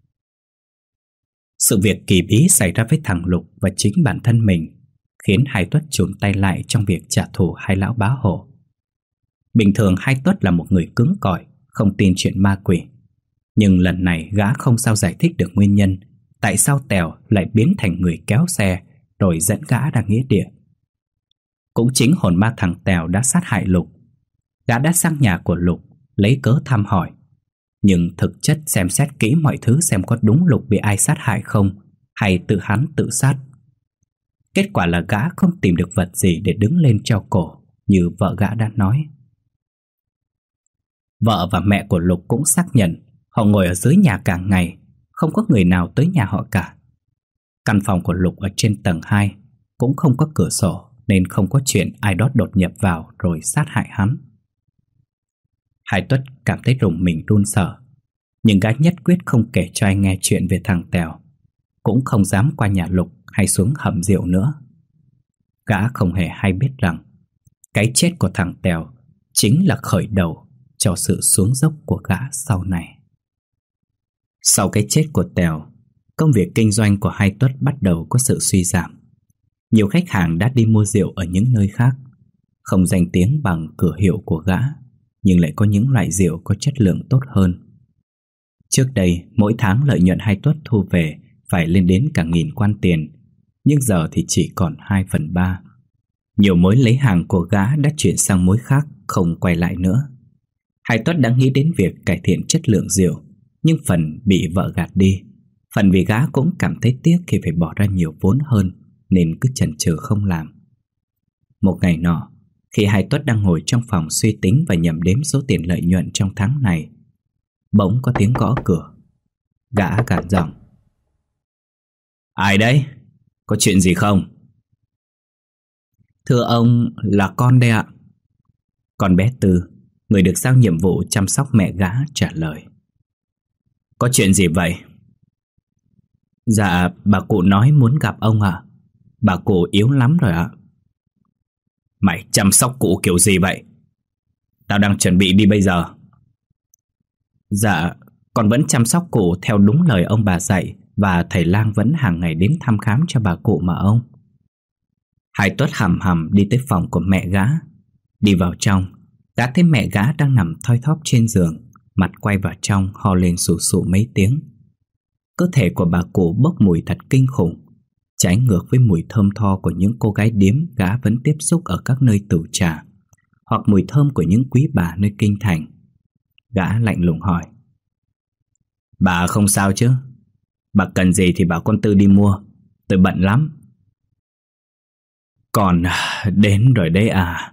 Sự việc kỳ bí xảy ra với thằng Lục và chính bản thân mình khiến Hải Tuất chùm tay lại trong việc trả thù hai lão bá hổ. Bình thường Hải Tuất là một người cứng cỏi, không tin chuyện ma quỷ. Nhưng lần này gã không sao giải thích được nguyên nhân tại sao Tèo lại biến thành người kéo xe rồi dẫn gã ra nghĩa địa. Cũng chính hồn ma thằng Tèo đã sát hại Lục. Gã đã sang nhà của Lục lấy cớ thăm hỏi, nhưng thực chất xem xét kỹ mọi thứ xem có đúng Lục bị ai sát hại không, hay tự hắn tự sát. Kết quả là gã không tìm được vật gì để đứng lên treo cổ như vợ gã đã nói. Vợ và mẹ của Lục cũng xác nhận họ ngồi ở dưới nhà cả ngày, không có người nào tới nhà họ cả. Căn phòng của Lục ở trên tầng 2 cũng không có cửa sổ, nên không có chuyện ai đó đột nhập vào rồi sát hại hắn. Hải Tuất cảm thấy rùng mình run sợ, nhưng gã nhất quyết không kể cho ai nghe chuyện về thằng Tèo, cũng không dám qua nhà Lục hay xuống hầm rượu nữa. Gã không hề hay biết rằng cái chết của thằng Tèo chính là khởi đầu cho sự xuống dốc của gã sau này. Sau cái chết của Tèo, công việc kinh doanh của Hải Tuất bắt đầu có sự suy giảm. Nhiều khách hàng đã đi mua rượu ở những nơi khác, không danh tiếng bằng cửa hiệu của gã, nhưng lại có những loại rượu có chất lượng tốt hơn. Trước đây, mỗi tháng lợi nhuận Hải Tuất thu về phải lên đến cả 1000 quan tiền, nhưng giờ thì chỉ còn 2/3. Nhiều mối lấy hàng của gã đã chuyển sang mối khác, không quay lại nữa. Hải Tuất đã nghĩ đến việc cải thiện chất lượng rượu, nhưng phần bị vợ gạt đi, phần vì gã cũng cảm thấy tiếc khi phải bỏ ra nhiều vốn hơn, nên cứ chần chừ không làm. Một ngày nọ, khi Hải Tuất đang ngồi trong phòng suy tính và nhẩm đếm số tiền lợi nhuận trong tháng này, bỗng có tiếng gõ cửa. Gã gằn giọng: Ai đấy? Có chuyện gì không? Thưa ông, là con đây ạ. Con bé Tư, người được giao nhiệm vụ chăm sóc mẹ gã, trả lời. Có chuyện gì vậy? Dạ, bà cụ nói muốn gặp ông ạ. Bà cụ yếu lắm rồi ạ. Mày chăm sóc cụ kiểu gì vậy? Tao đang chuẩn bị đi bây giờ. Dạ, con vẫn chăm sóc cụ theo đúng lời ông bà dạy, và thầy lang vẫn hàng ngày đến thăm khám cho bà cụ mà ông. Hai Tuất hầm hầm đi tới phòng của mẹ gã. Đi vào trong, gã thấy mẹ gã đang nằm thoi thóp trên giường, mặt quay vào trong ho lên sù sụ mấy tiếng. Cơ thể của bà cụ bốc mùi thật kinh khủng, trái ngược với mùi thơm tho của những cô gái điếm gã vẫn tiếp xúc ở các nơi tửu trà, hoặc mùi thơm của những quý bà nơi kinh thành. Gã lạnh lùng hỏi: Bà không sao chứ? Bà cần gì thì bảo con Tư đi mua, tôi bận lắm. Con đến rồi đấy à?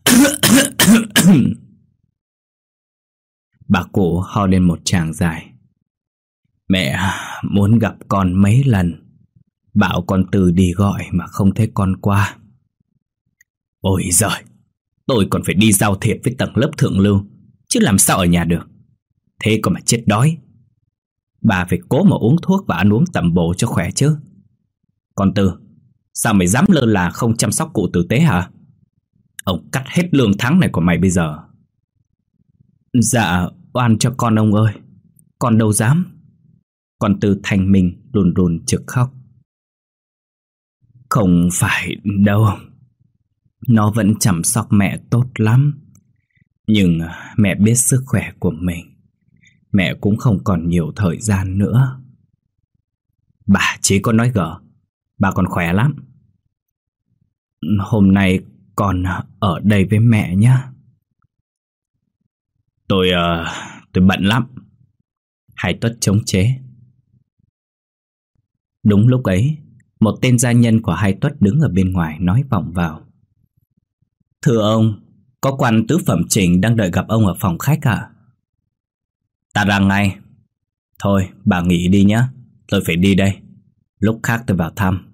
Bà cụ ho lên một tràng dài. Mẹ muốn gặp con mấy lần, bảo con Tư đi gọi mà không thấy con qua. Ôi giời, tôi còn phải đi giao thiệp với tầng lớp thượng lưu, chứ làm sao ở nhà được. Thế còn mà chết đói. Bà phải cố mà uống thuốc và ăn uống tầm bổ cho khỏe chứ. Con Tư, sao mày dám lơ là không chăm sóc cụ tử tế hả? Ông cắt hết lương tháng này của mày bây giờ. Dạ, oan cho con ông ơi, con đâu dám. Con Tư thành mình run run trực khóc. Không phải đâu, nó vẫn chăm sóc mẹ tốt lắm. Nhưng mẹ biết sức khỏe của mình, mẹ cũng không còn nhiều thời gian nữa. Bà chỉ có nói gở, bà còn khỏe lắm. Hôm nay con ở đây với mẹ nhé. Tôi bận lắm. Hai Tuất chống chế. Đúng lúc ấy, một tên gia nhân của Hai Tuất đứng ở bên ngoài nói vọng vào: Thưa ông, có quan tứ phẩm Trình đang đợi gặp ông ở phòng khách ạ. Ta ra ngay. Thôi bà nghỉ đi nhé, tôi phải đi đây, lúc khác tôi vào thăm.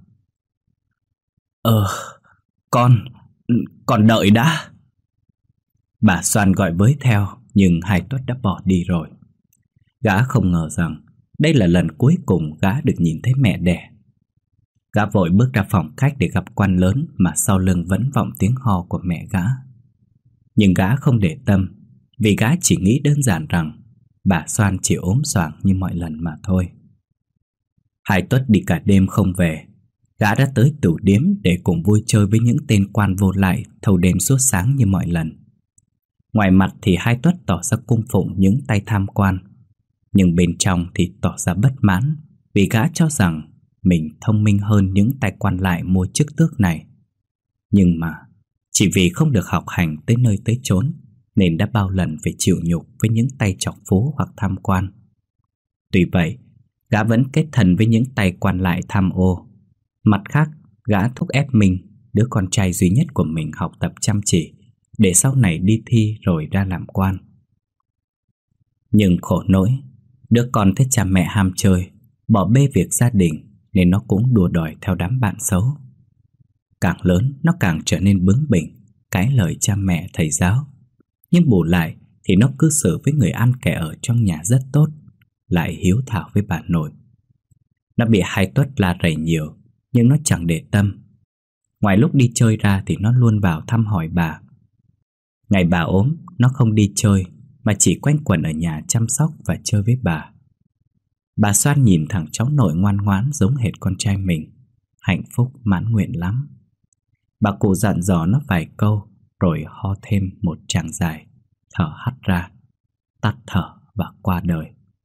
Con đợi đã. Bà Soan gọi với theo, nhưng Hai Tuất đã bỏ đi rồi. Gã không ngờ rằng đây là lần cuối cùng gã được nhìn thấy mẹ đẻ. Gã vội bước ra phòng khách để gặp quan lớn, mà sau lưng vẫn vọng tiếng ho của mẹ gã. Nhưng gã không để tâm, vì gã chỉ nghĩ đơn giản rằng bà Soan chỉ ốm xoàng như mọi lần mà thôi. Hai Tuất đi cả đêm không về. Gã đã tới tửu điếm để cùng vui chơi với những tên quan vô lại thâu đêm suốt sáng như mọi lần. Ngoài mặt thì Hai Tuất tỏ ra cung phụng những tay tham quan, nhưng bên trong thì tỏ ra bất mãn, vì gã cho rằng mình thông minh hơn những tay quan lại mua chức tước này. Nhưng mà chỉ vì không được học hành tới nơi tới chốn, nên đã bao lần phải chịu nhục với những tay chọc phú hoặc tham quan. Tuy vậy, gã vẫn kết thân với những tay quan lại tham ô. Mặt khác, gã thúc ép mình, đứa con trai duy nhất của mình, học tập chăm chỉ, để sau này đi thi rồi ra làm quan. Nhưng khổ nỗi, đứa con thấy cha mẹ ham chơi, bỏ bê việc gia đình, nên nó cũng đùa đòi theo đám bạn xấu. Càng lớn, nó càng trở nên bướng bỉnh, cãi lời cha mẹ thầy giáo. Nhưng bù lại thì nó cư xử với người ăn kẻ ở trong nhà rất tốt, lại hiếu thảo với bà nội. Nó bị Hai Tuất la rầy nhiều, nhưng nó chẳng để tâm. Ngoài lúc đi chơi ra thì nó luôn vào thăm hỏi bà. Ngày bà ốm, nó không đi chơi, mà chỉ quanh quẩn ở nhà chăm sóc và chơi với bà. Bà Soan nhìn thằng cháu nội ngoan ngoãn giống hệt con trai mình, hạnh phúc mãn nguyện lắm. Bà cụ dặn dò nó vài câu, rồi ho thêm một tràng dài, thở hắt ra, tắt thở và qua đời.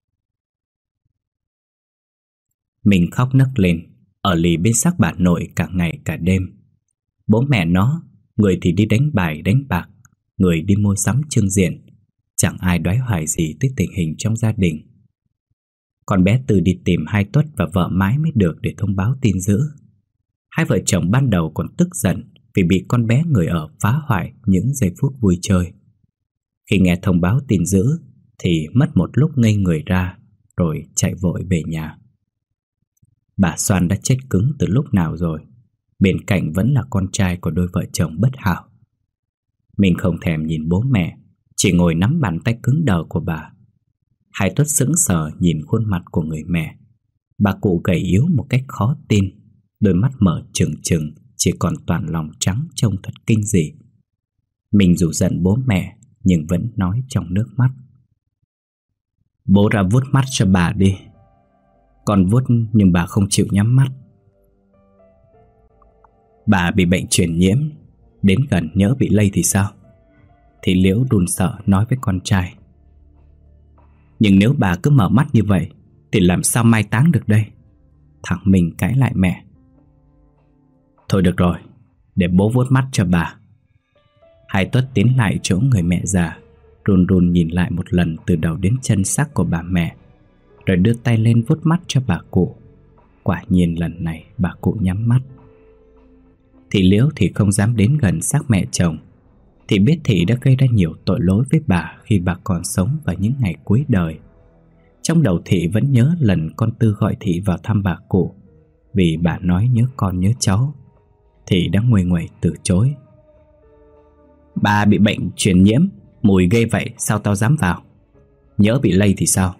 Mình khóc nấc lên, ở lì bên xác bà nội cả ngày cả đêm. Bố mẹ nó, người thì đi đánh bài đánh bạc, người đi mua sắm trưng diện, chẳng ai đoái hoài gì tới tình hình trong gia đình. Con bé Tư đi tìm Hai Tuất và vợ mãi mới được để thông báo tin dữ. Hai vợ chồng ban đầu còn tức giận vì bị con bé người ở phá hoại những giây phút vui chơi. Khi nghe thông báo tin dữ thì mất một lúc ngây người ra, rồi chạy vội về nhà. Bà Soan đã chết cứng từ lúc nào rồi. Bên cạnh vẫn là con trai của đôi vợ chồng bất hảo. Mình không thèm nhìn bố mẹ, chỉ ngồi nắm bàn tay cứng đờ của bà. Hai Tuất sững sờ nhìn khuôn mặt của người mẹ. Bà cụ gầy yếu một cách khó tin, đôi mắt mở trừng trừng, chỉ còn toàn lòng trắng trông thật kinh dị. Mình dù giận bố mẹ nhưng vẫn nói trong nước mắt: "Bố ra vuốt mắt cho bà đi." Con vuốt nhưng bà không chịu nhắm mắt. "Bà bị bệnh truyền nhiễm, đến gần nhỡ bị lây thì sao?" Thì Liễu run sợ nói với con trai. "Nhưng nếu bà cứ mở mắt như vậy thì làm sao mai táng được đây?" Thằng Minh cãi lại mẹ. "Thôi được rồi, để bố vuốt mắt cho bà." Hai Tuất tiến lại chỗ người mẹ già, run run nhìn lại một lần từ đầu đến chân xác của bà mẹ, rồi đưa tay lên vuốt mắt cho bà cụ. Quả nhiên lần này bà cụ nhắm mắt. Thị Liễu thì không dám đến gần xác mẹ chồng. Thị biết Thị đã gây ra nhiều tội lỗi với bà khi bà còn sống vào những ngày cuối đời. Trong đầu Thị vẫn nhớ lần con Tư gọi Thị vào thăm bà cụ, vì bà nói nhớ con nhớ cháu. Thị đã nguây nguậy từ chối. "Bà bị bệnh truyền nhiễm, mùi ghê vậy sao tao dám vào? Nhỡ bị lây thì sao?"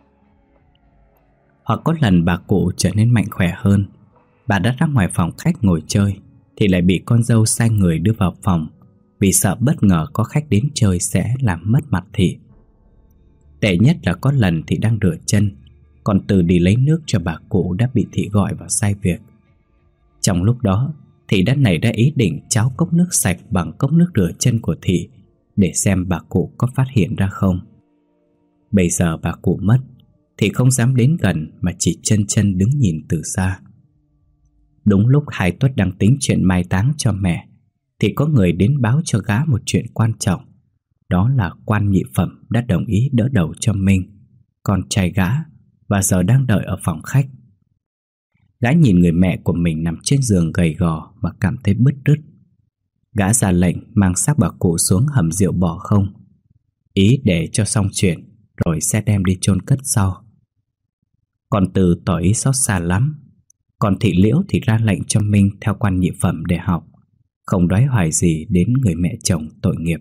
Hoặc có lần bà cụ trở nên mạnh khỏe hơn, bà đã ra ngoài phòng khách ngồi chơi thì lại bị con dâu sai người đưa vào phòng, vì sợ bất ngờ có khách đến chơi sẽ làm mất mặt Thị. Tệ nhất là có lần Thị đang rửa chân, còn Từ đi lấy nước cho bà cụ đã bị Thị gọi vào sai việc. Trong lúc đó, Thị đã nảy ra ý định cháo cốc nước sạch bằng cốc nước rửa chân của Thị để xem bà cụ có phát hiện ra không. Bây giờ bà cụ mất, Thị không dám đến gần mà chỉ chân chân đứng nhìn từ xa. Đúng lúc Hai Tuất đang tính chuyện mai táng cho mẹ thì có người đến báo cho gã một chuyện quan trọng. Đó là quan nhị phẩm đã đồng ý đỡ đầu cho Minh, con trai gã, và giờ đang đợi ở phòng khách. Gã nhìn người mẹ của mình nằm trên giường gầy gò mà cảm thấy bứt rứt. Gã ra lệnh mang xác bà cụ xuống hầm rượu bỏ không, ý để cho xong chuyện rồi sẽ đem đi chôn cất sau. Còn Từ tỏ ý xót xa lắm, còn Thị Liễu thì ra lệnh cho Minh theo quan nhị phẩm để học, không đoái hoài gì đến người mẹ chồng tội nghiệp.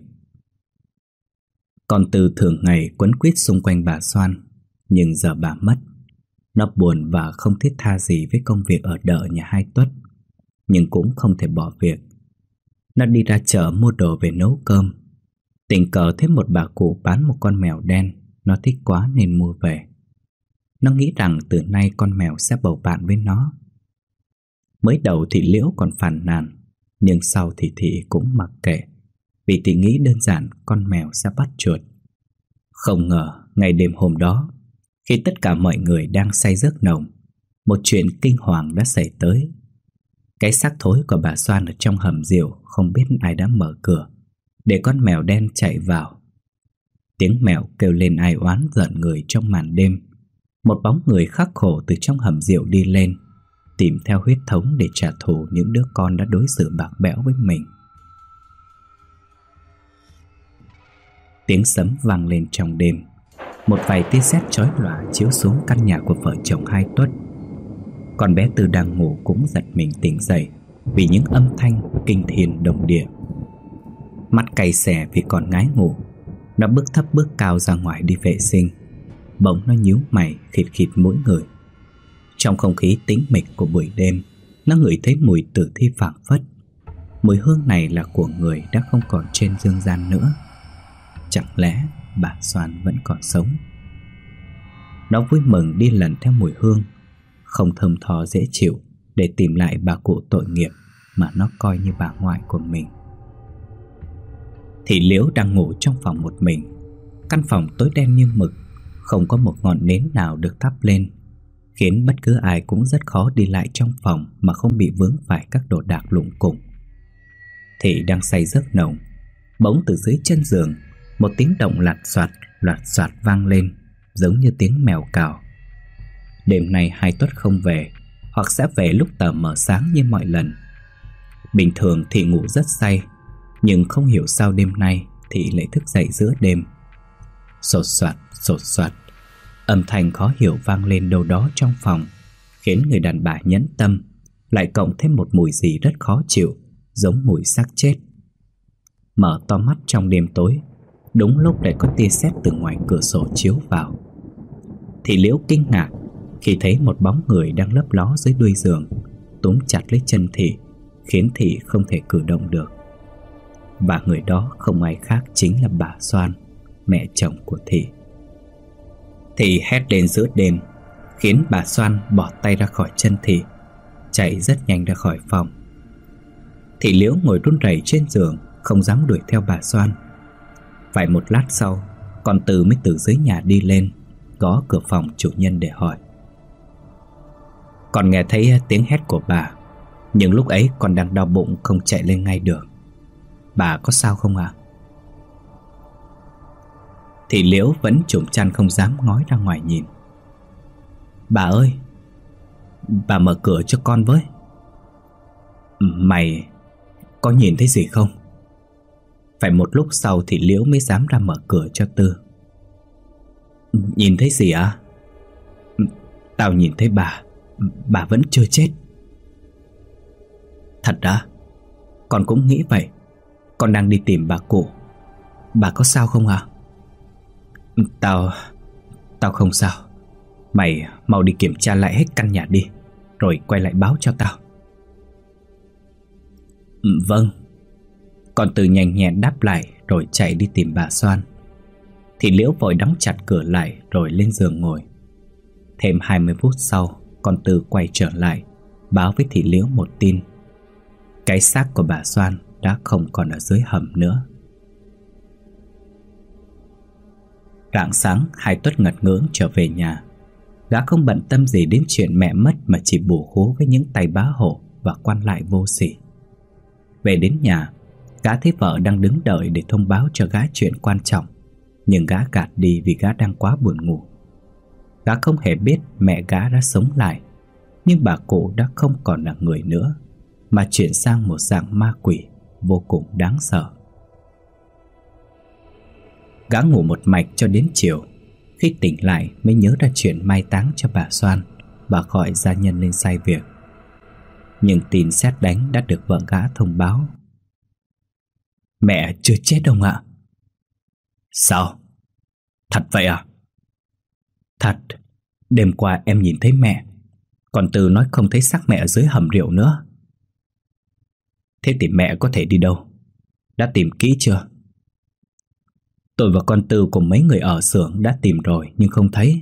Còn Từ thường ngày quấn quýt xung quanh bà Xoan, nhưng giờ bà mất, nó buồn và không thiết tha gì với công việc ở đợ nhà Hai Tuất, nhưng cũng không thể bỏ việc. Nó đi ra chợ mua đồ về nấu cơm, tình cờ thấy một bà cụ bán một con mèo đen. Nó thích quá nên mua về. Nó nghĩ rằng từ nay con mèo sẽ bầu bạn với nó. Mới đầu Thị Liễu còn phàn nàn, nhưng sau thì Thị cũng mặc kệ, vì Thị nghĩ đơn giản con mèo sẽ bắt chuột. Không ngờ ngày đêm hôm đó, khi tất cả mọi người đang say giấc nồng, một chuyện kinh hoàng đã xảy tới. Cái xác thối của bà Xoan ở trong hầm rượu không biết ai đã mở cửa để con mèo đen chạy vào. Tiếng mèo kêu lên ai oán giận người trong màn đêm. Một bóng người khắc khổ từ trong hầm rượu đi lên, tìm theo huyết thống để trả thù những đứa con đã đối xử bạc bẽo với mình. Tiếng sấm vang lên trong đêm. Một vài tia sét chói lòa chiếu xuống căn nhà của vợ chồng Hai Tuất. Con bé Tư đang ngủ cũng giật mình tỉnh dậy vì những âm thanh kinh thiên động địa. Mắt cay xè vì còn ngái ngủ, nó bước thấp bước cao ra ngoài đi vệ sinh. Bỗng nó nhíu mày khịt khịt mũi người. Trong không khí tĩnh mịch của buổi đêm, nó ngửi thấy mùi tử thi phảng phất. Mùi hương này là của người đã không còn trên dương gian nữa. Chẳng lẽ bà Xoan vẫn còn sống? Nó vui mừng đi lần theo mùi hương, không thơm tho dễ chịu, để tìm lại bà cụ tội nghiệp mà nó coi như bà ngoại của mình. Thị Liễu đang ngủ trong phòng một mình. Căn phòng tối đen như mực, không có một ngọn nến nào được thắp lên, khiến bất cứ ai cũng rất khó đi lại trong phòng mà không bị vướng phải các đồ đạc lủng củng. Thị đang say giấc nồng, bỗng từ dưới chân giường một tiếng động lạt soạt vang lên, giống như tiếng mèo cào. Đêm nay Hai Tuất không về, hoặc sẽ về lúc tờ mờ sáng như mọi lần. Bình thường Thị ngủ rất say, nhưng không hiểu sao đêm nay Thị lại thức dậy giữa đêm. Sột soạt, âm thanh khó hiểu vang lên đâu đó trong phòng, khiến người đàn bà nhẫn tâm, lại cộng thêm một mùi gì rất khó chịu, giống mùi xác chết. Mở to mắt trong đêm tối, đúng lúc lại có tia sét từ ngoài cửa sổ chiếu vào. Thị Liễu kinh ngạc khi thấy một bóng người đang lấp ló dưới đuôi giường, túm chặt lấy chân Thị, khiến Thị không thể cử động được. Và người đó không ai khác chính là bà Xoan, mẹ chồng của Thị. Thị hét lên giữa đêm, khiến bà Xoan bỏ tay ra khỏi chân Thị, chạy rất nhanh ra khỏi phòng. Thị Liễu ngồi run rẩy trên giường, không dám đuổi theo bà Xoan. Phải một lát sau, con Từ mới từ dưới nhà đi lên, gõ cửa phòng chủ nhân để hỏi. Con nghe thấy tiếng hét của bà, nhưng lúc ấy con đang đau bụng không chạy lên ngay được. Bà có sao không ạ? Thị Liễu vẫn trùm chăn không dám ngói ra ngoài nhìn. Bà ơi, bà mở cửa cho con với. Mày có nhìn thấy gì không? Phải một lúc sau Thị Liễu mới dám ra mở cửa cho Tư. Nhìn thấy gì ạ? Tao nhìn thấy bà vẫn chưa chết. Thật đã? Con cũng nghĩ vậy. Con đang đi tìm bà cụ. Bà có sao không ạ? Tao không sao. Mày mau đi kiểm tra lại hết căn nhà đi, rồi quay lại báo cho tao. Vâng. Con Từ nhanh nhẹn đáp lại rồi chạy đi tìm bà Xoan. Thị Liễu vội đóng chặt cửa lại rồi lên giường ngồi. Thêm 20 phút sau, con Từ quay trở lại, báo với Thị Liễu một tin. Cái xác của bà Xoan đã không còn ở dưới hầm nữa. Rạng sáng, Hai Tuất ngật ngưỡng trở về nhà. Gã không bận tâm gì đến chuyện mẹ mất, mà chỉ bù khố với những tay bá hộ và quan lại vô sỉ. Về đến nhà, gã thấy vợ đang đứng đợi để thông báo cho gã chuyện quan trọng, nhưng gã gạt đi vì gã đang quá buồn ngủ. Gã không hề biết mẹ gã đã sống lại, nhưng bà cụ đã không còn là người nữa, mà chuyển sang một dạng ma quỷ vô cùng đáng sợ. Gã ngủ một mạch cho đến chiều. Khi tỉnh lại mới nhớ ra chuyện mai táng cho bà Xoan và gọi gia nhân lên sai việc. Nhưng tin sét đánh đã được vợ gã thông báo. Mẹ chưa chết đâu ạ. Sao? Thật vậy à? Thật. Đêm qua em nhìn thấy mẹ. Còn Từ nói không thấy xác mẹ ở dưới hầm rượu nữa. Thế thì mẹ có thể đi đâu? Đã tìm kỹ chưa? Tôi và con Tư cùng mấy người ở xưởng đã tìm rồi nhưng không thấy.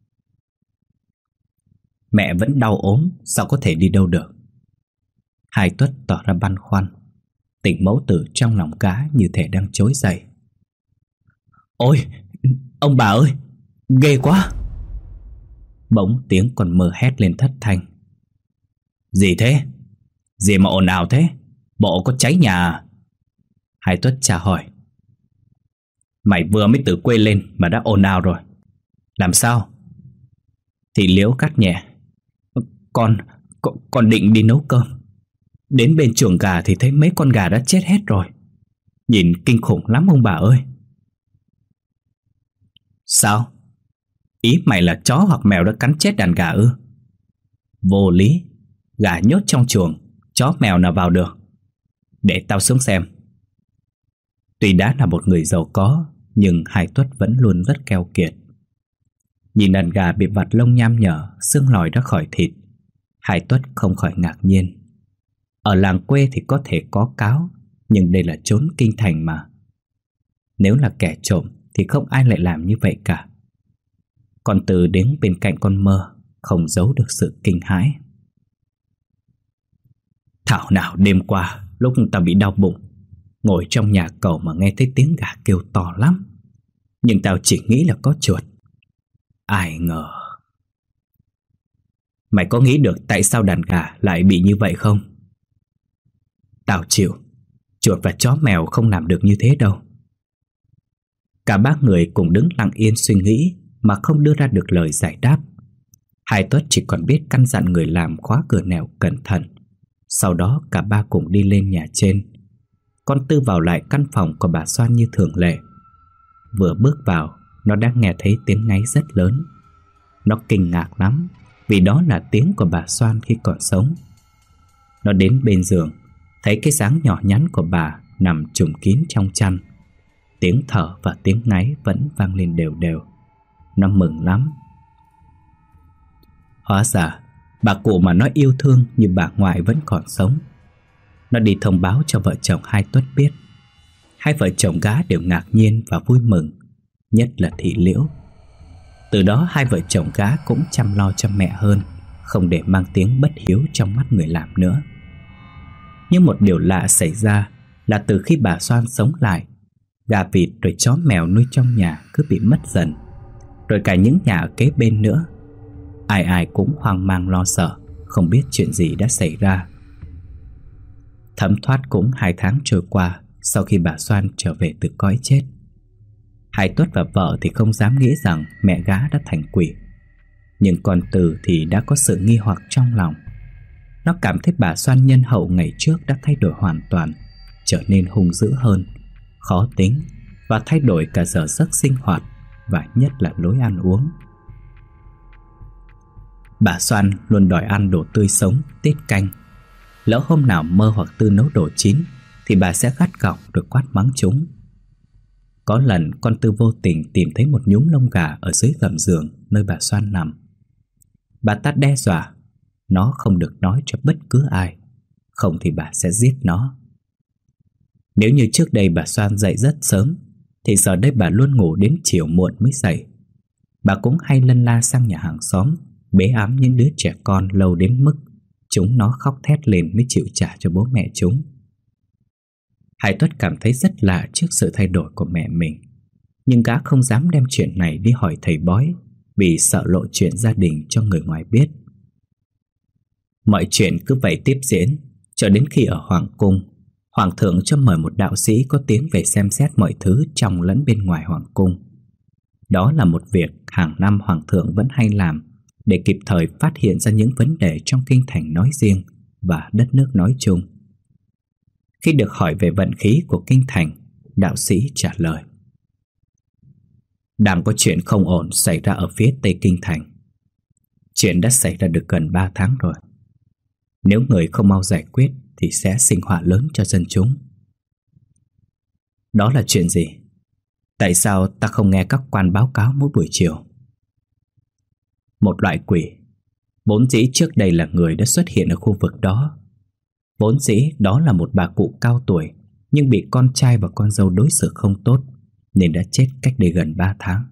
Mẹ vẫn đau ốm, sao có thể đi đâu được? Hai Tuất tỏ ra băn khoăn. Tình mẫu tử trong lòng gã như thể đang trỗi dậy. Ôi, ông bà ơi, ghê quá! Bỗng tiếng con Mơ hét lên thất thanh. Gì thế? Gì mà ồn ào thế? Bộ có cháy nhà à? Hai Tuất trả hỏi. Mày vừa mới từ quê lên mà đã ồn ào rồi. Làm sao? Thì Liễu cắt nhẹ. Con định đi nấu cơm. Đến bên chuồng gà thì thấy mấy con gà đã chết hết rồi. Nhìn kinh khủng lắm ông bà ơi. Sao? Ý mày là chó hoặc mèo đã cắn chết đàn gà ư? Vô lý. Gà nhốt trong chuồng, chó mèo nào vào được? Để tao xuống xem. Tuy đã là một người giàu có, nhưng Hai Tuất vẫn luôn rất keo kiệt. Nhìn đàn gà bị vặt lông nham nhở, xương lòi ra khỏi thịt, Hai Tuất không khỏi ngạc nhiên. Ở làng quê thì có thể có cáo, nhưng đây là chốn kinh thành mà. Nếu là kẻ trộm thì không ai lại làm như vậy cả. Con Từ đến bên cạnh con Mơ, không giấu được sự kinh hãi. Thảo nào đêm qua lúc tao bị đau bụng, ngồi trong nhà cậu mà nghe thấy tiếng gà kêu to lắm. Nhưng tao chỉ nghĩ là có chuột. Ai ngờ. Mày có nghĩ được tại sao đàn gà lại bị như vậy không? Tao chịu. Chuột và chó mèo không làm được như thế đâu. Cả ba người cùng đứng lặng yên suy nghĩ mà không đưa ra được lời giải đáp. Hai Tuất chỉ còn biết căn dặn người làm khóa cửa nẻo cẩn thận. Sau đó cả ba cùng đi lên nhà trên. Con Tư vào lại căn phòng của bà Xoan như thường lệ. Vừa bước vào, nó đã nghe thấy tiếng ngáy rất lớn. Nó kinh ngạc lắm, vì đó là tiếng của bà Xoan khi còn sống. Nó đến bên giường, thấy cái dáng nhỏ nhắn của bà nằm trùm kín trong chăn. Tiếng thở và tiếng ngáy vẫn vang lên đều đều. Nó mừng lắm. Hóa ra bà cụ mà nó yêu thương như bà ngoại vẫn còn sống. Nó đi thông báo cho vợ chồng Hai Tuất biết. Hai vợ chồng gã đều ngạc nhiên và vui mừng, nhất là thị Liễu. Từ đó hai vợ chồng gã cũng chăm lo cho mẹ hơn, không để mang tiếng bất hiếu trong mắt người làm nữa. Nhưng một điều lạ xảy ra là từ khi bà Xoan sống lại, gà vịt rồi chó mèo nuôi trong nhà cứ bị mất dần. Rồi cả những nhà ở kế bên nữa. Ai ai cũng hoang mang lo sợ, không biết chuyện gì đã xảy ra. Thấm thoát cũng 2 tháng trôi qua sau khi bà Xoan trở về từ cõi chết. Hai Tuất và vợ thì không dám nghĩ rằng mẹ gã đã thành quỷ. Nhưng con Từ thì đã có sự nghi hoặc trong lòng. Nó cảm thấy bà Xoan nhân hậu ngày trước đã thay đổi hoàn toàn, trở nên hung dữ hơn, khó tính và thay đổi cả giờ giấc sinh hoạt, và nhất là lối ăn uống. Bà Xoan luôn đòi ăn đồ tươi sống, tiết canh. Lỡ hôm nào Mơ hoặc Tư nấu đồ chín thì bà sẽ gắt gỏng rồi quát mắng chúng. Có lần con Tư vô tình tìm thấy một nhúm lông gà ở dưới gầm giường nơi bà Xoan nằm. Bà ta đe dọa nó không được nói cho bất cứ ai, không thì bà sẽ giết nó. Nếu như trước đây bà Xoan dậy rất sớm thì giờ đây bà luôn ngủ đến chiều muộn mới dậy. Bà cũng hay lân la sang nhà hàng xóm bế ẵm những đứa trẻ con lâu đến mức chúng nó khóc thét lên mới chịu trả cho bố mẹ chúng. Hai Tuất cảm thấy rất lạ trước sự thay đổi của mẹ mình, nhưng gã không dám đem chuyện này đi hỏi thầy bói vì sợ lộ chuyện gia đình cho người ngoài biết. Mọi chuyện cứ vậy tiếp diễn cho đến khi ở Hoàng cung, Hoàng thượng cho mời một đạo sĩ có tiếng về xem xét mọi thứ trong lẫn bên ngoài Hoàng cung. Đó là một việc hàng năm Hoàng thượng vẫn hay làm để kịp thời phát hiện ra những vấn đề trong kinh thành nói riêng và đất nước nói chung. Khi được hỏi về vận khí của kinh thành, đạo sĩ trả lời: đang có chuyện không ổn xảy ra ở phía tây kinh thành. Chuyện đã xảy ra được gần 3 tháng rồi. Nếu người không mau giải quyết thì sẽ sinh họa lớn cho dân chúng. Đó là chuyện gì? Tại sao ta không nghe các quan báo cáo mỗi buổi chiều? Một loại quỷ, vốn dĩ trước đây là người đã xuất hiện ở khu vực đó. Vốn dĩ đó là một bà cụ cao tuổi, nhưng bị con trai và con dâu đối xử không tốt nên đã chết cách đây gần 3 tháng.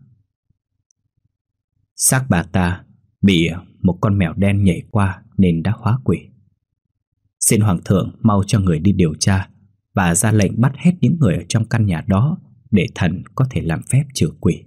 Xác bà ta bị một con mèo đen nhảy qua nên đã hóa quỷ. Xin Hoàng thượng mau cho người đi điều tra và ra lệnh bắt hết những người ở trong căn nhà đó để thần có thể làm phép trừ quỷ.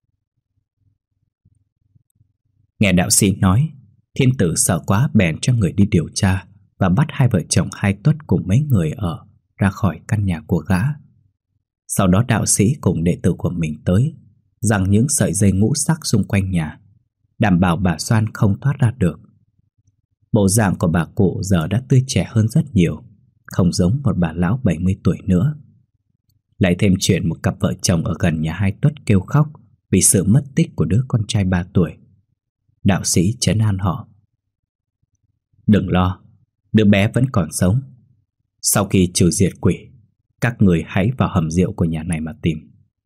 Nghe đạo sĩ nói, thiên tử sợ quá bèn cho người đi điều tra và bắt hai vợ chồng Hai Tuất cùng mấy người ở ra khỏi căn nhà của gã. Sau đó đạo sĩ cùng đệ tử của mình tới, giăng những sợi dây ngũ sắc xung quanh nhà, đảm bảo bà Xoan không thoát ra được. Bộ dạng của bà cụ giờ đã tươi trẻ hơn rất nhiều, không giống một bà lão 70 tuổi nữa. Lại thêm chuyện một cặp vợ chồng ở gần nhà Hai Tuất kêu khóc vì sự mất tích của đứa con trai 3 tuổi. Đạo sĩ trấn an họ: đừng lo, đứa bé vẫn còn sống. Sau khi trừ diệt quỷ, các người hãy vào hầm rượu của nhà này mà tìm.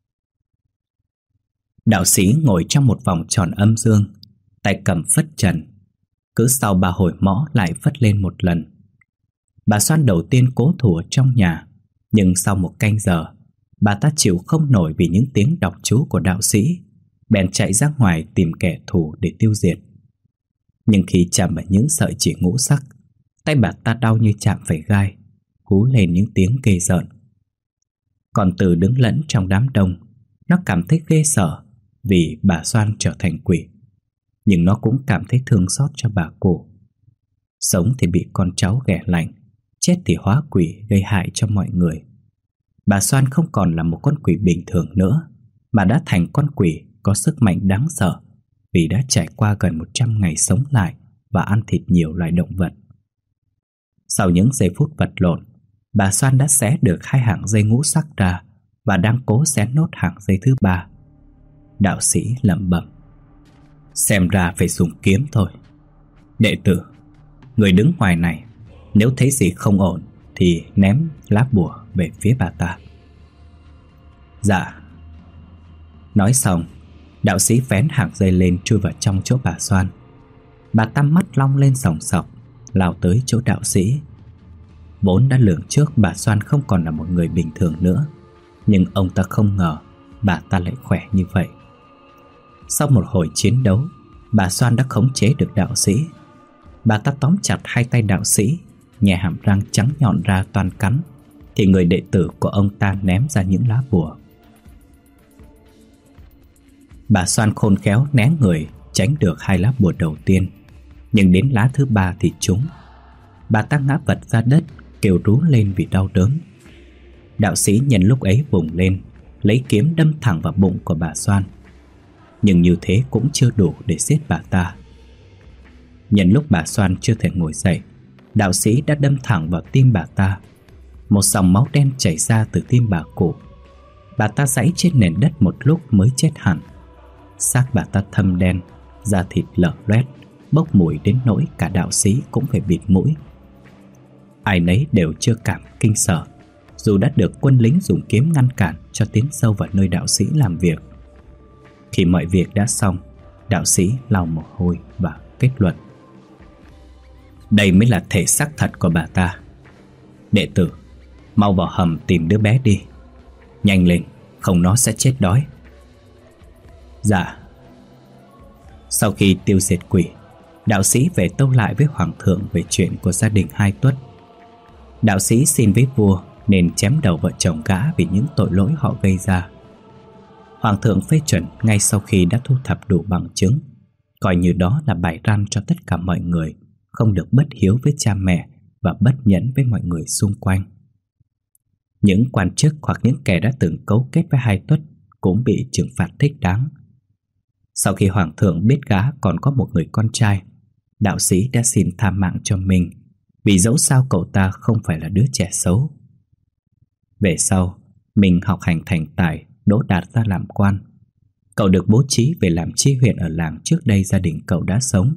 Đạo sĩ ngồi trong một vòng tròn âm dương, tay cầm phất trần. Cứ sau 3 hồi mõ lại phất lên một lần. Bà Xoan đầu tiên cố thủ ở trong nhà, nhưng sau 1 canh giờ, bà ta chịu không nổi vì những tiếng đọc chú của đạo sĩ, bèn chạy ra ngoài tìm kẻ thù để tiêu diệt. Nhưng khi chạm vào những sợi chỉ ngũ sắc, tay bà ta đau như chạm phải gai, hú lên những tiếng ghê rợn. Còn Từ đứng lẫn trong đám đông, nó cảm thấy ghê sợ vì bà Xoan trở thành quỷ, nhưng nó cũng cảm thấy thương xót cho bà cụ. Sống thì bị con cháu ghẻ lạnh, chết thì hóa quỷ gây hại cho mọi người. Bà Xoan không còn là một con quỷ bình thường nữa, mà đã thành con quỷ có sức mạnh đáng sợ vì đã trải qua gần 100 ngày sống lại và ăn thịt nhiều loài động vật. Sau những giây phút vật lộn, bà Xoan đã xé được 2 hàng dây ngũ sắc ra và đang cố xé nốt hàng dây thứ 3. Đạo sĩ lẩm bẩm: xem ra phải dùng kiếm thôi. Đệ tử, người đứng ngoài này, nếu thấy gì không ổn thì ném lá bùa về phía bà ta. Dạ. Nói xong, đạo sĩ vén hàng dây lên chui vào trong chỗ bà Xoan. Bà ta mắt long lên sòng sọc, lao tới chỗ đạo sĩ. Vốn đã lường trước bà Soan không còn là một người bình thường nữa, nhưng ông ta không ngờ bà ta lại khỏe như vậy. Sau một hồi chiến đấu, bà Soan đã khống chế được đạo sĩ. Bà ta tóm chặt hai tay đạo sĩ, nhè hàm răng trắng nhọn ra toan cắn, thì người đệ tử của ông ta ném ra những lá bùa. Bà Soan khôn khéo né người, tránh được hai lá bùa đầu tiên, nhưng đến lá thứ ba thì trúng. Bà ta ngã vật ra đất, kêu rú lên vì đau đớn. Đạo sĩ nhân lúc ấy vùng lên, lấy kiếm đâm thẳng vào bụng của bà Soan. Nhưng như thế cũng chưa đủ để giết bà ta. Nhân lúc bà Soan chưa thể ngồi dậy, đạo sĩ đã đâm thẳng vào tim bà ta. Một dòng máu đen chảy ra từ tim bà cụ. Bà ta giãy trên nền đất một lúc mới chết hẳn. Xác bà ta thâm đen, da thịt lở loét, bốc mùi đến nỗi cả đạo sĩ cũng phải bịt mũi. Ai nấy đều chưa cảm kinh sợ, dù đã được quân lính dùng kiếm ngăn cản cho tiến sâu vào nơi đạo sĩ làm việc. Khi mọi việc đã xong, đạo sĩ lau mồ hôi và kết luận: đây mới là thể xác thật của bà ta. Đệ tử, mau vào hầm tìm đứa bé đi. Nhanh lên, không nó sẽ chết đói. Dạ. Sau khi tiêu diệt quỷ, đạo sĩ về tâu lại với hoàng thượng về chuyện của gia đình Hai Tuất. Đạo sĩ xin với vua nên chém đầu vợ chồng gã vì những tội lỗi họ gây ra. Hoàng thượng phê chuẩn ngay sau khi đã thu thập đủ bằng chứng, coi như đó là bài răn cho tất cả mọi người không được bất hiếu với cha mẹ và bất nhẫn với mọi người xung quanh. Những quan chức hoặc những kẻ đã từng cấu kết với Hai Tuất cũng bị trừng phạt thích đáng. Sau khi hoàng thượng biết gã còn có một người con trai, đạo sĩ đã xin tha mạng cho mình, vì dẫu sao cậu ta không phải là đứa trẻ xấu. Về sau, mình học hành thành tài, đỗ đạt ra làm quan. Cậu được bố trí về làm tri huyện ở làng trước đây gia đình cậu đã sống.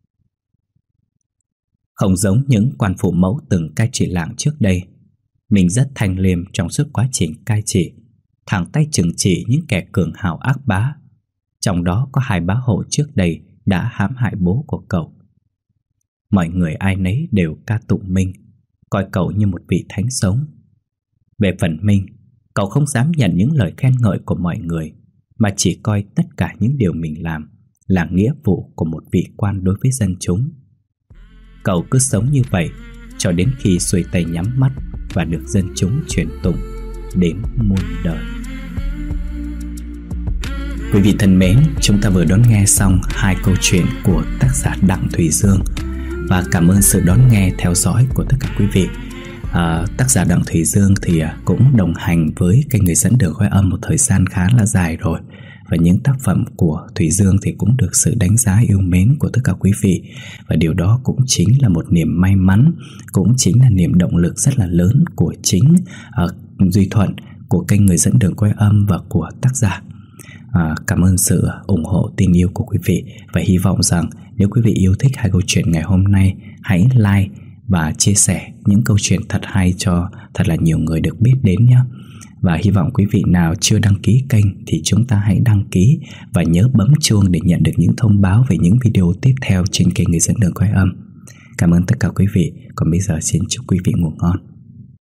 Không giống những quan phụ mẫu từng cai trị làng trước đây, mình rất thanh liêm trong suốt quá trình cai trị, thẳng tay trừng trị những kẻ cường hào ác bá. Trong đó có 2 bá hộ trước đây đã hãm hại bố của cậu. Mọi người ai nấy đều ca tụng Minh, coi cậu như một vị thánh sống. Về phần Minh, cậu không dám nhận những lời khen ngợi của mọi người, mà chỉ coi tất cả những điều mình làm là nghĩa vụ của một vị quan đối với dân chúng. Cậu cứ sống như vậy cho đến khi xuôi tay nhắm mắt và được dân chúng truyền tụng đến muôn đời. Quý vị thân mến, chúng ta vừa đón nghe xong 2 câu chuyện của tác giả Đặng Thùy Dương, và cảm ơn sự đón nghe theo dõi của tất cả quý vị. Tác giả Đặng Thùy Dương thì cũng đồng hành với kênh Người Dẫn Đường Gói Âm một thời gian khá là dài rồi, và những tác phẩm của Thùy Dương thì cũng được sự đánh giá yêu mến của tất cả quý vị, và điều đó cũng chính là một niềm may mắn, cũng chính là niềm động lực rất là lớn của chính Duy Thuận, của kênh Người Dẫn Đường Gói Âm và của tác giả. Cảm ơn sự ủng hộ tin yêu của quý vị, và hy vọng rằng nếu quý vị yêu thích 2 câu chuyện ngày hôm nay, hãy like và chia sẻ những câu chuyện thật hay cho thật là nhiều người được biết đến nhé. Và hy vọng quý vị nào chưa đăng ký kênh thì chúng ta hãy đăng ký và nhớ bấm chuông để nhận được những thông báo về những video tiếp theo trên kênh Người Dẫn Đường Gói Âm. Cảm ơn tất cả quý vị. Còn bây giờ xin chúc quý vị ngủ ngon.